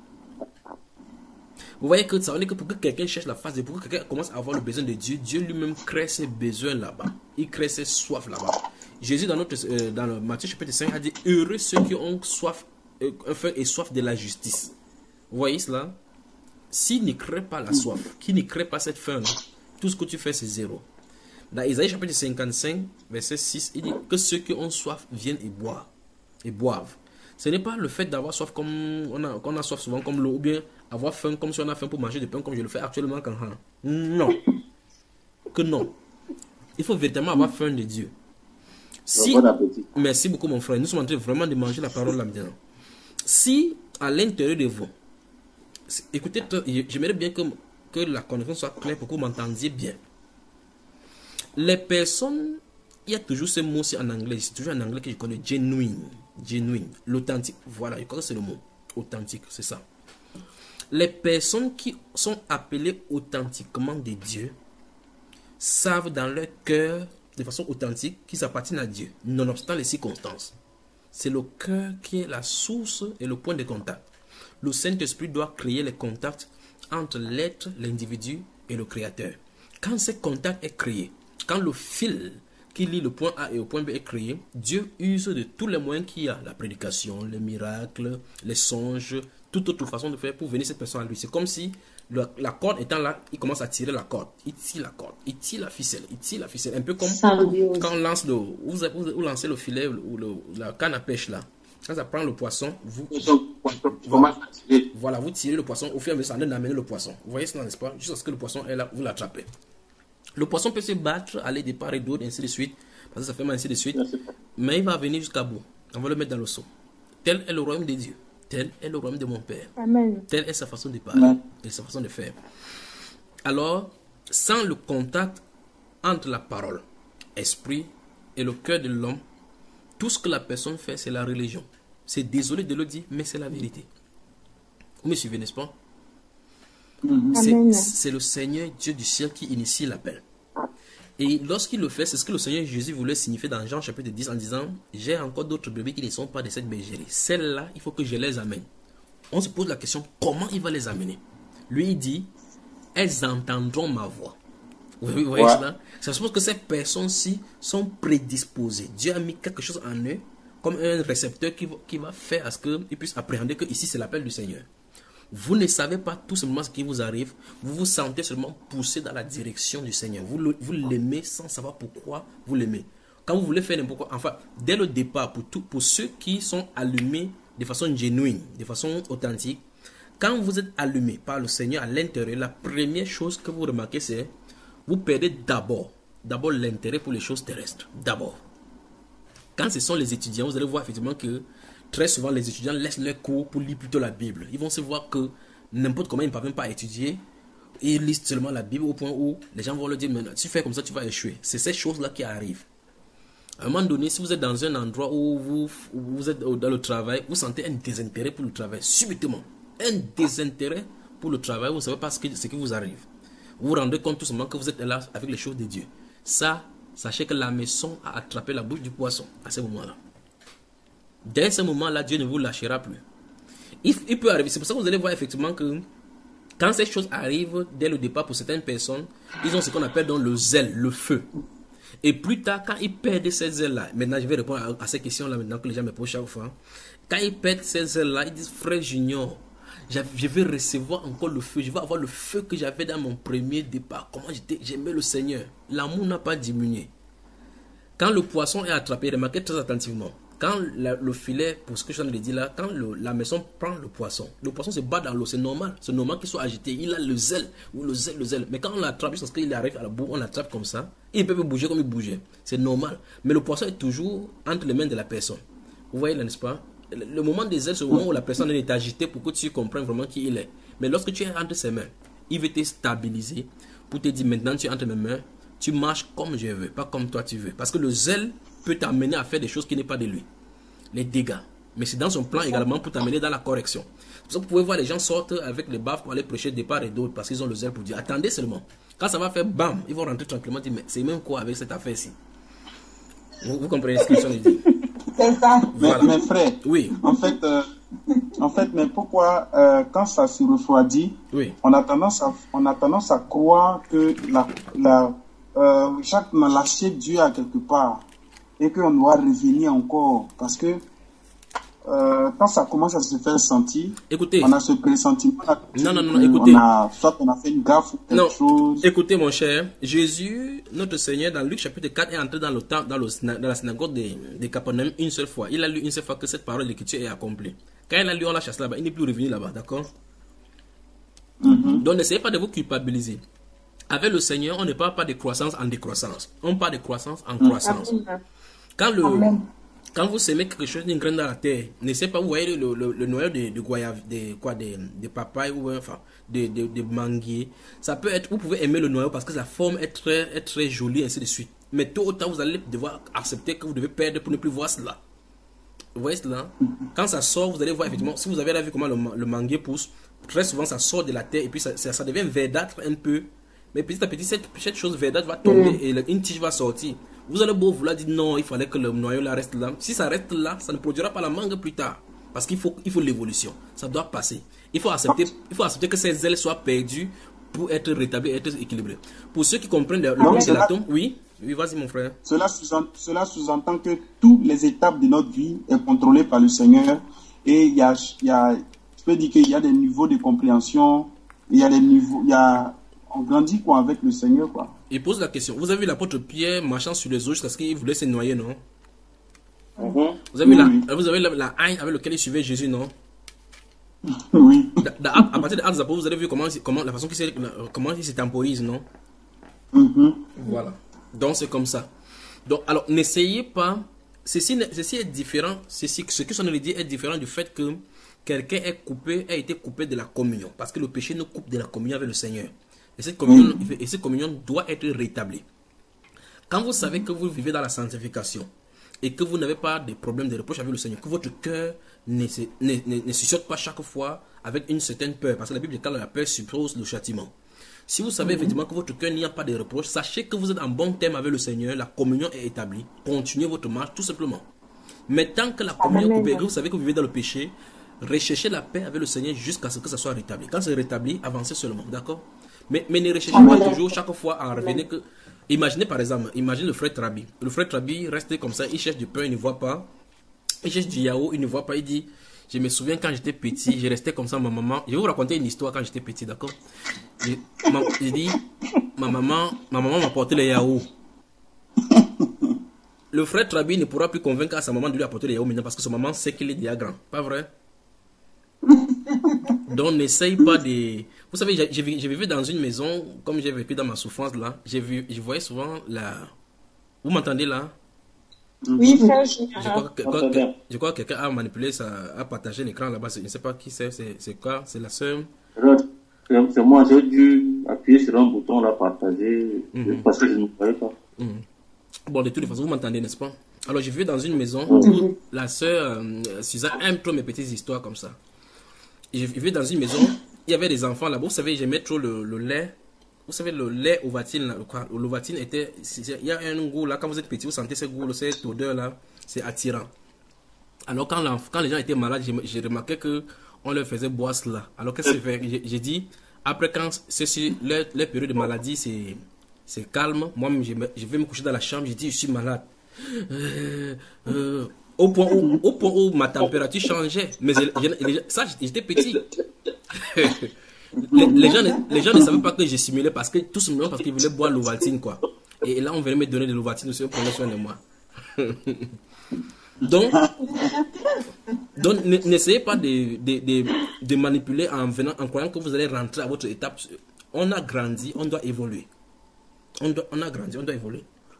S3: Vous voyez que ça veut dire que pour que quelqu'un cherche la face, pour que quelqu'un commence à avoir le besoin de Dieu, Dieu lui-même crée ses besoins là-bas. Il crée ses soifs là-bas. Jésus dans, notre, euh, dans le Matthieu chapitre cinq a dit, heureux ceux qui ont soif, euh, faim et soif de la justice. Vous voyez cela? S'il ne crée pas la soif, qui ne crée pas cette faim-là, tout ce que tu fais c'est zéro. Dans Isaïe chapitre cinquante-cinq, verset six, il dit que ceux qui ont soif viennent et boivent. Et boivent. Ce n'est pas le fait d'avoir soif comme on a, qu'on a soif souvent comme l'eau, ou bien avoir faim comme si on a faim pour manger du pain comme je le fais actuellement quand non. Que non. Il faut véritablement avoir faim de Dieu. Si,
S7: Bon appétit.
S3: merci beaucoup mon frère. Nous sommes en train vraiment de manger la parole là maintenant. Si à l'intérieur de vous, écoutez, j'aimerais bien que, que la connaissance soit claire pour que vous m'entendiez bien. Les personnes, il y a toujours ce mot en anglais, c'est toujours en anglais que je connais, genuine, genuine, l'authentique, voilà, je crois que c'est le mot, authentique, c'est ça. Les personnes qui sont appelées authentiquement de Dieu savent dans leur cœur, de façon authentique, qu'ils appartiennent à Dieu, nonobstant les circonstances. C'est le cœur qui est la source et le point de contact. Le Saint-Esprit doit créer les contacts entre l'être, l'individu et le Créateur. Quand ce contact est créé, quand le fil qui lie le point A et le point B est créé, Dieu use de tous les moyens qu'il y a, la prédication, les miracles, les songes, toute autre façon de faire pour venir cette personne à lui. C'est comme si le, la corde étant là, il commence à tirer la corde, il tire la corde, il tire la ficelle, il tire la ficelle, un peu comme
S1: Symbiose.
S3: quand on lance le, vous, vous, vous lancez le filet ou le, la canne à pêche là. Quand ça prend le poisson, vous, voilà, voilà, vous tirez le poisson, au fur et à mesure, ça donne d'amener le poisson. Vous voyez cela, n'est-ce pas? Jusqu'à ce que le poisson est là, vous l'attrapez. Le poisson peut se battre, aller de part et d'autre, ainsi de suite, parce que ça fait mal, ainsi de suite, mais il va venir jusqu'à bout. On va le mettre dans le seau. Tel est le royaume de Dieu. Tel est le royaume de mon Père.
S4: Amen.
S3: Telle est sa façon de parler et sa façon de faire. Alors, sans le contact entre la parole, esprit et le cœur de l'homme, tout ce que la personne fait, c'est la religion. C'est désolé de le dire, mais c'est la vérité. Vous me suivez, n'est-ce pas?
S4: Amen.
S3: C'est le Seigneur Dieu du ciel qui initie l'appel. Et lorsqu'il le fait, c'est ce que le Seigneur Jésus voulait signifier dans Jean chapitre dix en disant: j'ai encore d'autres brebis qui ne sont pas de cette bergerie. Celles-là, il faut que je les amène. On se pose la question, comment il va les amener? Lui, il dit: elles entendront ma voix. Vous voyez ouais. cela? Ça suppose que ces personnes-ci sont prédisposées. Dieu a mis quelque chose en eux, comme un récepteur qui va, qui va faire à ce qu'ils puissent appréhender que ici c'est l'appel du Seigneur. Vous ne savez pas tout simplement ce qui vous arrive. Vous vous sentez seulement poussé dans la direction du Seigneur. Vous, le, vous l'aimez sans savoir pourquoi vous l'aimez. Quand vous voulez faire n'importe quoi, enfin, dès le départ, pour, tout, pour ceux qui sont allumés de façon genuine, de façon authentique, quand vous êtes allumé par le Seigneur à l'intérieur, la première chose que vous remarquez, c'est vous perdez d'abord, d'abord l'intérêt pour les choses terrestres. D'abord. Quand ce sont les étudiants, vous allez voir effectivement que très souvent, les étudiants laissent leur cours pour lire plutôt la Bible. Ils vont se voir que n'importe comment ils ne parviennent pas à étudier. Ils lisent seulement la Bible au point où les gens vont leur dire: mais si tu fais comme ça, tu vas échouer. C'est ces choses-là qui arrivent. À un moment donné, si vous êtes dans un endroit où vous, où vous êtes dans le travail, vous sentez un désintérêt pour le travail, subitement. Un désintérêt pour le travail, vous ne savez pas ce qui, ce qui vous arrive. Vous vous rendez compte tout simplement que vous êtes là avec les choses de Dieu. Ça, sachez que la maison a attrapé la bouche du poisson à ce moment-là. Dès ce moment-là, Dieu ne vous lâchera plus. Il, il peut arriver. C'est pour ça que vous allez voir effectivement que quand ces choses arrivent dès le départ pour certaines personnes, ils ont ce qu'on appelle donc le zèle, le feu. Et plus tard, quand ils perdent ces zèles-là, maintenant je vais répondre à, à ces questions-là maintenant que les gens me posent chaque fois. Quand ils perdent ces zèles-là, ils disent: frère Junior, je vais recevoir encore le feu. Je vais avoir le feu que j'avais dans mon premier départ. Comment j'étais, j'aimais le Seigneur. L'amour n'a pas diminué. Quand le poisson est attrapé, remarquez très attentivement. Quand la, le filet, pour ce que je viens de dire là, quand le, la maison prend le poisson, le poisson se bat dans l'eau, c'est normal. C'est normal qu'il soit agité. Il a le zèle, ou le zèle, le zèle. Mais quand on l'attrape, juste parce qu'il arrive à la boue, on l'attrape comme ça, il peut bouger comme il bougeait. C'est normal. Mais le poisson est toujours entre les mains de la personne. Vous voyez là, n'est-ce pas? Le, le moment des ailes, c'est le moment où la personne est agitée pour que tu comprennes vraiment qui il est. Mais lorsque tu es entre ses mains, il veut te stabiliser pour te dire: maintenant tu es entre mes mains, tu marches comme je veux, pas comme toi tu veux. Parce que le zèle peut t'amener à faire des choses qui n'est pas de lui. Les dégâts. Mais c'est dans son plan également pour t'amener dans la correction. C'est pour ça que vous pouvez voir les gens sortent avec les baffes pour aller prêcher de part et d'autre parce qu'ils ont le zèle pour dire: attendez seulement. Quand ça va faire bam, ils vont rentrer tranquillement et dire: mais c'est même quoi avec cette affaire-ci? Vous, vous comprenez ce que je dis?
S8: C'est ça.
S3: Voilà.
S6: Mais, mais frère,
S3: oui.
S6: en fait, euh, en fait, mais pourquoi euh, quand ça se refroidit,
S3: oui.
S6: on a tendance à, on a tendance à croire que la, la, euh, chaque on a lâché Dieu à quelque part et qu'on doit revenir encore parce que euh, quand ça commence à se faire sentir,
S3: écoutez,
S6: on a ce pressentiment.
S3: Non, non, non, écoutez.
S6: On a, soit on a fait une gaffe ou quelque
S3: non,
S6: chose.
S3: Écoutez, mon cher, Jésus, notre Seigneur, dans Luc chapitre quatre, est entré dans, le temps, dans, le, dans la synagogue de, de Capernaum une seule fois. Il a lu une seule fois que cette parole de l'écriture est accomplie. Quand il a lu, on l'a chassé là-bas. Il n'est plus revenu là-bas, d'accord? Mm-hmm. Donc, n'essayez pas de vous culpabiliser. Avec le Seigneur, on ne parle pas de croissance en décroissance. On parle de croissance en croissance. Mm-hmm. Quand, le, quand vous semez quelque chose d'une graine dans la terre, n'essayez pas, vous voyez le, le, le noyau de, de goyave, de, quoi, de, de papaye ou enfin, de, de, de manguier. Ça peut être, vous pouvez aimer le noyau parce que sa forme est très, est très jolie, ainsi de suite. Mais tôt ou tard, vous allez devoir accepter que vous devez perdre pour ne plus voir cela. Vous voyez cela? Quand ça sort, vous allez voir effectivement, si vous avez vu comment le, le manguier pousse, très souvent ça sort de la terre et puis ça, ça, ça devient verdâtre un peu. Mais petit à petit, cette, cette chose verdâtre va tomber mm. et le, une tige va sortir. Vous allez beau vouloir dire non, il fallait que le noyau là reste là. Si ça reste là, ça ne produira pas la mangue plus tard. Parce qu'il faut, il faut l'évolution. Ça doit passer. Il faut accepter, il faut accepter que ces ailes soient perdues pour être rétablies, être équilibrées. Pour ceux qui comprennent le monde de l'atome, oui, oui, vas-y mon frère.
S6: Cela sous-entend, cela sous-entend que toutes les étapes de notre vie sont contrôlées par le Seigneur. Et il y a, il y a, je peux dire qu'il y a des niveaux de compréhension, il y a des niveaux, il y a, on grandit quoi avec le Seigneur quoi.
S3: Il pose la question. Vous avez vu l'apôtre Pierre marchant sur les eaux parce qu'il voulait se noyer, non?
S7: Mhm.
S3: Vous avez,
S6: Oui,
S3: la, vous avez la, la haine avec laquelle il suivait Jésus, non?
S6: Oui.
S3: Da- da- à partir de Actes des Apôtres, vous avez vu comment, comment la façon qu'il s'est- comment il se temporise, non?
S6: Mhm.
S3: Voilà. Donc c'est comme ça. Donc alors n'essayez pas. Ceci, n'est- ceci est différent. Ceci, ce que son dit est différent du fait que quelqu'un est coupé, a été coupé de la communion, parce que le péché nous coupe de la communion avec le Seigneur. Et cette communion, et cette communion doit être rétablie. Quand vous savez que vous vivez dans la sanctification et que vous n'avez pas de problème de reproche avec le Seigneur, que votre cœur ne, se- ne, ne, ne succède pas chaque fois avec une certaine peur, parce que la Bible dit que la peur suppose le châtiment. Si vous savez effectivement que votre cœur n'y a pas de reproche, sachez que vous êtes en bon terme avec le Seigneur, la communion est établie, continuez votre marche tout simplement. Mais tant que la communion est coupée, que vous savez que vous vivez dans le péché, recherchez la paix avec le Seigneur jusqu'à ce que ça soit rétabli. Quand c'est rétabli, avancez seulement, d'accord? Mais, mais ne recherchez pas toujours chaque fois à revenir que... Imaginez par exemple, imaginez le frère Trabi. Le frère Trabi reste comme ça, il cherche du pain, il ne voit pas. Il cherche du yaourt, il ne voit pas. Il dit, je me souviens quand j'étais petit, je restais comme ça, ma maman. Je vais vous raconter une histoire quand j'étais petit, d'accord? J'ai ma- j'ai dit, ma maman ma maman m'apportait les yaourts. Le frère Trabi ne pourra plus convaincre à sa maman de lui apporter les yaourts maintenant parce que sa maman sait qu'il est déjà grand. Pas vrai? Donc n'essaye pas de... Vous savez, j'ai- j'ai j'ai vécu dans une maison, comme j'ai vécu dans ma souffrance là, j'ai vu, je voyais souvent la... Vous m'entendez là?
S4: Oui, frère
S3: Je
S4: Junior.
S3: crois que,
S7: Très
S3: que-
S7: bien.
S3: je crois que quelqu'un a manipulé, ça, a partagé l'écran là-bas. Je ne sais pas qui c'est, c'est c'est quoi, c'est la sœur.
S7: C'est c'est moi, j'ai dû appuyer sur un bouton là, partager,
S3: Mhm.
S7: parce que je ne voyais pas.
S3: Mhm. Bon, de toutes les façons, vous m'entendez, n'est-ce pas? Alors, j'ai vu dans une maison
S7: Mhm.
S3: où la sœur euh, Suzanne aime trop mes petites histoires comme ça. Et j'ai vu dans une maison, il y avait des enfants là-bas. Vous savez, j'aimais trop le, le lait. Vous savez, le lait Ovatine, là, le quoi, l'Ovatine était. c'est- Il y a un goût là, quand vous êtes petit, vous sentez ce goût, cette odeur là, c'est attirant. Alors, quand, l'enf- quand les gens étaient malades, j'ai j'ai remarqué que on leur faisait boire cela. Alors, qu'est-ce que c'est fait? J'ai j'ai dit, après, quand ceci, leur, leur période de maladie, c'est c'est calme, moi, je, me- je vais me coucher dans la chambre, j'ai dit, je suis malade. Euh, euh, au, point où, au point où ma température changeait. Mais je- je- les- ça, j'étais petit. les, les gens, ne- les gens ne savaient pas que je simulais parce que, tout simplement parce qu'ils voulaient boire l'Ovaltine, quoi. Et là, on venait me donner de l'Ovaltine aussi, on prenait soin de moi. Donc, donc n- n'essayez pas de, de, de, de manipuler en venant, en croyant que vous allez rentrer à votre étape. On a grandi, on doit évoluer. On, doit, on a grandi, on doit évoluer.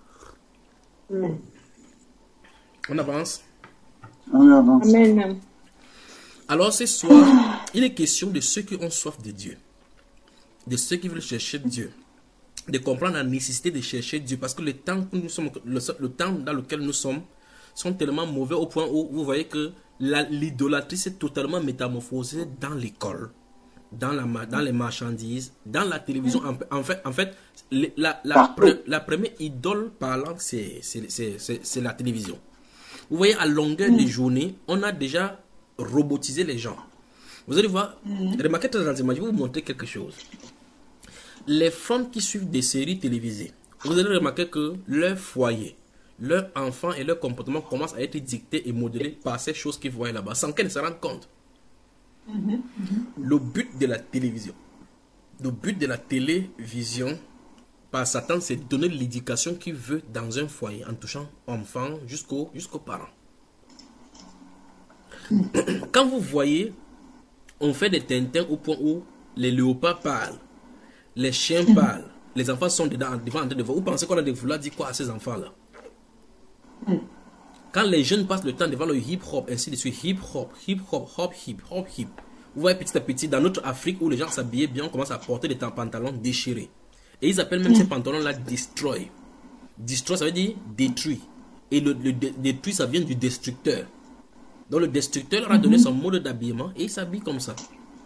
S3: On avance.
S6: On avance.
S4: Amen.
S3: Alors ce soir, il est question de ceux qui ont soif de Dieu, de ceux qui veulent chercher Dieu, de comprendre la nécessité de chercher Dieu, parce que le temps que nous sommes, le, le temps dans lequel nous sommes, sont tellement mauvais au point où vous voyez que la- l'idolâtrie s'est totalement métamorphosée dans l'école, dans, la, ma- dans les marchandises, dans la télévision. En, en fait, en fait les- la, la, pre- la première idole parlante, c'est c'est- c'est- c'est- c'est la télévision. Vous voyez, à longueur de journée, on a déjà robotisé les gens. Vous allez voir, remarquez très attentivement, je vais vous montrer quelque chose. Les femmes qui suivent des séries télévisées, vous allez remarquer que leur foyer, leurs enfants et leur comportement commencent à être dictés et modélés par ces choses qu'ils voient là-bas, sans qu'elles ne se rendent compte. Le but de la télévision, le but de la télévision par Satan, c'est de donner l'éducation qu'il veut dans un foyer, en touchant enfants jusqu'aux jusqu'aux parents. Quand vous voyez, on fait des tintins au point où les léopards parlent, les chiens parlent, les enfants sont dedans, devant en train de voir. Vous pensez qu'on a des vouloir dire quoi à ces enfants-là? Quand les jeunes passent le temps devant le hip-hop, ainsi de suite, hip-hop, hip-hop, hop, hip, hop, hip. Vous voyez petit à petit, dans notre Afrique où les gens s'habillaient bien, on commence à porter des pantalons déchirés. Et ils appellent même ces pantalons-là destroy. Destroy, ça veut dire détruit. Et le, le dé- détruit, ça vient du destructeur. Donc le destructeur leur a donné son mode d'habillement et il s'habille comme ça.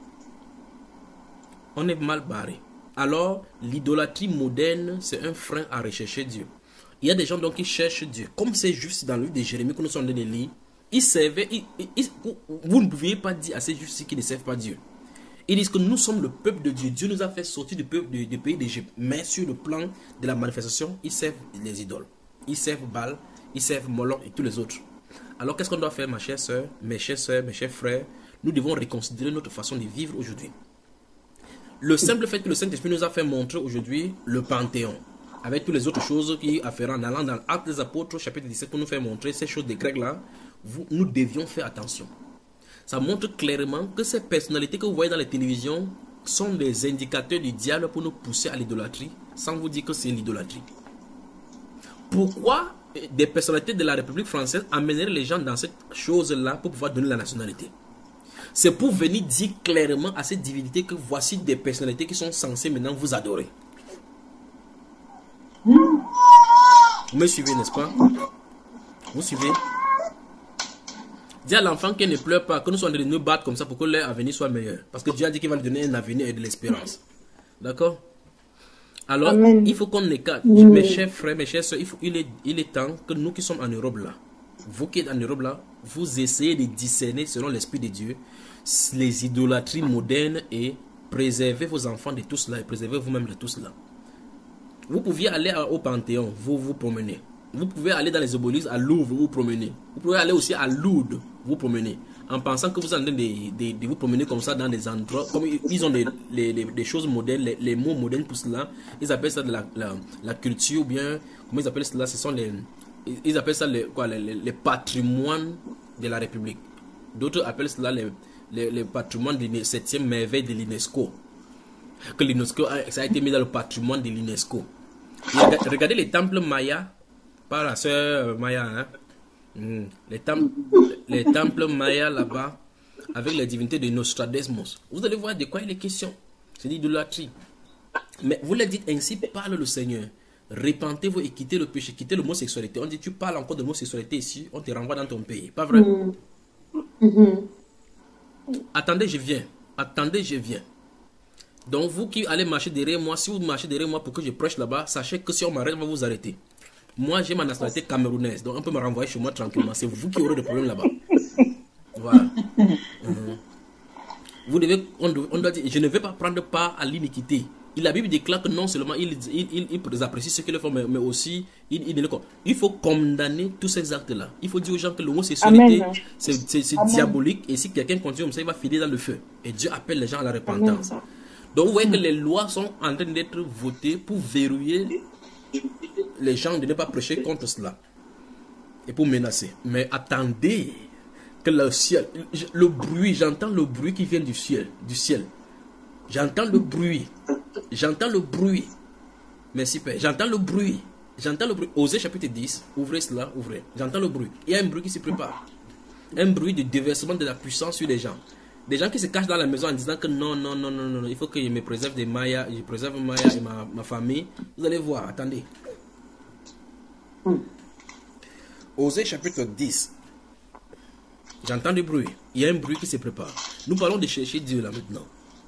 S3: On est mal barré. Alors, l'idolâtrie moderne, c'est un frein à rechercher Dieu. Il y a des gens donc qui cherchent Dieu. Comme c'est juste dans le livre de Jérémie que nous sommes en train de lire, Ils servaient, ils, ils, vous ne pouviez pas dire à ces juifs qu'ils ne servent pas Dieu. Ils disent que nous sommes le peuple de Dieu. Dieu nous a fait sortir du, peuple, du, du pays d'Égypte. Mais sur le plan de la manifestation, ils servent les idoles. Ils servent Baal, ils servent Moloch et tous les autres. Alors qu'est-ce qu'on doit faire, ma chère soeur, mes chers soeurs, mes chers frères? Nous devons reconsidérer notre façon de vivre aujourd'hui. Le simple fait que le Saint-Esprit nous a fait montrer aujourd'hui le Panthéon, avec toutes les autres choses qui afférent en allant dans l'Acte des Apôtres, chapitre dix-sept, pour nous faire montrer ces choses des Grecs-là, nous devions faire attention. Ça montre clairement que ces personnalités que vous voyez dans les télévisions sont des indicateurs du diable pour nous pousser à l'idolâtrie, sans vous dire que c'est l'idolâtrie. Pourquoi des personnalités de la République française amèneraient les gens dans cette chose-là pour pouvoir donner la nationalité? C'est pour venir dire clairement à ces divinités que voici des personnalités qui sont censées maintenant vous adorer. Vous me suivez, n'est-ce pas? Vous suivez? Dis à l'enfant qu'il ne pleure pas, que nous soyons en train de nous battre comme ça pour que leur avenir soit meilleur. Parce que Dieu a dit qu'il va lui donner un avenir et de l'espérance. D'accord? Alors, Amen. Il faut qu'on écarte. Oui. Mes chers frères, mes chers soeurs, il, faut, il, est, il est temps que nous qui sommes en Europe là, vous qui êtes en Europe là, vous essayez de discerner selon l'Esprit de Dieu les idolâtries modernes et préservez vos enfants de tout cela et préservez vous-même de tout cela. Vous pouviez aller au Panthéon, vous vous promenez. Vous pouvez aller dans les obélisques à Louvre, vous vous promenez. Vous pouvez aller aussi à Lourdes, vous vous promenez. En pensant que vous êtes en train de, de, de vous promener comme ça dans des endroits, comme ils ont des, les, les, des choses modernes, les, les mots modernes pour cela. Ils appellent ça de la, la, la culture, ou bien, comment ils appellent cela? Ce sont les, ils appellent ça les, quoi, les, les patrimoines de la République. D'autres appellent cela les, les, les patrimoines de la septième merveille de l'UNESCO. Que l'UNESCO, ça a été mis dans le patrimoine de l'UNESCO. Regardez les temples mayas, par la sœur Maya, hein? mm. les, temples, les temples mayas là-bas, avec les divinités de Nostradamus. Vous allez voir de quoi il est question. C'est l'idolâtrie. Mais vous le dites ainsi, parle le Seigneur. Repentez-vous et quittez le péché, quittez l'homosexualité. On dit, tu parles encore de l'homosexualité ici, on te renvoie dans ton pays. Pas vrai? Mm. Mm-hmm. Attendez, je viens. Attendez, je viens. Donc, vous qui allez marcher derrière moi, si vous marchez derrière moi pour que je prêche là-bas, sachez que si on m'arrête, on va vous arrêter. Moi, j'ai ma nationalité camerounaise, donc on peut me renvoyer chez moi tranquillement. C'est vous qui aurez des problèmes là-bas. Voilà. Mm-hmm. Vous devez, on doit, on doit dire, je ne vais pas prendre part à l'iniquité. La Bible déclare que non seulement il, il, il, il apprécie ce qu'ils font, mais, mais aussi il, il, il faut condamner tous ces actes-là. Il faut dire aux gens que l'homosexualité, c'est diabolique. Et si quelqu'un continue comme ça, il va filer dans le feu. Et Dieu appelle les gens à la repentance. Amen. Donc vous voyez que les lois sont en train d'être votées pour verrouiller les gens de ne pas prêcher contre cela. Et pour menacer. Mais attendez que le ciel, le bruit, j'entends le bruit qui vient du ciel. Du ciel. J'entends le bruit. J'entends le bruit. Merci Père. J'entends le bruit. J'entends le bruit. Osée chapitre dix. Ouvrez cela, ouvrez. J'entends le bruit. Il y a un bruit qui se prépare. Un bruit de déversement de la puissance sur les gens. Des gens qui se cachent dans la maison en disant que non, non, non, non, non, il faut que je me préserve des Mayas, je préserve Maya et ma, ma famille. Vous allez voir, attendez. Osée chapitre dix. J'entends du bruit. Il y a un bruit qui se prépare. Nous parlons de chercher Dieu là maintenant.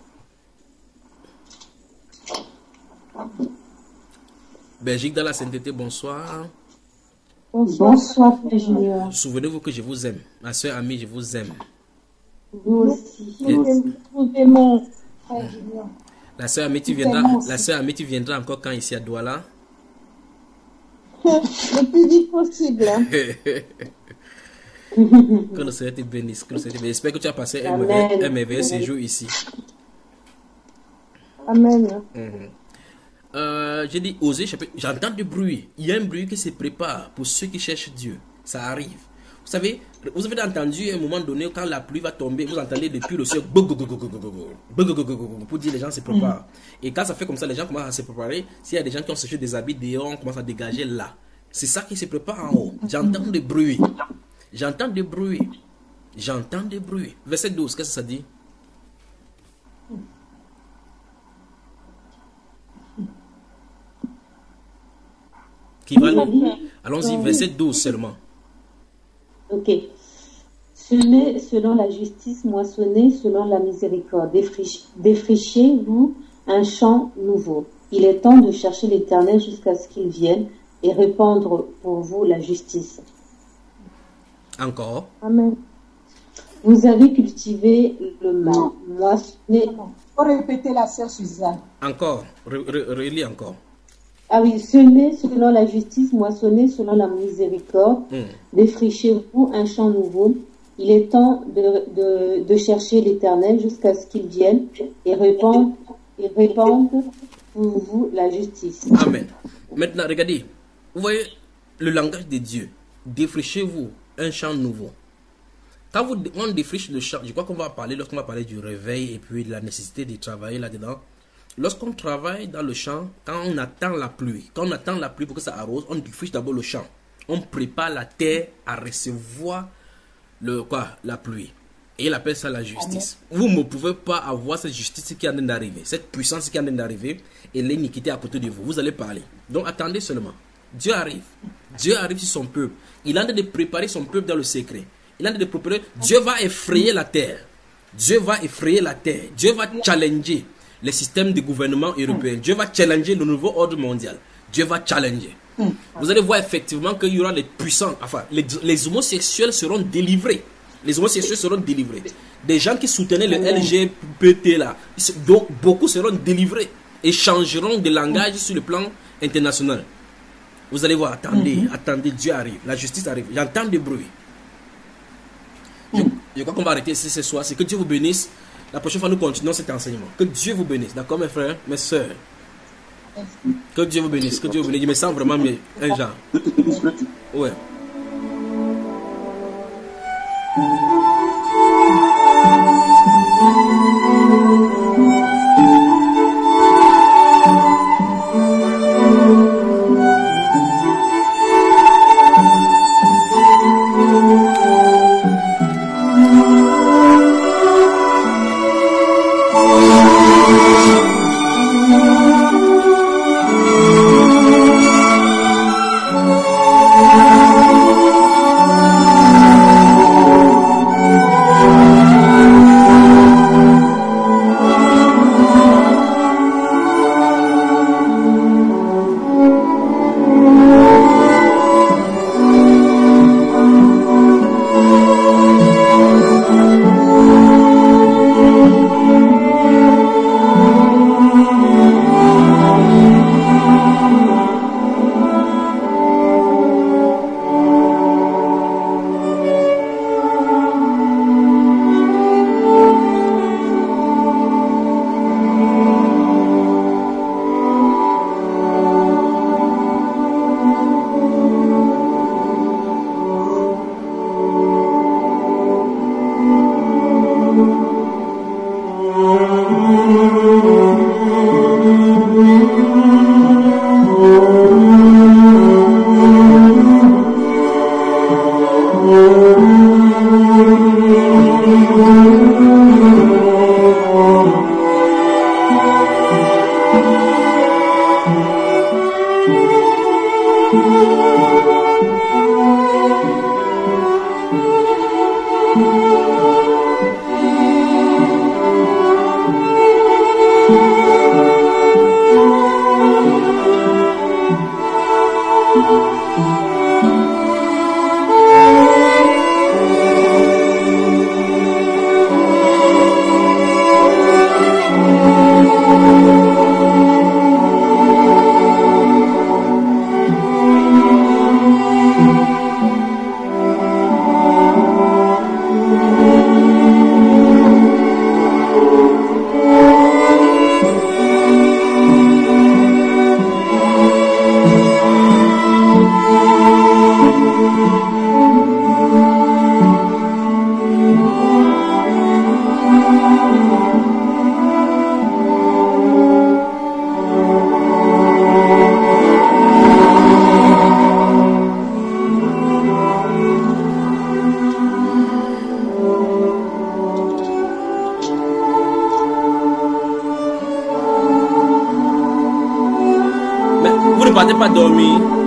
S3: Belgique dans la sainteté, bonsoir.
S1: Bonsoir, Frère Junior.
S3: Souvenez-vous que je vous aime. Ma soeur amie, je vous aime.
S1: Vous aussi.
S3: Et...
S4: Nous aimons, Frère Junior.
S3: La soeur amie, tu viendras, la soeur amie, tu viendras encore quand ici à Douala?
S4: Le plus vite possible. Hein.
S3: Que le Seigneur te bénisse. Que le Seigneur te bénisse. J'espère que tu as passé un merveilleux, un merveilleux séjour ici.
S4: Amen.
S3: Mm-hmm. Euh, j'ai dit, Osée, j'entends du bruit. Il y a un bruit qui se prépare pour ceux qui cherchent Dieu. Ça arrive. Vous savez, vous avez entendu à un moment donné, quand la pluie va tomber, vous entendez depuis le ciel pour dire les gens se préparent. Et quand ça fait comme ça, les gens commencent à se préparer. S'il y a des gens qui ont séché des habits dehors, on commence à dégager là. C'est ça qui se prépare en haut. J'entends des bruits. J'entends des bruits. J'entends des bruits. Verset douze, qu'est-ce que ça dit? Qui va... Allons-y, verset douze seulement.
S1: Ok. Semez selon la justice, moissonnez selon la miséricorde. Défrichez-vous un champ nouveau. Il est temps de chercher l'Éternel jusqu'à ce qu'il vienne et répandre pour vous la justice.
S3: Encore.
S4: Amen.
S1: Vous avez cultivé le mal, moissonné.
S8: Faut répéter la sœur Suzanne.
S3: Encore. Re- re- Relis encore.
S1: Ah oui, semez selon la justice, moissonnez selon la miséricorde.
S3: Hmm.
S1: Défrichez-vous un champ nouveau. Il est temps de, de, de chercher l'Éternel jusqu'à ce qu'il vienne et répande, et répande pour vous la justice.
S3: Amen. Maintenant, regardez. Vous voyez le langage de Dieu. Défrichez-vous un champ nouveau. Quand vous, on défriche le champ, je crois qu'on va parler, lorsqu'on va parler du réveil et puis de la nécessité de travailler là-dedans. Lorsqu'on travaille dans le champ, quand on attend la pluie, quand on attend la pluie pour que ça arrose, on défriche d'abord le champ. On prépare la terre à recevoir le, quoi, la pluie. Et il appelle ça la justice. Vous ne pouvez pas avoir cette justice qui est en train d'arriver, cette puissance qui est en train d'arriver et l'iniquité à côté de vous. Vous allez parler. Donc attendez seulement. Dieu arrive. Dieu arrive sur son peuple. Il est en train de préparer son peuple dans le secret. Il est en train de préparer. Dieu va effrayer la terre. Dieu va effrayer la terre. Dieu va challenger les systèmes de gouvernement européen. Dieu va challenger le nouveau ordre mondial. Dieu va challenger. Vous allez voir effectivement qu'il y aura les puissants, enfin, les, les homosexuels seront délivrés. Les homosexuels seront délivrés. Des gens qui soutenaient le L G B T là, donc beaucoup seront délivrés et changeront de langage sur le plan international. Vous allez voir, attendez, mm-hmm. attendez, Dieu arrive, la justice arrive. J'entends des bruits. Mm. Je, je crois qu'on va arrêter ici ce soir. C'est que Dieu vous bénisse. La prochaine fois, nous continuons cet enseignement. Que Dieu vous bénisse. D'accord, mes frères, mes soeurs. Que Dieu vous bénisse. Que Dieu vous bénisse. Je me sens vraiment mieux. Un genre. Ouais. Pas dormir.